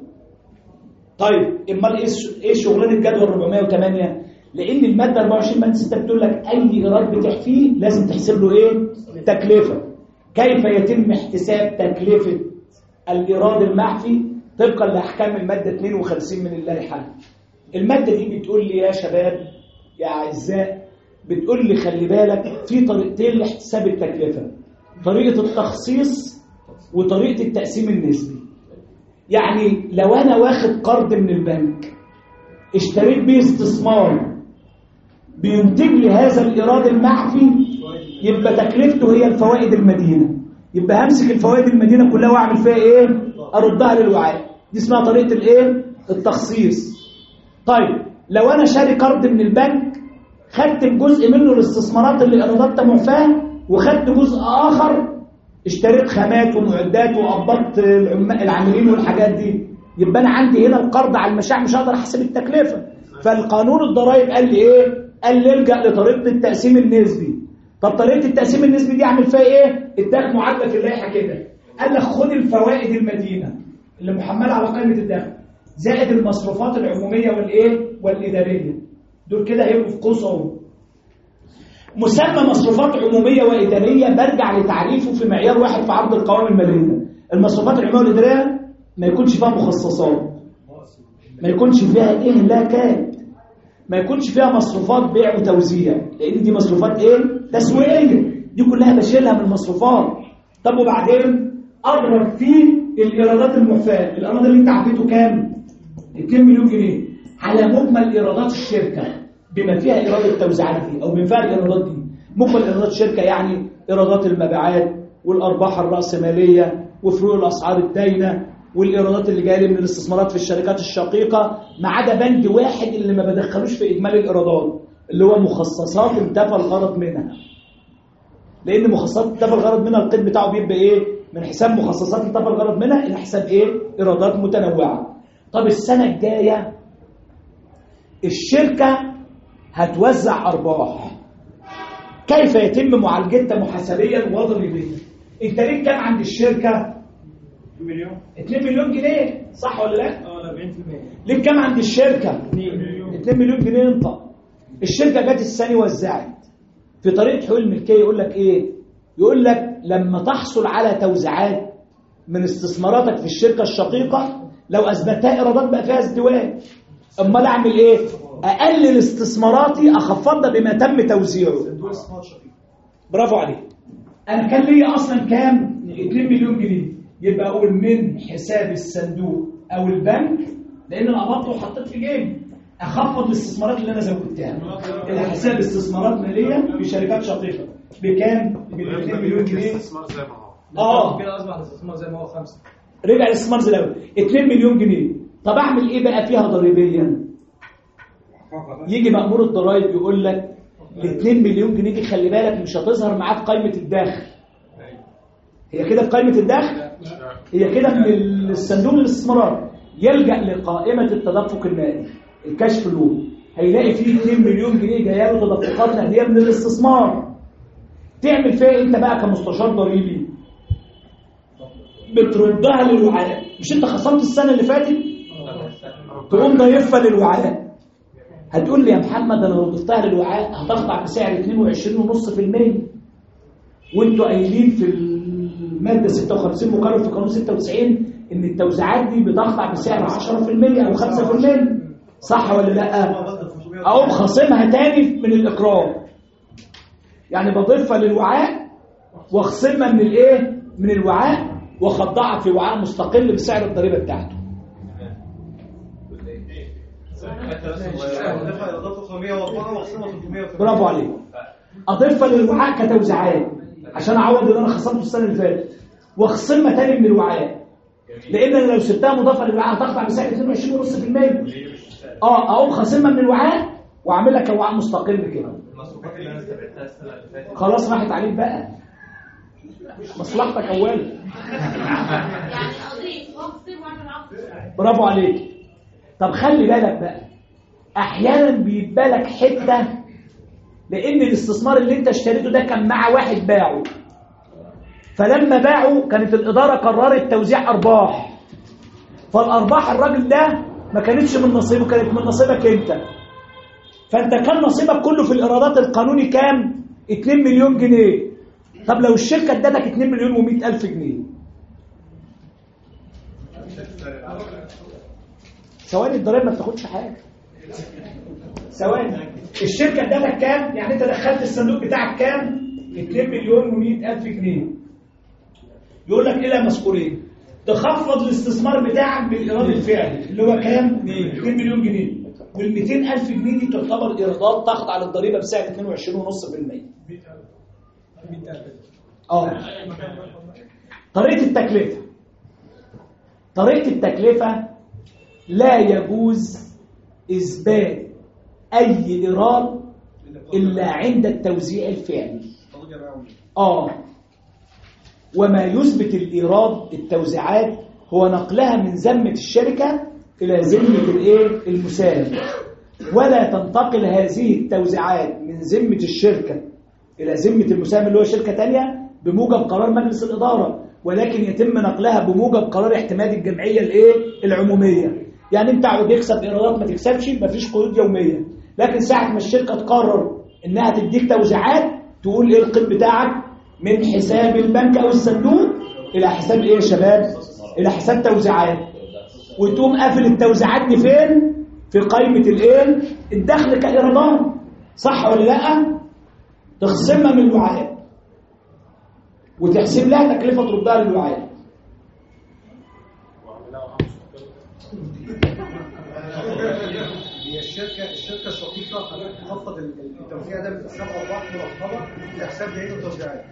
طيب امال ايه ايه شغلانه الجدول أربعمائة وثمانية؟ لان الماده أربعة وعشرين بند ستة بتقول لك اي ايراد بتحفيه لازم تحسب له ايه؟ تكلفه. كيف يتم احتساب تكلفه الايراد المحفي طبقا لاحكام الماده اثنين وخمسين من اللائحه؟ الماده دي بتقول لي يا شباب يا اعزاء، بتقول لي خلي بالك في طريقتين لاحتساب التكلفه، طريقه التخصيص وطريقه التقسيم النسبي. يعني لو انا واخد قرض من البنك اشتريت بيه استثمار بينتج لي هذا الايراد المحفي، يبقى تكلفته هي الفوائد المدينه، يبقى همسك الفوائد المدينه كلها واعمل فيها ايه؟ اردها للوعاء. دي اسمها طريقه الايه؟ التخصيص. طيب لو انا شاري قرض من البنك خدت جزء منه الاستثمارات اللي ايراداتها معفاه، وخدت جزء اخر اشتريت خامات ومعدات وقبضت العاملين والحاجات دي، يبقى انا عندي هنا القرض على المشاع مش هقدر احسب التكلفه. فالقانون الضرائب قال لي ايه؟ قال لي الجا لطريقه التقسيم النسبي. طب طريقه التقسيم النسبي دي اعمل فيها ايه؟ اداك معادله في اللائحه كده، قال لك خد الفوائد المدينه اللي محمله على قائمه الدخل زائد المصروفات العموميه والايه؟ والاداريه. دول كده هيبقوا في قوس اهو. مسمى مصروفات عموميه واداريه برجع لتعريفه في معيار واحد في عرض القوائم الماليه. المصروفات العموميه والاداريه ما يكونش فيها مخصصات، ما يكونش فيها اهلاكات، ما يكونش فيها مصروفات بيع وتوزيع، لان دي مصروفات ايه؟ تسويقيه، دي كلها بشيلها من المصروفات. طب وبعدين اضرب فيه الايرادات المعفاه. الايراد اللي انت عفيته كام؟ اتنين مليون جنيه على مجمل ايرادات الشركه بما فيها ايراد التوزيعات دي او بما فيها الايرادات دي. مجمل ايرادات الشركه يعني ايرادات المبيعات والارباح الراسماليه وفروق الاسعار الداينه والايرادات اللي جايه لي من الاستثمارات في الشركات الشقيقه، ما عدا بند واحد اللي ما بدخلوش في اجمالي الايرادات اللي هو مخصصات انتفى الغرض منها. لان مخصصات انتفى الغرض منها القيد بتاعه بيبقى ايه؟ من حساب مخصصات انتفى الغرض منها الى حساب ايه؟ ايرادات متنوعه. طب السنه الجايه الشركه هتوزع ارباح، كيف يتم معالجتها محاسبيا وضريبيا؟ انت ليك كام عند الشركه؟ مليون اتنين مليون جنيه صح ولا لا؟ اه أربعين بالمية. ليك كام عند الشركه؟ اتنين مليون. اتنين مليون جنيه. انت الشركه جت السنه وزعت في طريقه حقوق الملكيه، يقول لك ايه؟ يقول لك لما تحصل على توزيعات من استثماراتك في الشركه الشقيقه لو اثبتها ايرادات بقى فيها ازدواج، امال اعمل ايه؟ اقلل استثماراتي اخفضها بما تم توزيعه. برافو عليك. انا كان ليا اصلا كام؟ اتنين مليون جنيه، يبقى اقول من حساب الصندوق او البنك لان انا قبضته وحطيت في جيبي، اخفض الاستثمارات اللي انا زودتها الى حساب استثمارات ماليه في شركات شقيقه بكام؟ ب اتنين مليون جنيه. الاستثمار زي ما هو. اه كده اصبح الاستثمار زي ما هو خمسة. رجع الاستثمار زي الاول اتنين مليون جنيه. طب اعمل ايه بقى فيها ضريبيا؟ يجي مأمور الضرايب يقول لك ال اتنين مليون جنيه دي خلي بالك مش هتظهر معاه في قائمة الدخل. هي كده في قائمة الدخل؟ هي كده من الصندوق الاستثمارات. يلجأ لقائمة التدفق المالي الكاش فلو، هيلاقي فيه اتنين مليون جنيه جايه له تدفقات نقديه من الاستثمار. تعمل فيها انت بقى كمستشار ضريبي؟ بتردها للوعاء. مش انت خصمت السنه اللي فاتت؟ تقوم ضايفها للوعاء. هتقول لي يا محمد انا لو ضفتها للوعاء هتخضع بسعر اتنين وعشرين فاصلة خمسة بالمية، وانتوا قايلين في الماده ستة وخمسين مقرر في قانون ستة وتسعين ان التوزيعات دي بتخضع بسعر عشرة بالمية او خمسة بالمية، صح ولا لا؟ اقوم خاصمها تاني من الاقرار، يعني بضيفها للوعاء واخصمها من الايه؟ من الوعاء واخضعها في وعاء مستقل بسعر الضريبه بتاعته. برافو عليك. اضيفها للوعاء كتوزيعات عشان اعوض اللي انا خصمته السنه اللي فاتت، واخصمها تاني من الوعاء، لان انا لو سبتها مضافه للوعاء هتخضع بسعر اتنين وعشرين فاصلة خمسة بالمية. اه اقوم خاصمها من الوعاء واعمل لك وعاء مستقل كده. خلاص راحت عليك بقى، مصلحتك اولا. يعني اضيف واخصم واعمل عقد. برافو عليك. طب خلي بالك بقى، احيانا بيبقى لك حته لان الاستثمار اللي انت اشتريته ده كان مع واحد باعه، فلما باعه كانت الاداره قررت توزيع ارباح، فالارباح الراجل ده ما كانتش من نصيبه، كانت من نصيبك انت. فانت كان نصيبك كله في الايرادات القانوني كام؟ اتنين مليون جنيه. طب لو الشركه ادتك اتنين مليون ومئة الف جنيه، ثواني الضرائب ما بتاخدش حاجه. ثواني، الشركه ادتك كام؟ يعني انت دخلت الصندوق بتاعك كام؟ اتنين مليون ومئة الف جنيه. يقول لك ايه لا مذكورين، تخفض الاستثمار بتاعك بالايراد الفعلي اللي هو كام؟ اتنين مليون جنيه، وال مئتين الف جنيه دي تعتبر ايرادات تخضع للضريبه بسعر اتنين وعشرين فاصلة خمسة بالمية. اه طريقه التكلفه طريقه التكلفه لا يجوز اثبات اي ايراد الا عند التوزيع الفعلي. اه وما يثبت الايراد التوزيعات هو نقلها من ذمه الشركه الى ذمه الايه؟ المساهم، ولا تنتقل هذه التوزيعات من ذمه الشركه الى ذمه المساهم اللي هو شركه ثانيه بموجب قرار مجلس الاداره، ولكن يتم نقلها بموجب قرار اعتماد الجمعيه الايه؟ العموميه. يعني انت عاوز تكسب ايرادات ما تكسبش، مفيش قيود يوميه، لكن ساعه ما الشركه تقرر انها تديك توزيعات تقول ايه القيد بتاعك؟ من حساب البنك او الصندوق الى حساب ايه يا شباب؟ الى حساب توزيعات، وتقوم قافل التوزيعات دي فين؟ في قائمه الايه؟ الدخل كايرادات، صح ولا لا؟ تخصمها من الوعاء وتحسب لها تكلفه تردها للوعاء. هي الشركه الشركه الشقيقه هتخفض التوزيع ده من حساب ارباح مرتبه لحساب دين التوزيعات.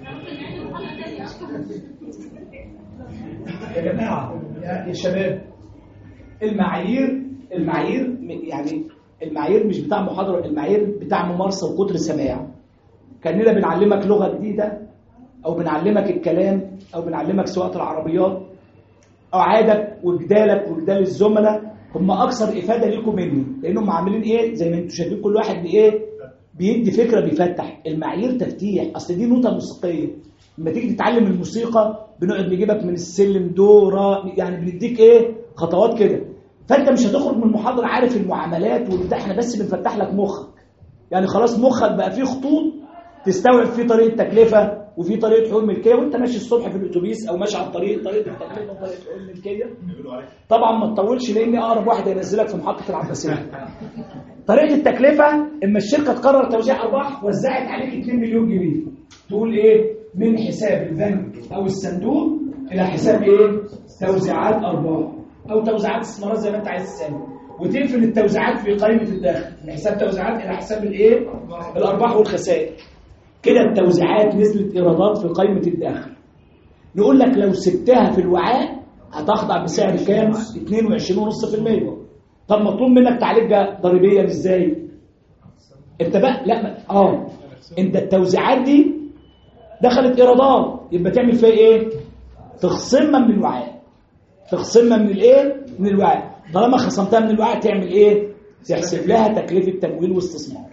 يا جماعه يا شباب، المعايير المعايير يعني المعايير مش بتاع محاضره، المعايير بتاع ممارسه وكتر سماع. كاننا بنعلمك لغه جديده او بنعلمك الكلام او بنعلمك سواقه العربيات، او عادك وجدالك وجدال الزملاء هم اكثر افاده ليكم مني، لانهم عاملين ايه؟ زي ما انتم شايفين كل واحد بايه؟ بيدي فكره بيفتح. المعايير تفتيح، اصل دي نوتة موسيقيه. لما تيجي تتعلم الموسيقى بنقعد نجيبك من السلم دو را، يعني بنديك ايه؟ خطوات كده. فانت مش هتخرج من المحاضره عارف المعاملات والبتاع، احنا بس بنفتح لك مخك. يعني خلاص مخك بقى فيه خطوط تستوعب فيه طريقه تكلفه وفي طريقه حقوق ملكيه، وانت ماشي الصبح في الاتوبيس او ماشي على الطريق طريقه التكلفه وطريقه حقوق الملكيه. طبعا ما تطولش لان اقرب واحد هينزلك في محطه العباسيه. طريقه التكلفه اما الشركه تقرر توزيع ارباح وزعت عليك اتنين مليون جنيه، تقول ايه؟ من حساب البنك او الصندوق الى حساب ايه؟ توزيعات ارباح او توزيعات استثمارات زي ما انت عايز تسمي، وتقفل التوزيعات في قائمه الدخل من حساب توزيعات الى حساب الايه؟ الارباح والخسائر. كده التوزيعات نزلت ايرادات في قائمه الدخل. نقول لك لو سبتها في الوعاء هتخضع بسعر كام؟ اتنين وعشرين فاصلة خمسة بالمية. طب مطلوب منك تعالجها ضريبيا ازاي؟ انت بقى لا اه انت التوزيعات دي دخلت ايرادات، يبقى تعمل فيها ايه؟ تخصمها من الوعاء. تخصمها من الايه؟ من الوعاء. طالما خصمتها من الوعاء تعمل ايه؟ تحسب لها تكلفه تمويل واستثمار.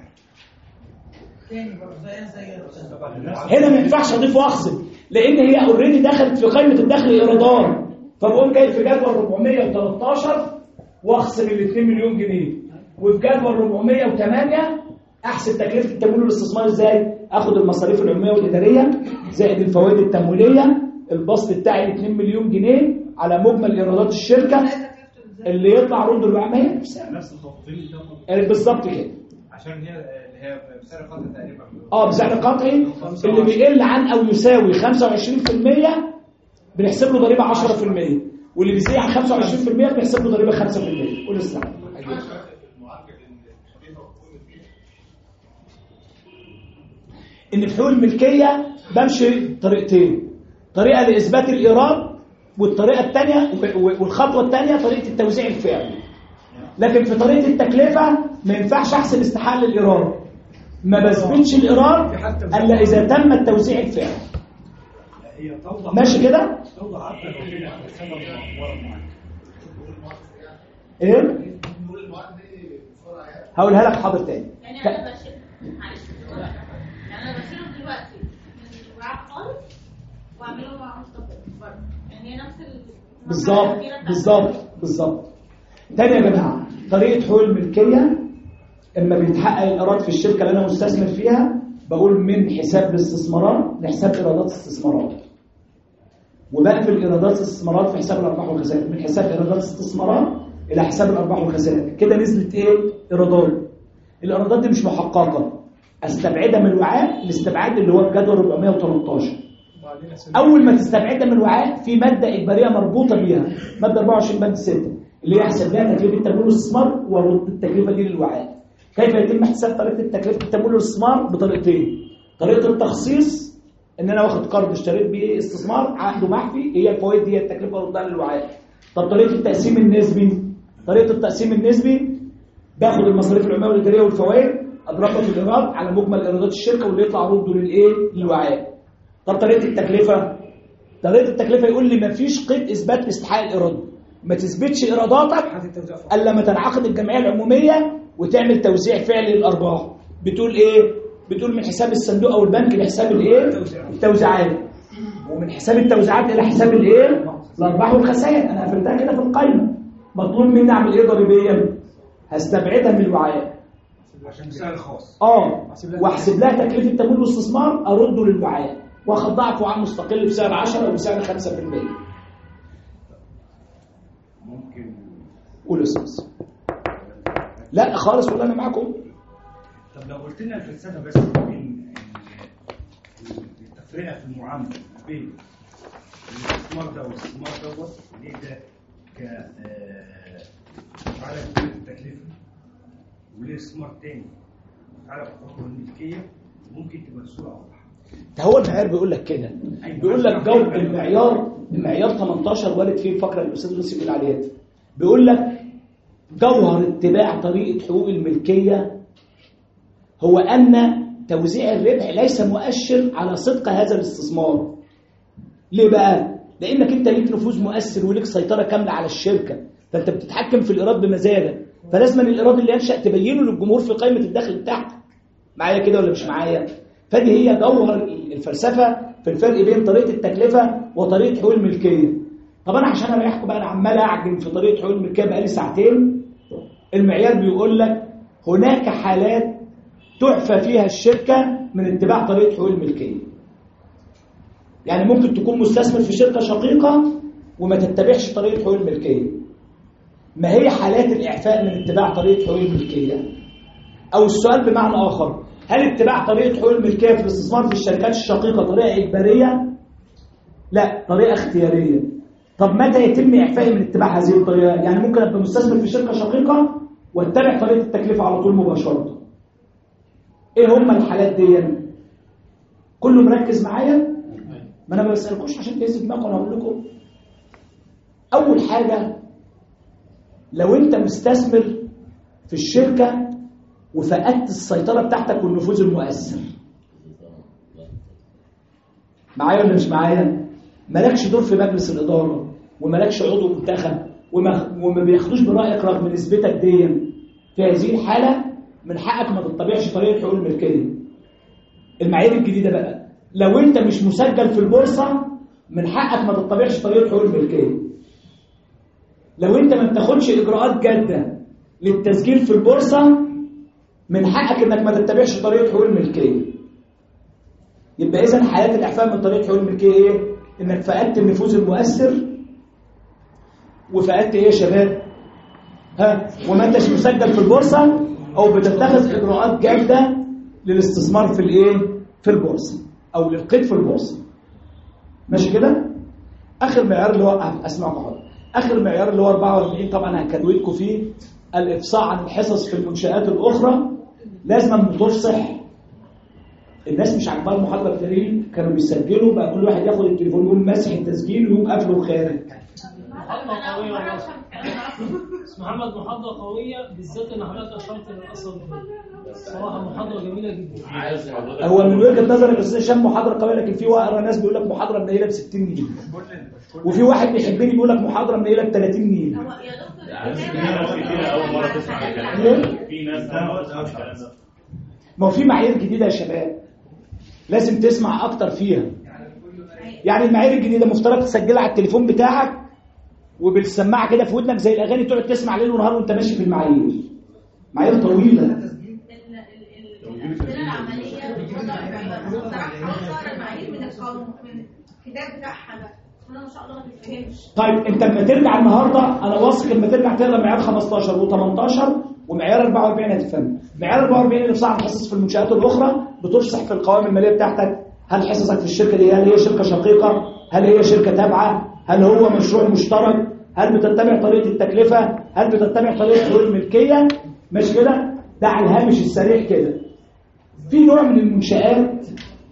هنا ما ينفعش اضيف واخصم، لان هي اوريدي دخلت في قائمه الدخل ايرادات، فبقوم جاي في جدول أربعمية وتلتاشر واخصم ال اتنين مليون جنيه، وفي جدول أربعمية وتمانية احسب تكلفه التمويل والاستثمار ازاي؟ اخد المصاريف العموميه والاداريه زائد الفوائد التمويليه، البسط بتاعي اتنين مليون جنيه على مجمل ايرادات الشركه اللي يطلع رد الوعميه نفس التفاصيل بالظبط كده، عشان هي اللي هي بسعر قطعي تقريبا. اه بسعر قطعي اللي بيقل عن او يساوي خمسة وعشرين بالمية بنحسب له ضريبه عشرة بالمية، واللي بيزيد عن خمسة وعشرين بالمية بنحسب له ضريبه خمسة بالمية. قول الساعه ان في حقوق الملكيه بمشي طريقتين، طريقه لاثبات الايراد والطريقه الثانيه والخطوه الثانيه طريقه التوزيع الفعلي. لكن في طريقه التكلفه ما ينفعش احسب استحال الايراد، ما بثبتش الايراد الا اذا تم التوزيع الفعلي. ماشي كده؟ ايه؟ هقولها لك حاضر تاني. يعني انا بشيل معلش يعني انا بشيله دلوقتي من الوعاء خالص واعمله مع مستقبل برضه، يعني هي نفس ال بالظبط بالظبط بالظبط. تاني يا جماعه، طريقه حقوق الملكيه اما بيتحقق الايراد في الشركه اللي انا مستثمر فيها بقول من حساب الاستثمارات لحساب ايرادات الاستثمارات، وبقفل ايرادات الاستثمارات في حساب الارباح والخسائر، من حساب ايرادات الاستثمارات الى حساب الارباح والخسائر. كده نزلت ايه؟ ايرادات. الايرادات دي مش محققه، استبعدها من الوعاء الاستبعاد اللي هو في جدول أربعمية وتلتاشر. اول ما تستبعدها من الوعاء في ماده اجباريه مربوطه بيها، ماده أربعة وعشرين بند ستة اللي هي حساب لها تكلفه التمويل والاستثمار ورد التكلفه دي للوعاء. كيف يتم حساب طريقه تكلفه التمويل والاستثمار؟ بطريقتين. طريقه التخصيص ان انا واخد قرض اشتريت بيه استثمار عقده محفي، هي الفوائد دي التكلفه ردها للوعاء. طب طريقه التقسيم النسبي، طريقه التقسيم النسبي باخد المصاريف العموميه والاداريه والفوائد اضربها في الايراد على مجمل ايرادات الشركه واللي يطلع رده للايه؟ للوعاء. طب طريقه التكلفه، طريقه التكلفه يقول لي ما فيش قيد اثبات لاستحقاق الايراد، ما تثبتش ايراداتك الا لما تنعقد الجمعيه العموميه وتعمل توزيع فعلي للارباح. بتقول ايه؟ بتقول من حساب الصندوق او البنك لحساب الايه؟ التوزيعات، ومن حساب التوزيعات الى حساب الايه؟ الارباح والخسائر. انا قفلتها كده في القائمه. مطلوب مني اعمل ايه ضريبيا؟ هستبعدها من الوعاء عشان بسعر خاص اه واحسب لها تكلفه تمويل واستثمار ارده للوعاء واخضعها في وعاء مستقل بسعر عشرة او بسعر خمسة بالمية. ممكن قول يا استاذ. لا خالص ولا انا معاكم. طب لو قلت لنا الفلسفه بس بين التفرقه في المعامله بين الاستثمار ده والاستثمار دوت ليه ده ك على التكلفه وليه استثمار تاني على حقوق الملكيه ممكن تبقى الصوره واضحه. ده هو المعيار بيقول لك كده، بيقول لك جو المعيار المعيار تمنتاشر وارد فيه الفقره الاستاذ لوسي بيقول عليها، بيقول لك جوهر اتباع طريقه حقوق الملكيه هو ان توزيع الربح ليس مؤشر على صدق هذا الاستثمار. ليه بقى؟ لانك انت ليك نفوذ مؤثر وليك سيطره كامله على الشركه، فانت بتتحكم في الايراد بمزاجك، فلازم الايراد اللي ينشا تبينه للجمهور في قائمه الدخل بتاعتك. معايا كده ولا مش معايا؟ فدي هي جوهر الفلسفه في الفرق بين طريقه التكلفه وطريقه حقوق الملكيه. طب انا عشان اريحكم بقى انا عمال اعجن في طريقه حقوق الملكيه بقالي ساعتين. المعيار بيقول لك هناك حالات تعفى فيها الشركه من اتباع طريقه حقوق الملكيه. يعني ممكن تكون مستثمر في شركه شقيقه وما تتبعش طريقه حقوق الملكيه. ما هي حالات الاعفاء من اتباع طريقه حقوق الملكيه؟ او السؤال بمعنى اخر، هل اتباع طريقه حقوق الملكيه في الاستثمار في الشركات الشقيقه طريقه اجباريه؟ لا، طريقه اختياريه. طب متى يتم اعفائي من اتباع هذه الطريقه؟ يعني ممكن ابقى مستثمر في شركه شقيقه واتبع طريقه التكلفه على طول مباشره. ايه هم الحالات دي؟ كله مركز معايا؟ ما انا ما بسالكوش عشان تهز دماغكم، انا هقول لكم. اول حاجه، لو انت مستثمر في الشركه وفقدت السيطره بتاعتك والنفوذ المؤثر، معايا ولا مش معايا؟ مالكش دور في مجلس الاداره ومالكش عضو منتخب وما, وما بياخدوش برايك رغم نسبتك دي، في هذه الحاله من حقك ما تتبعش طريقه حقوق الملكيه. المعايير الجديده بقى، لو انت مش مسجل في البورصه من حقك ما تتبعش طريقه حقوق الملكيه. لو انت ما بتاخدش اجراءات جاده للتسجيل في البورصه من حقك انك ما تتبعش طريقه حقوق الملكيه. يبقى اذا حياه الاعفاء من طريقه حقوق الملكيه ايه؟ انك فقدت النفوذ المؤثر وفقدت ايه يا شباب؟ ها، وما انتش مسجل في البورصه او بتتخذ اجراءات جاده للاستثمار في الايه؟ في البورصه او للقيد في البورصه. ماشي كده؟ اخر معيار اللي هو اسمع معايا، اخر معيار اللي هو أربعة وأربعين طبعا هكدويتكم فيه، الافصاح عن الحصص في المنشآت الاخرى. لازم تفصح. الناس مش عاجباها المحاضره التانيين كانوا بيسجلوا بقى كل واحد ياخد التليفون يقوم ماسح التسجيل ويقوم قافله وخارج. محاضرة قوية والله. محمد محاضرة قوية بالذات ان حضرتك اشرت للاصل. صراحة محاضرة جميلة جدا. هو من وجهة نظري بس هشام محاضرة قوية، لكن في واقرا ناس بيقول لك محاضرة منيلة ب ستين جنيه. وفي واحد بيحبني بيقول لك محاضرة منيلة ب ثلاثين جنيه. اول مرة تسمع الكلام ده. في ناس اول تسمع الكلام ده. ما هو في معايير جديدة يا شباب لازم تسمع اكتر فيها. يعني المعايير الجديدة مفترض تسجلها على التليفون بتاعك وبالسماعه كده في ودنك زي الاغاني تقعد تسمع ليل ونهار وانت ماشي في المعايير. معايير طويله. الاسئله العمليه بصراحه المعايير من القانون من الكتاب بتاعها ده انا ما شاء الله ما تفهمش. طيب انت لما ترجع النهارده انا واثق لما ترجع تقرا معيار خمستاشر و18 ومعيار أربعة وأربعين هتفهم. معيار أربعة وأربعين اللي بصح الحصص في المنشآت الاخرى بتفصح في القوائم الماليه بتاعتك، هل حصصك في الشركه دي هل هي شركه شقيقه؟ هل هي شركه تابعه؟ هل هو مشروع مشترك؟ هل بتتبع طريقة التكلفة؟ هل بتتبع طريقة حقوق الملكية؟ ماشي كده؟ ده على الهامش السريع كده. في نوع من المنشآت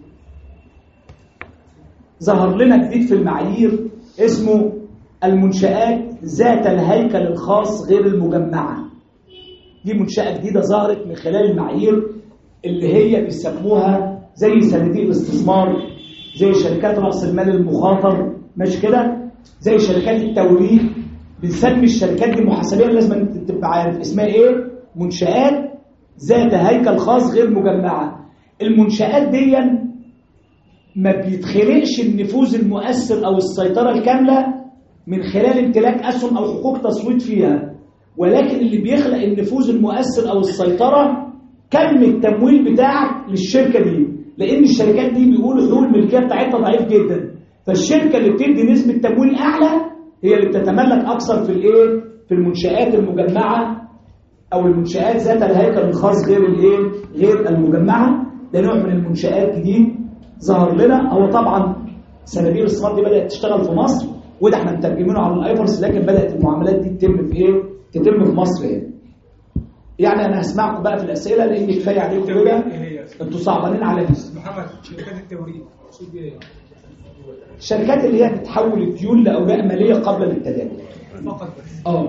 ظهر لنا جديد في المعايير اسمه المنشآت ذات الهيكل الخاص غير المجمعة. دي منشأة جديدة ظهرت من خلال المعايير اللي هي بيسموها زي صناديق الاستثمار، زي شركات رأس المال المخاطر، ماشي كده؟ زي شركات التوريد. بنسمي الشركات دي محاسبيا لازم تبقى عارف اسمها ايه؟ منشآت ذات هيكل خاص غير مجمعة. المنشآت دي ما بيتخلقش النفوذ المؤثر او السيطرة الكاملة من خلال امتلاك اسهم او حقوق تصويت فيها، ولكن اللي بيخلق النفوذ المؤثر او السيطرة كم التمويل بتاعك للشركة دي، لان الشركات دي بيقولوا حقوق الملكية بتاعتها ضعيف جدا، فالشركة اللي بتدي نسبة تمويل أعلى هي اللي بتتملك أكثر في الإيه؟ في المنشآت المجمعة أو المنشآت ذات الهيكل الخاص غير الإيه؟ غير المجمعة. ده نوع من المنشآت جديد ظهر لنا. هو طبعا صناديق الاستثمار دي بدأت تشتغل في مصر وده احنا مترجمينه على الأيفرس، لكن بدأت المعاملات دي تتم في إيه؟ تتم في مصر يعني. يعني أنا هسمعكم بقى في الأسئلة لأن كفاية عليكم كده، أنتوا صعبانين على نفسي. محمد شركات التوريد مقصود بيها ايه؟ الشركات اللي هي بتحول الديون لاوراق ماليه قبل التداول فقط بس. اه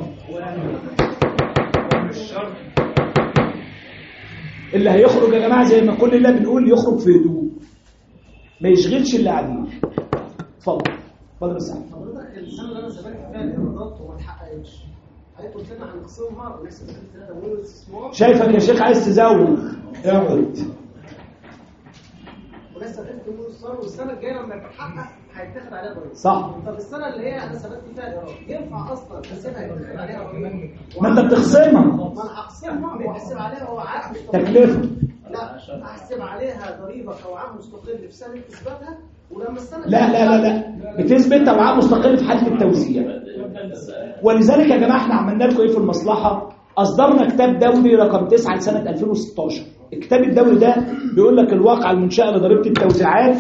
اللي هيخرج يا جماعه زي ما كل اللي بنقول يخرج في هدوء ما يشغلش اللي قاعدين. اتفضل اتفضل يا سعد. حضرتك السنه اللي انا سبقت فيها الايرادات وما اتحققتش، حضرتك قلت لنا هنقسمها ونحسب ثلاثه تمويل واستثمار. شايفك يا شيخ عايز تزوق اقعد. ولسه في تمويل واستثمار والسنه الجايه لما تتحقق هيتاخد عليها ضريبه. صح. طب السنه اللي هي انا سبقت فيها الايراد ينفع اصلا اسيبها يتاخد عليها ضريبه؟ ما انت بتخصمها. ما انا هقسمها واحسب عليها هو عقد تكلفه. لا احسب عليها ضريبه كوعاء مستقل في سنه اثباتها، ولما السنه لا لا لا لا بتثبت وعاء مستقل في حاله التوزيع. ولذلك يا جماعه احنا عملنا لكم ايه في المصلحه؟ اصدرنا كتاب دوري رقم تسعة لسنه ألفين وستاشر. الكتاب الدوري ده بيقول لك الواقع المنشأ لضريبه التوزيعات.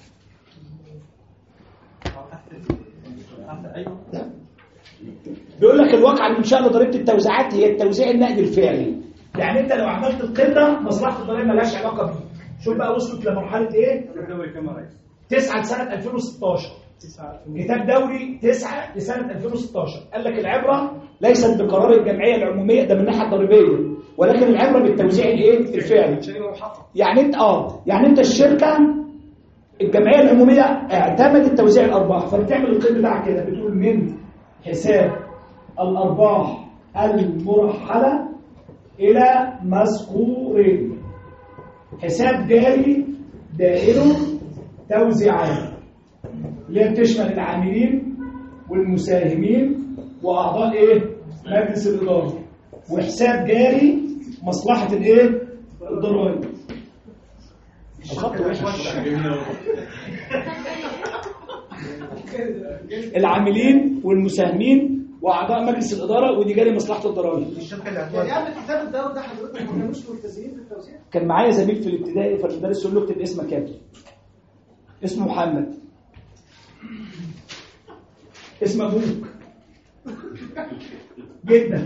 بيقول لك الواقع المنشأ لضريبه التوزيعات هي التوزيع النقدي الفعلي. يعني انت لو عملت القيمه مصلحه الضريبه مالهاش علاقه بيه. شوف بقى وصلت لمرحله ايه؟ الدوري كام يا ريس؟ تسعة لسنه ألفين وستاشر. كتاب دوري تسعة لسنه ألفين وستاشر قال لك العبره ليست بقرار الجمعيه العموميه ده من الناحيه الضريبيه، ولكن العبره بالتوزيع الايه؟ الفعلي. يعني انت اه يعني انت الشركه الجمعيه العموميه اعتمدت توزيع الارباح، فبتعمل القيد بتاعك كده بتقول من حساب الارباح المرحله الى مذكورين حساب جاري دائره توزيعات اللي بتشمل العاملين والمساهمين واعضاء ايه مجلس الاداره، وحساب جاري مصلحه الايه الضرائب. الخط وحش. العاملين والمساهمين واعضاء مجلس الاداره ودي جاري مصلحه الضرائب. يعني قبل كتاب الدوري ده حضرتك ما كناش ملتزمين في التوزيع؟ كان معايا زميل في الابتدائي فالمدرس يقول له اكتب اسمك كامل. اسمه محمد. اسم ابوك. جدا.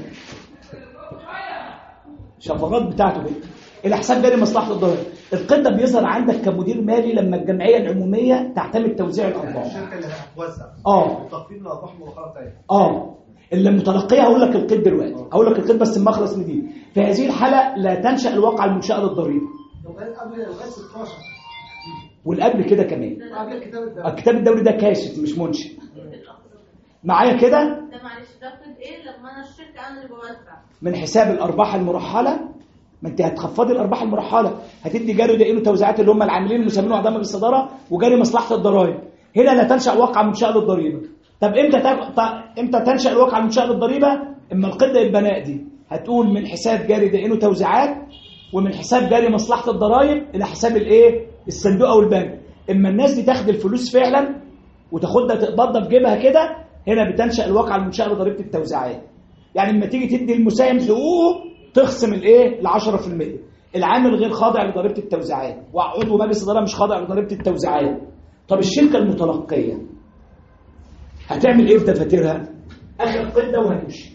شفرات بتاعته كده. الى حساب جاري مصلحه الضرائب. القيد ده بيظهر عندك كمدير مالي لما الجمعيه العموميه تعتمد توزيع الارباح. الشركه اللي هتوزع اه تخفيض الارباح المرحله بتاعتها. اه اللي متلقيه هقول لك القيد دلوقتي، هقول لك القيد بس المخلص من دي. في هذه الحاله لا تنشا الواقعه المنشاه للضريبه. قبل لغايه ستاشر والقبل كده كمان. قبل كتاب الدوري. الكتاب الدوري ده كاشف مش منشئ. معايا كده؟ ده معلش ده قيد ايه لما انا الشركه انا اللي بوزع؟ من حساب الارباح المرحله، ما انت هتخفضي الارباح المرحله، هتدي جاري دائره توزيعات اللي هم العاملين المساهمين واعضاء مجلس الاداره وجاري مصلحه الضرائب. هنا لا تنشا واقعه منشاه للضريبه. طب امتى تق... امتى تنشا الواقعه المنشاه للضريبه؟ اما القيد ده يبقى نقدي، هتقول من حساب جاري دائره توزيعات ومن حساب جاري مصلحه الضرائب الى حساب الايه؟ الصندوق او البنك. اما الناس دي تاخد الفلوس فعلا وتاخدها تقبضها في جيبها كده، هنا بتنشا الواقعه المنشاه لضريبه التوزيعات. يعني لما تيجي تدي المساهم حقوقه تخصم الايه؟ ال عشرة في المية. العامل غير خاضع لضريبه التوزيعات وعضو مجلس الاداره مش خاضع لضريبه التوزيعات. طب الشركه المتلقيه هتعمل ايه في دفاترها؟ اخر القيد ده وهنمشي.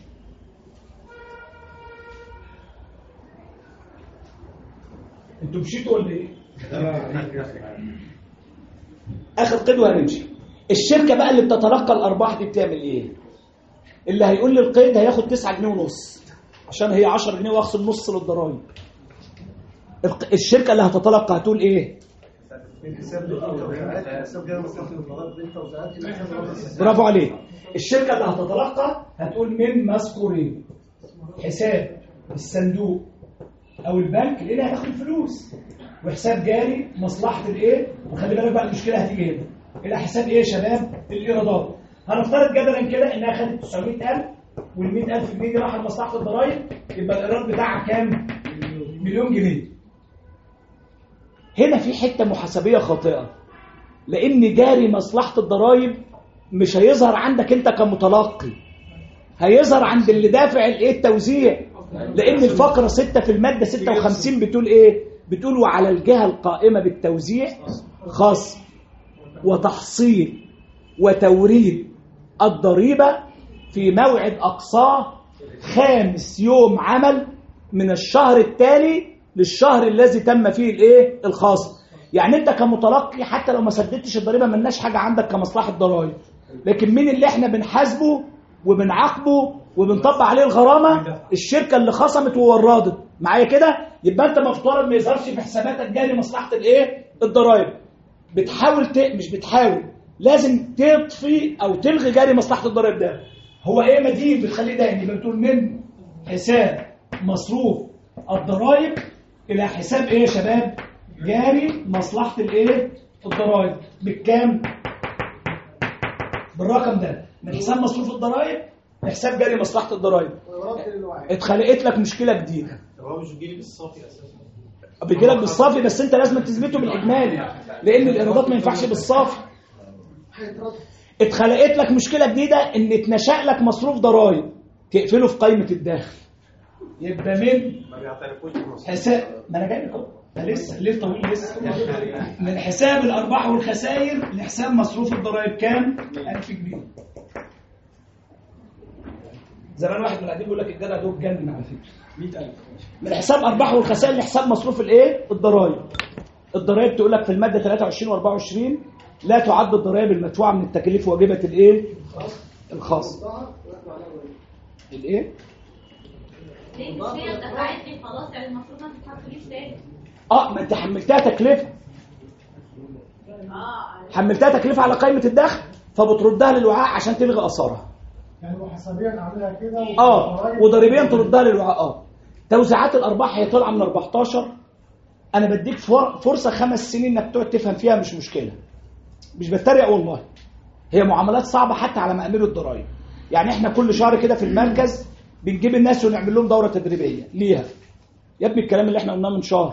انتوا مشيتوا ولا ايه؟ اخر قيد وهنمشي. الشركه بقى اللي بتتلقى الارباح دي بتعمل ايه؟ اللي هيقول لي القيد هياخد تسعة جنيه ونص عشان هي عشرة جنيه واخصم نص للضرايب. الشركه اللي هتتلقى هتقول ايه؟ برافو عليك. الشركه اللي هتتلقى هتقول من مذكورين حساب الصندوق او البنك اللي هتاخد الفلوس، وحساب جاري مصلحه الايه، وخلي بالك بقى المشكله هتيجي هنا الى حساب ايه يا شباب؟ الايرادات. هنفترض جدلا كده انها خدت تسعمية ألف وال مية ألف جنيه دي راحت لمصلحه الضرايب، يبقى الايراد بتاعها كام؟ مليون جنيه. هنا في حته محاسبيه خاطئه، لان جاري مصلحه الضرايب مش هيظهر عندك انت كمتلقي، هيظهر عند اللي دافع الايه؟ التوزيع. لان الفقره ستة في الماده ستة وخمسين بتقول ايه؟ بتقول وعلى الجهه القائمه بالتوزيع خاص وتحصيل وتوريد الضريبه في موعد اقصاه خامس يوم عمل من الشهر التالي للشهر الذي تم فيه الايه؟ الخاص. يعني انت كمتلقي حتى لو ما سددتش الضريبه ملناش حاجه عندك كمصلحه ضرائب، لكن مين اللي احنا بنحاسبه وبنعاقبه وبنطبق عليه الغرامه؟ الشركه اللي خصمت ووردت. معايا كده؟ يبقى انت مفترض ما يظهرش في حساباتك جاري مصلحه الايه؟ الضرائب. بتحاول ت... مش بتحاول لازم تطفي او تلغي جاري مصلحه الضرائب ده. هو ايه مدين بتخليه دايم؟ يبقى بتقول من حساب مصروف الضرائب الى حساب ايه يا شباب؟ جاري مصلحه الايه؟ الضرائب. بالكام؟ بالرقم ده، من حساب مصروف الضرائب لحساب جاري مصلحه الضرائب. اتخلقت لك مشكله جديده. هو مش بيجي بالصافي اساسا. بيجي لك بالصافي بس انت لازم تثبته بالاجمالي، لان الايرادات ما ينفعش بالصافي. اتخلقت لك مشكله جديده ان اتنشأ لك مصروف ضرائب تقفله في قائمه الدخل. يبقى من ما بيعترفوش حساب، ما انا جاي لكم لسه الليل طويل لسه. من حساب الارباح والخسائر لحساب مصروف الضرائب كام؟ ألف جنيه. زمان واحد من القديم بيقول لك الجدع ده اتجنن على فكره. مية ألف. من حساب ارباح والخسائر لحساب مصروف الايه؟ الضرائب. الضرائب تقول لك في الماده ثلاثة وعشرين وأربعة وعشرين لا تعد الضرائب المدفوعه من التكاليف واجبه الايه؟ الخاصه. الايه؟ ليه مش هي اتدفعت لي خلاص يعني المفروض ما تتحطليش تاني. اه ما انت حملتها تكلفه. اه حملتها تكلفه على قائمه الدخل فبتردها للوعاء عشان تلغي اثارها. يعني وحسابيا اعملها كده اه وضريبيا تردها للوعاء. اه توزيعات الارباح هي طالعه من أربعتاشر. انا بديك فرصه خمس سنين انك تقعد تفهم فيها، مش مشكله، مش بتريق والله. هي معاملات صعبه حتى على مأمير الضرائب. يعني احنا كل شهر كده في المركز بنجيب الناس ونعمل لهم دوره تدريبيه ليها. يا ابني الكلام اللي احنا قلناه من شهر.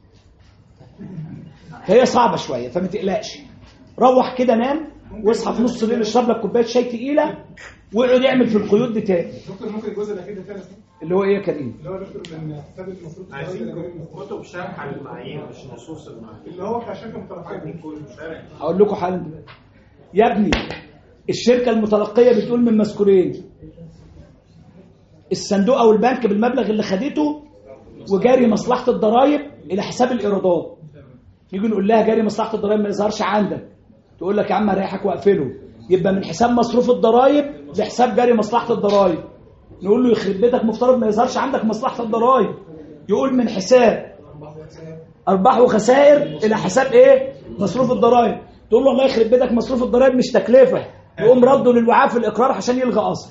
هي صعبه شويه فما تقلقش. روح كده نام واصحى في نص الليل اشرب لك كوبايه شاي تقيله واقعد اعمل في القيود دي تاني. دكتور ممكن الجزء الاخير ده تاني اللي هو ايه يا كريم؟ اللي هو دكتور من حساب المفروض عايزين كتب شرح على المعايير مش نصوص المعايير اللي هو بتاع شركه مترقيه دي كل شرح. هقول لكم حالا دلوقتي. يا ابني الشركه المتلقيه بتقول من مذكورين الصندوق او البنك بالمبلغ اللي خدته وجاري مصلحه الضرائب الى حساب الايرادات. نيجي نقول لها جاري مصلحه الضرائب ما يظهرش عندك، تقول لك يا عم اريحك واقفله، يبقى من حساب مصروف الضرائب لحساب جاري مصلحه الضرائب. نقول له يخرب بيتك مفترض ما يظهرش عندك مصلحه الضرائب، يقول من حساب ارباح وخسائر الى حساب ايه؟ مصروف الضرائب. تقول له الله يخرب بيتك مصروف الضرائب مش تكلفه، يقوم رده للوعاء في الاقرار عشان يلغى اصل.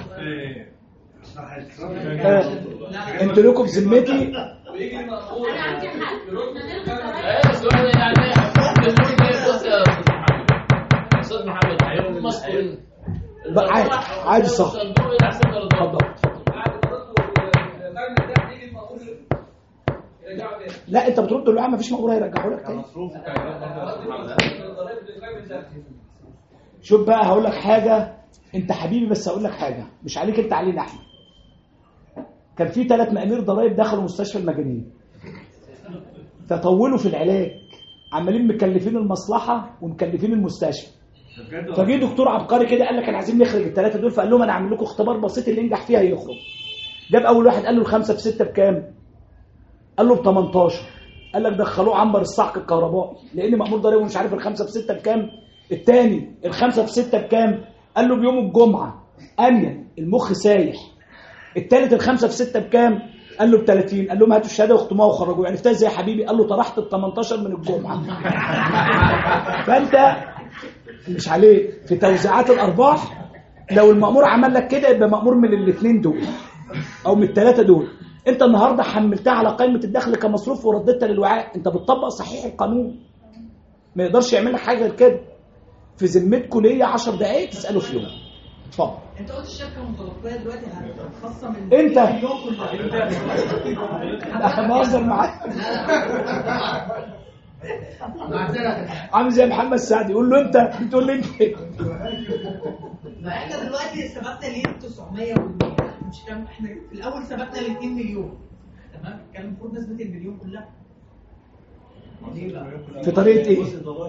انتوا لكم بذمتي انا عندي حل ايه سؤال يعني بص يا استاذ محمد هيقول المسؤول عادي عادي صح. اتفضل. لا انت بترد له ما فيش مقبول هيرجعوا لك تاني. شوف بقى هقول لك حاجه، انت حبيبي بس هقول لك حاجه مش عليك انت، علينا احنا. كان في ثلاث مأمير ضرائب دخلوا مستشفى المجانين تطولوا في العلاج، عمالين مكلفين المصلحه ومكلفين المستشفى. فجي دكتور عبقري كده قال لك انا عايزين نخرج الثلاثه دول، فقال لهم انا هعمل لكم اختبار بسيط اللي ينجح فيها يخرج. جاب اول واحد قال له الخمسه في سته بكام؟ قال له ب تمنتاشر. قال لك دخلوه عنبر الصعق الكهربائي لان مأمور ضريبي ومش عارف الخمسه في سته بكام. الثاني الخمسه في سته بكام؟ قال له بيوم الجمعه انيا المخ سايح. الثالث الخمسه في سته بكام؟ قال له ب ثلاثين. قال لهم هاتوا الشهاده واختموها وخرجوا. عرفتها ازاي يا حبيبي؟ قال له طرحت ال تمنتاشر من الجمعه. فانت مش عليك في توزيعات الارباح. لو المأمور عمل لك كده يبقى مأمور من الاثنين دول او من الثلاثه دول. انت النهارده حملتها على قائمه الدخل كمصروف وردتها للوعاء، انت بتطبق صحيح القانون. ما يقدرش يعمل لك حاجه غير كده. في ذمتكم ليا عشر دقائق تسالوا فيهم. اتفضل. انت قلت الشركه المتلقيه دلوقتي هتخصم من انت المليون كلها. انا بهزر معاك. عامل زي محمد سعد يقول له انت بتقول لي انت. ما احنا دلوقتي ثبتنا ليه تسعمية والمية مش كام؟ احنا في الاول ثبتنا ل اتنين مليون تمام؟ كان المفروض نثبت المليون كلها. ليه بقى؟ في طريقه ايه؟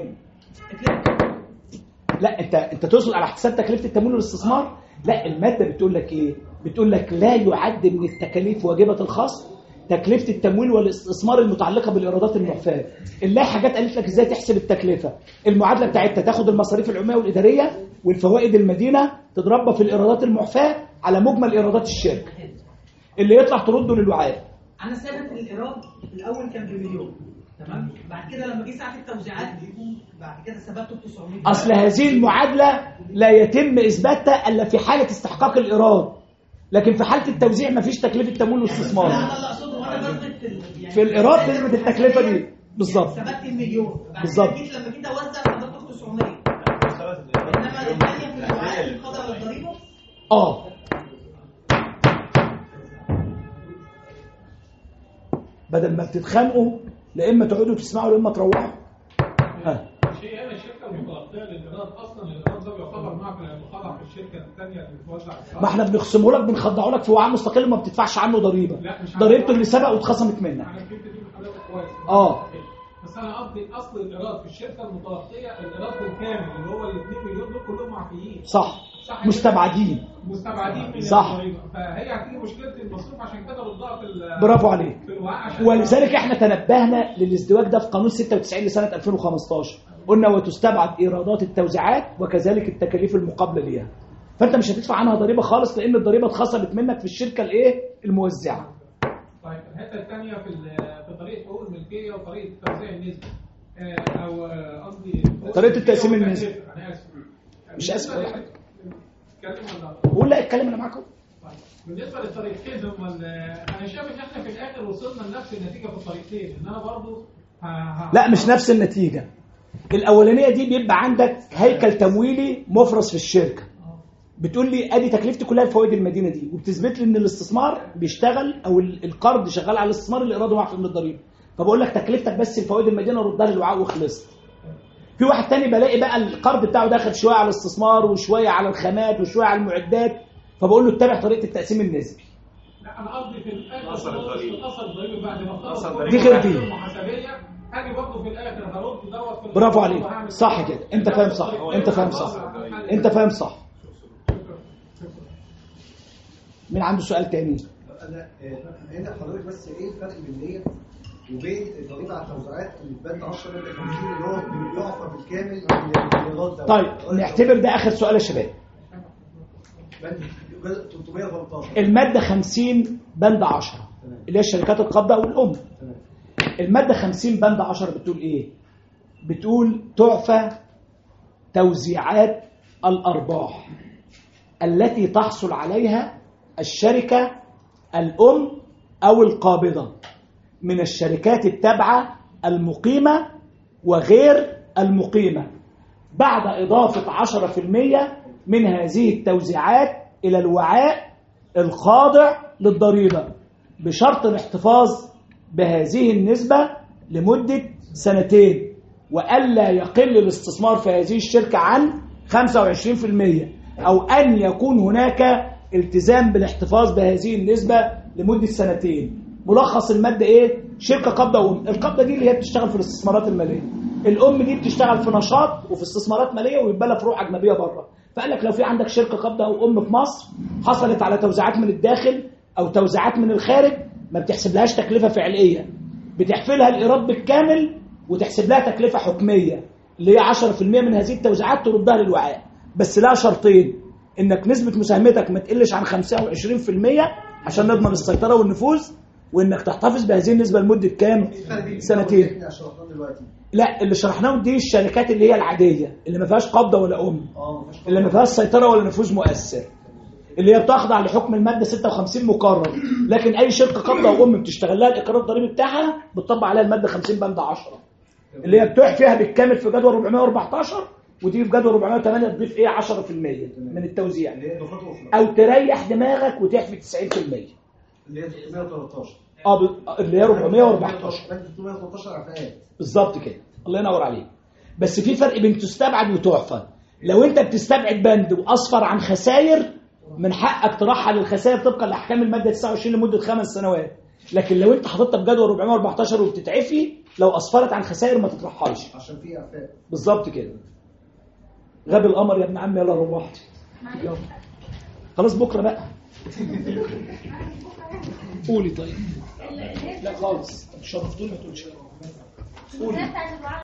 لا انت انت تقصد على حساب تكلفه التمويل والاستثمار؟ لا الماده بتقول لك ايه؟ بتقول لك لا يعد من التكاليف واجبه الخاص تكلفه التمويل والاستثمار المتعلقه بالايرادات المحفاه. اللائحه جت قالت لك ازاي تحسب التكلفه. المعادله بتاعتها تاخد المصاريف العموميه والاداريه والفوائد المدينه تضربها في الايرادات المحفاه على مجمل ايرادات الشركه. اللي يطلع ترده للوعاء. انا ثابت الايراد الاول كان بمليون تمام؟ بعد كده لما جه ساعه التوزيعات بعد كده ثبته ب تسعمية. اصل هذه المعادله لا يتم اثباتها الا في حاله استحقاق الايراد، لكن في حاله التوزيع مفيش تكلفه تمويل واستثمار. لا انا اللي اقصده وانا بثبت يعني في الايراد تثبت التكلفه دي بالظبط. ثبت المليون بعد بالظبط. كده جيت لما جيت اوزع ثبته ب تسعمية. انما الثانيه في الوعاء القدر للضريبه اه بدل ما بتتخانقوا لا اما تقعدوا تسمعوا لا اما تروحوا. ها شيء انا الشركه المتلقيه للايراد اصلا الايراد ده بيعتبر معك لانه خضع في الشركه الثانيه اللي بتوزع. ما احنا بنخصمه لك بنخضعه لك في وعاء مستقل ما بتدفعش عنه ضريبه. ضريبته اللي سبق واتخصمت منك. انا فهمت دي من حضرتك كويس. اه بس انا قصدي اصل الايراد في الشركه المتلقيه الايراد الكامل اللي هو ال اتنين مليون دول كلهم معفيين. صح مستبعدين مستبعدين من صح. الضريبه، فهي هتيجي مشكله المصروف عشان كده ردها في ال- برافو عليك. في الوعاء عشان ولذلك احنا تنبهنا للازدواج ده في قانون ستة وتسعين لسنه ألفين وخمستاشر، قلنا وتستبعد ايرادات التوزيعات وكذلك التكاليف المقابله ليها. فانت مش هتدفع عنها ضريبه خالص لان الضريبه اتخصمت منك في الشركه الايه الموزعه. طيب الحته الثانيه في ال- في طريقه حقوق الملكيه وطريقه توزيع النسبه آه، او آه، قصدي طريقة التقسيم النسبي. انا اسف مش اسف ولا حاجه. اتكلم ولا قول لا اتكلم انا معاكم. بالنسبه للطريقتين هم ال- انا شايف ان احنا في الاخر وصلنا لنفس النتيجه في الطريقتين، ان انا برضو ه- ه- لا مش نفس النتيجه. الاولانيه دي بيبقى عندك هيكل تمويلي مفرز في الشركه، بتقول لي ادي تكلفتي كلها فوائد المدينه دي، وبتثبت لي ان الاستثمار بيشتغل او ال- القرض شغال على الاستثمار اللي ايراده معفي من الضريبه، فبقول لك تكلفتك بس الفوائد المدينه ردها للوعاء وخلصت. في واحد تاني بلاقي بقى القرض بتاعه داخل شويه على الاستثمار وشويه على الخامات وشويه على المعدات، فبقول له اتبع طريقه التقسيم النسبي. لا انا قصدي في الاخر خالص في اثر الضريبه بعد ما اخلص دي غير دي. المحاسبيه هاجي برضه في الاخر هرد دوت في برافو عليك صح كده، انت فاهم صح انت فاهم صح انت فاهم صح. مين عنده سؤال تاني؟ انا آه، هنا حضرتك بس ايه الفرق بين ديت وبين الضريبه على التوزيعات اللي بند عشرة بند خمسين اللي هو بيعفى بالكامل عن الايراد ده؟ طيب نعتبر ده اخر سؤال يا شباب. بند ثلاثمية وتلتاشر الماده خمسين بند عشرة اللي هي الشركات القابضه والام. الماده خمسين بند عشرة بتقول ايه؟ بتقول تعفى توزيعات الارباح التي تحصل عليها الشركه الام او القابضه من الشركات التابعه المقيمه وغير المقيمه بعد اضافه عشرة في المية من هذه التوزيعات الى الوعاء الخاضع للضريبه بشرط الاحتفاظ بهذه النسبه لمده سنتين، والا يقل الاستثمار في هذه الشركه عن خمسة وعشرين في المية، او ان يكون هناك التزام بالاحتفاظ بهذه النسبه لمده سنتين. ملخص الماده ايه؟ شركه قابضه وام. القابضه دي اللي هي بتشتغل في الاستثمارات الماليه، الام دي بتشتغل في نشاط وفي استثمارات ماليه ويبقى لها فروع اجنبيه بره. فقال لك لو في عندك شركه قابضه او ام في مصر حصلت على توزيعات من الداخل او توزيعات من الخارج، ما بتحسبلهاش تكلفه فعليه، بتحفلها الايراد بالكامل وتحسب لها تكلفه حكميه اللي هي عشرة في المية من هذه التوزيعات تردها للوعاء، بس لها شرطين: انك نسبه مساهمتك ما تقلش عن خمسة وعشرين في المية عشان نضمن السيطره والنفوذ، وانك تحتفظ بهذه النسبه لمده كام؟ سنتين. لا اللي شرحناهم دي الشركات اللي هي العاديه اللي ما فيهاش قبضه ولا ام، اللي ما فيهاش سيطره ولا نفوذ مؤثر، اللي هي بتخضع لحكم الماده ستة وخمسين مقرر. لكن اي شركه قبضه او ام بتشتغل لها الاقرار الضريبي بتاعها بتطبق عليها الماده خمسين بند عشرة اللي هي بتوع فيها بالكامل في جدول أربعمية وأربعتاشر، ودي في جدول أربعمية وتمانية تضيف ايه عشرة في المية من التوزيع، او تريح دماغك وتحفي تسعين في المية اللي هي ثلاثمية وتلتاشر. اه ب- اللي هي أربعمية وأربعتاشر بند ثلاثمية وتلتاشر عفاءات. بالظبط كده، الله ينور عليك. بس في فرق بين تستبعد وتعفى. لو انت بتستبعد بند واصفر عن خسائر من حقك ترحل الخسائر طبقا لاحكام الماده تسعة وعشرين لمده خمس سنوات، لكن لو انت حاططها بجدول أربعمية وأربعتاشر وبتتعفي لو اسفرت عن خسائر ما تترحلش. عشان في عفاء. بالظبط كده. غاب القمر يا ابن عمي، يلا روحت. يلا خلاص بكره بقى. قولي طيب. لا خالص، شرفتوني ما تقولش. قولي.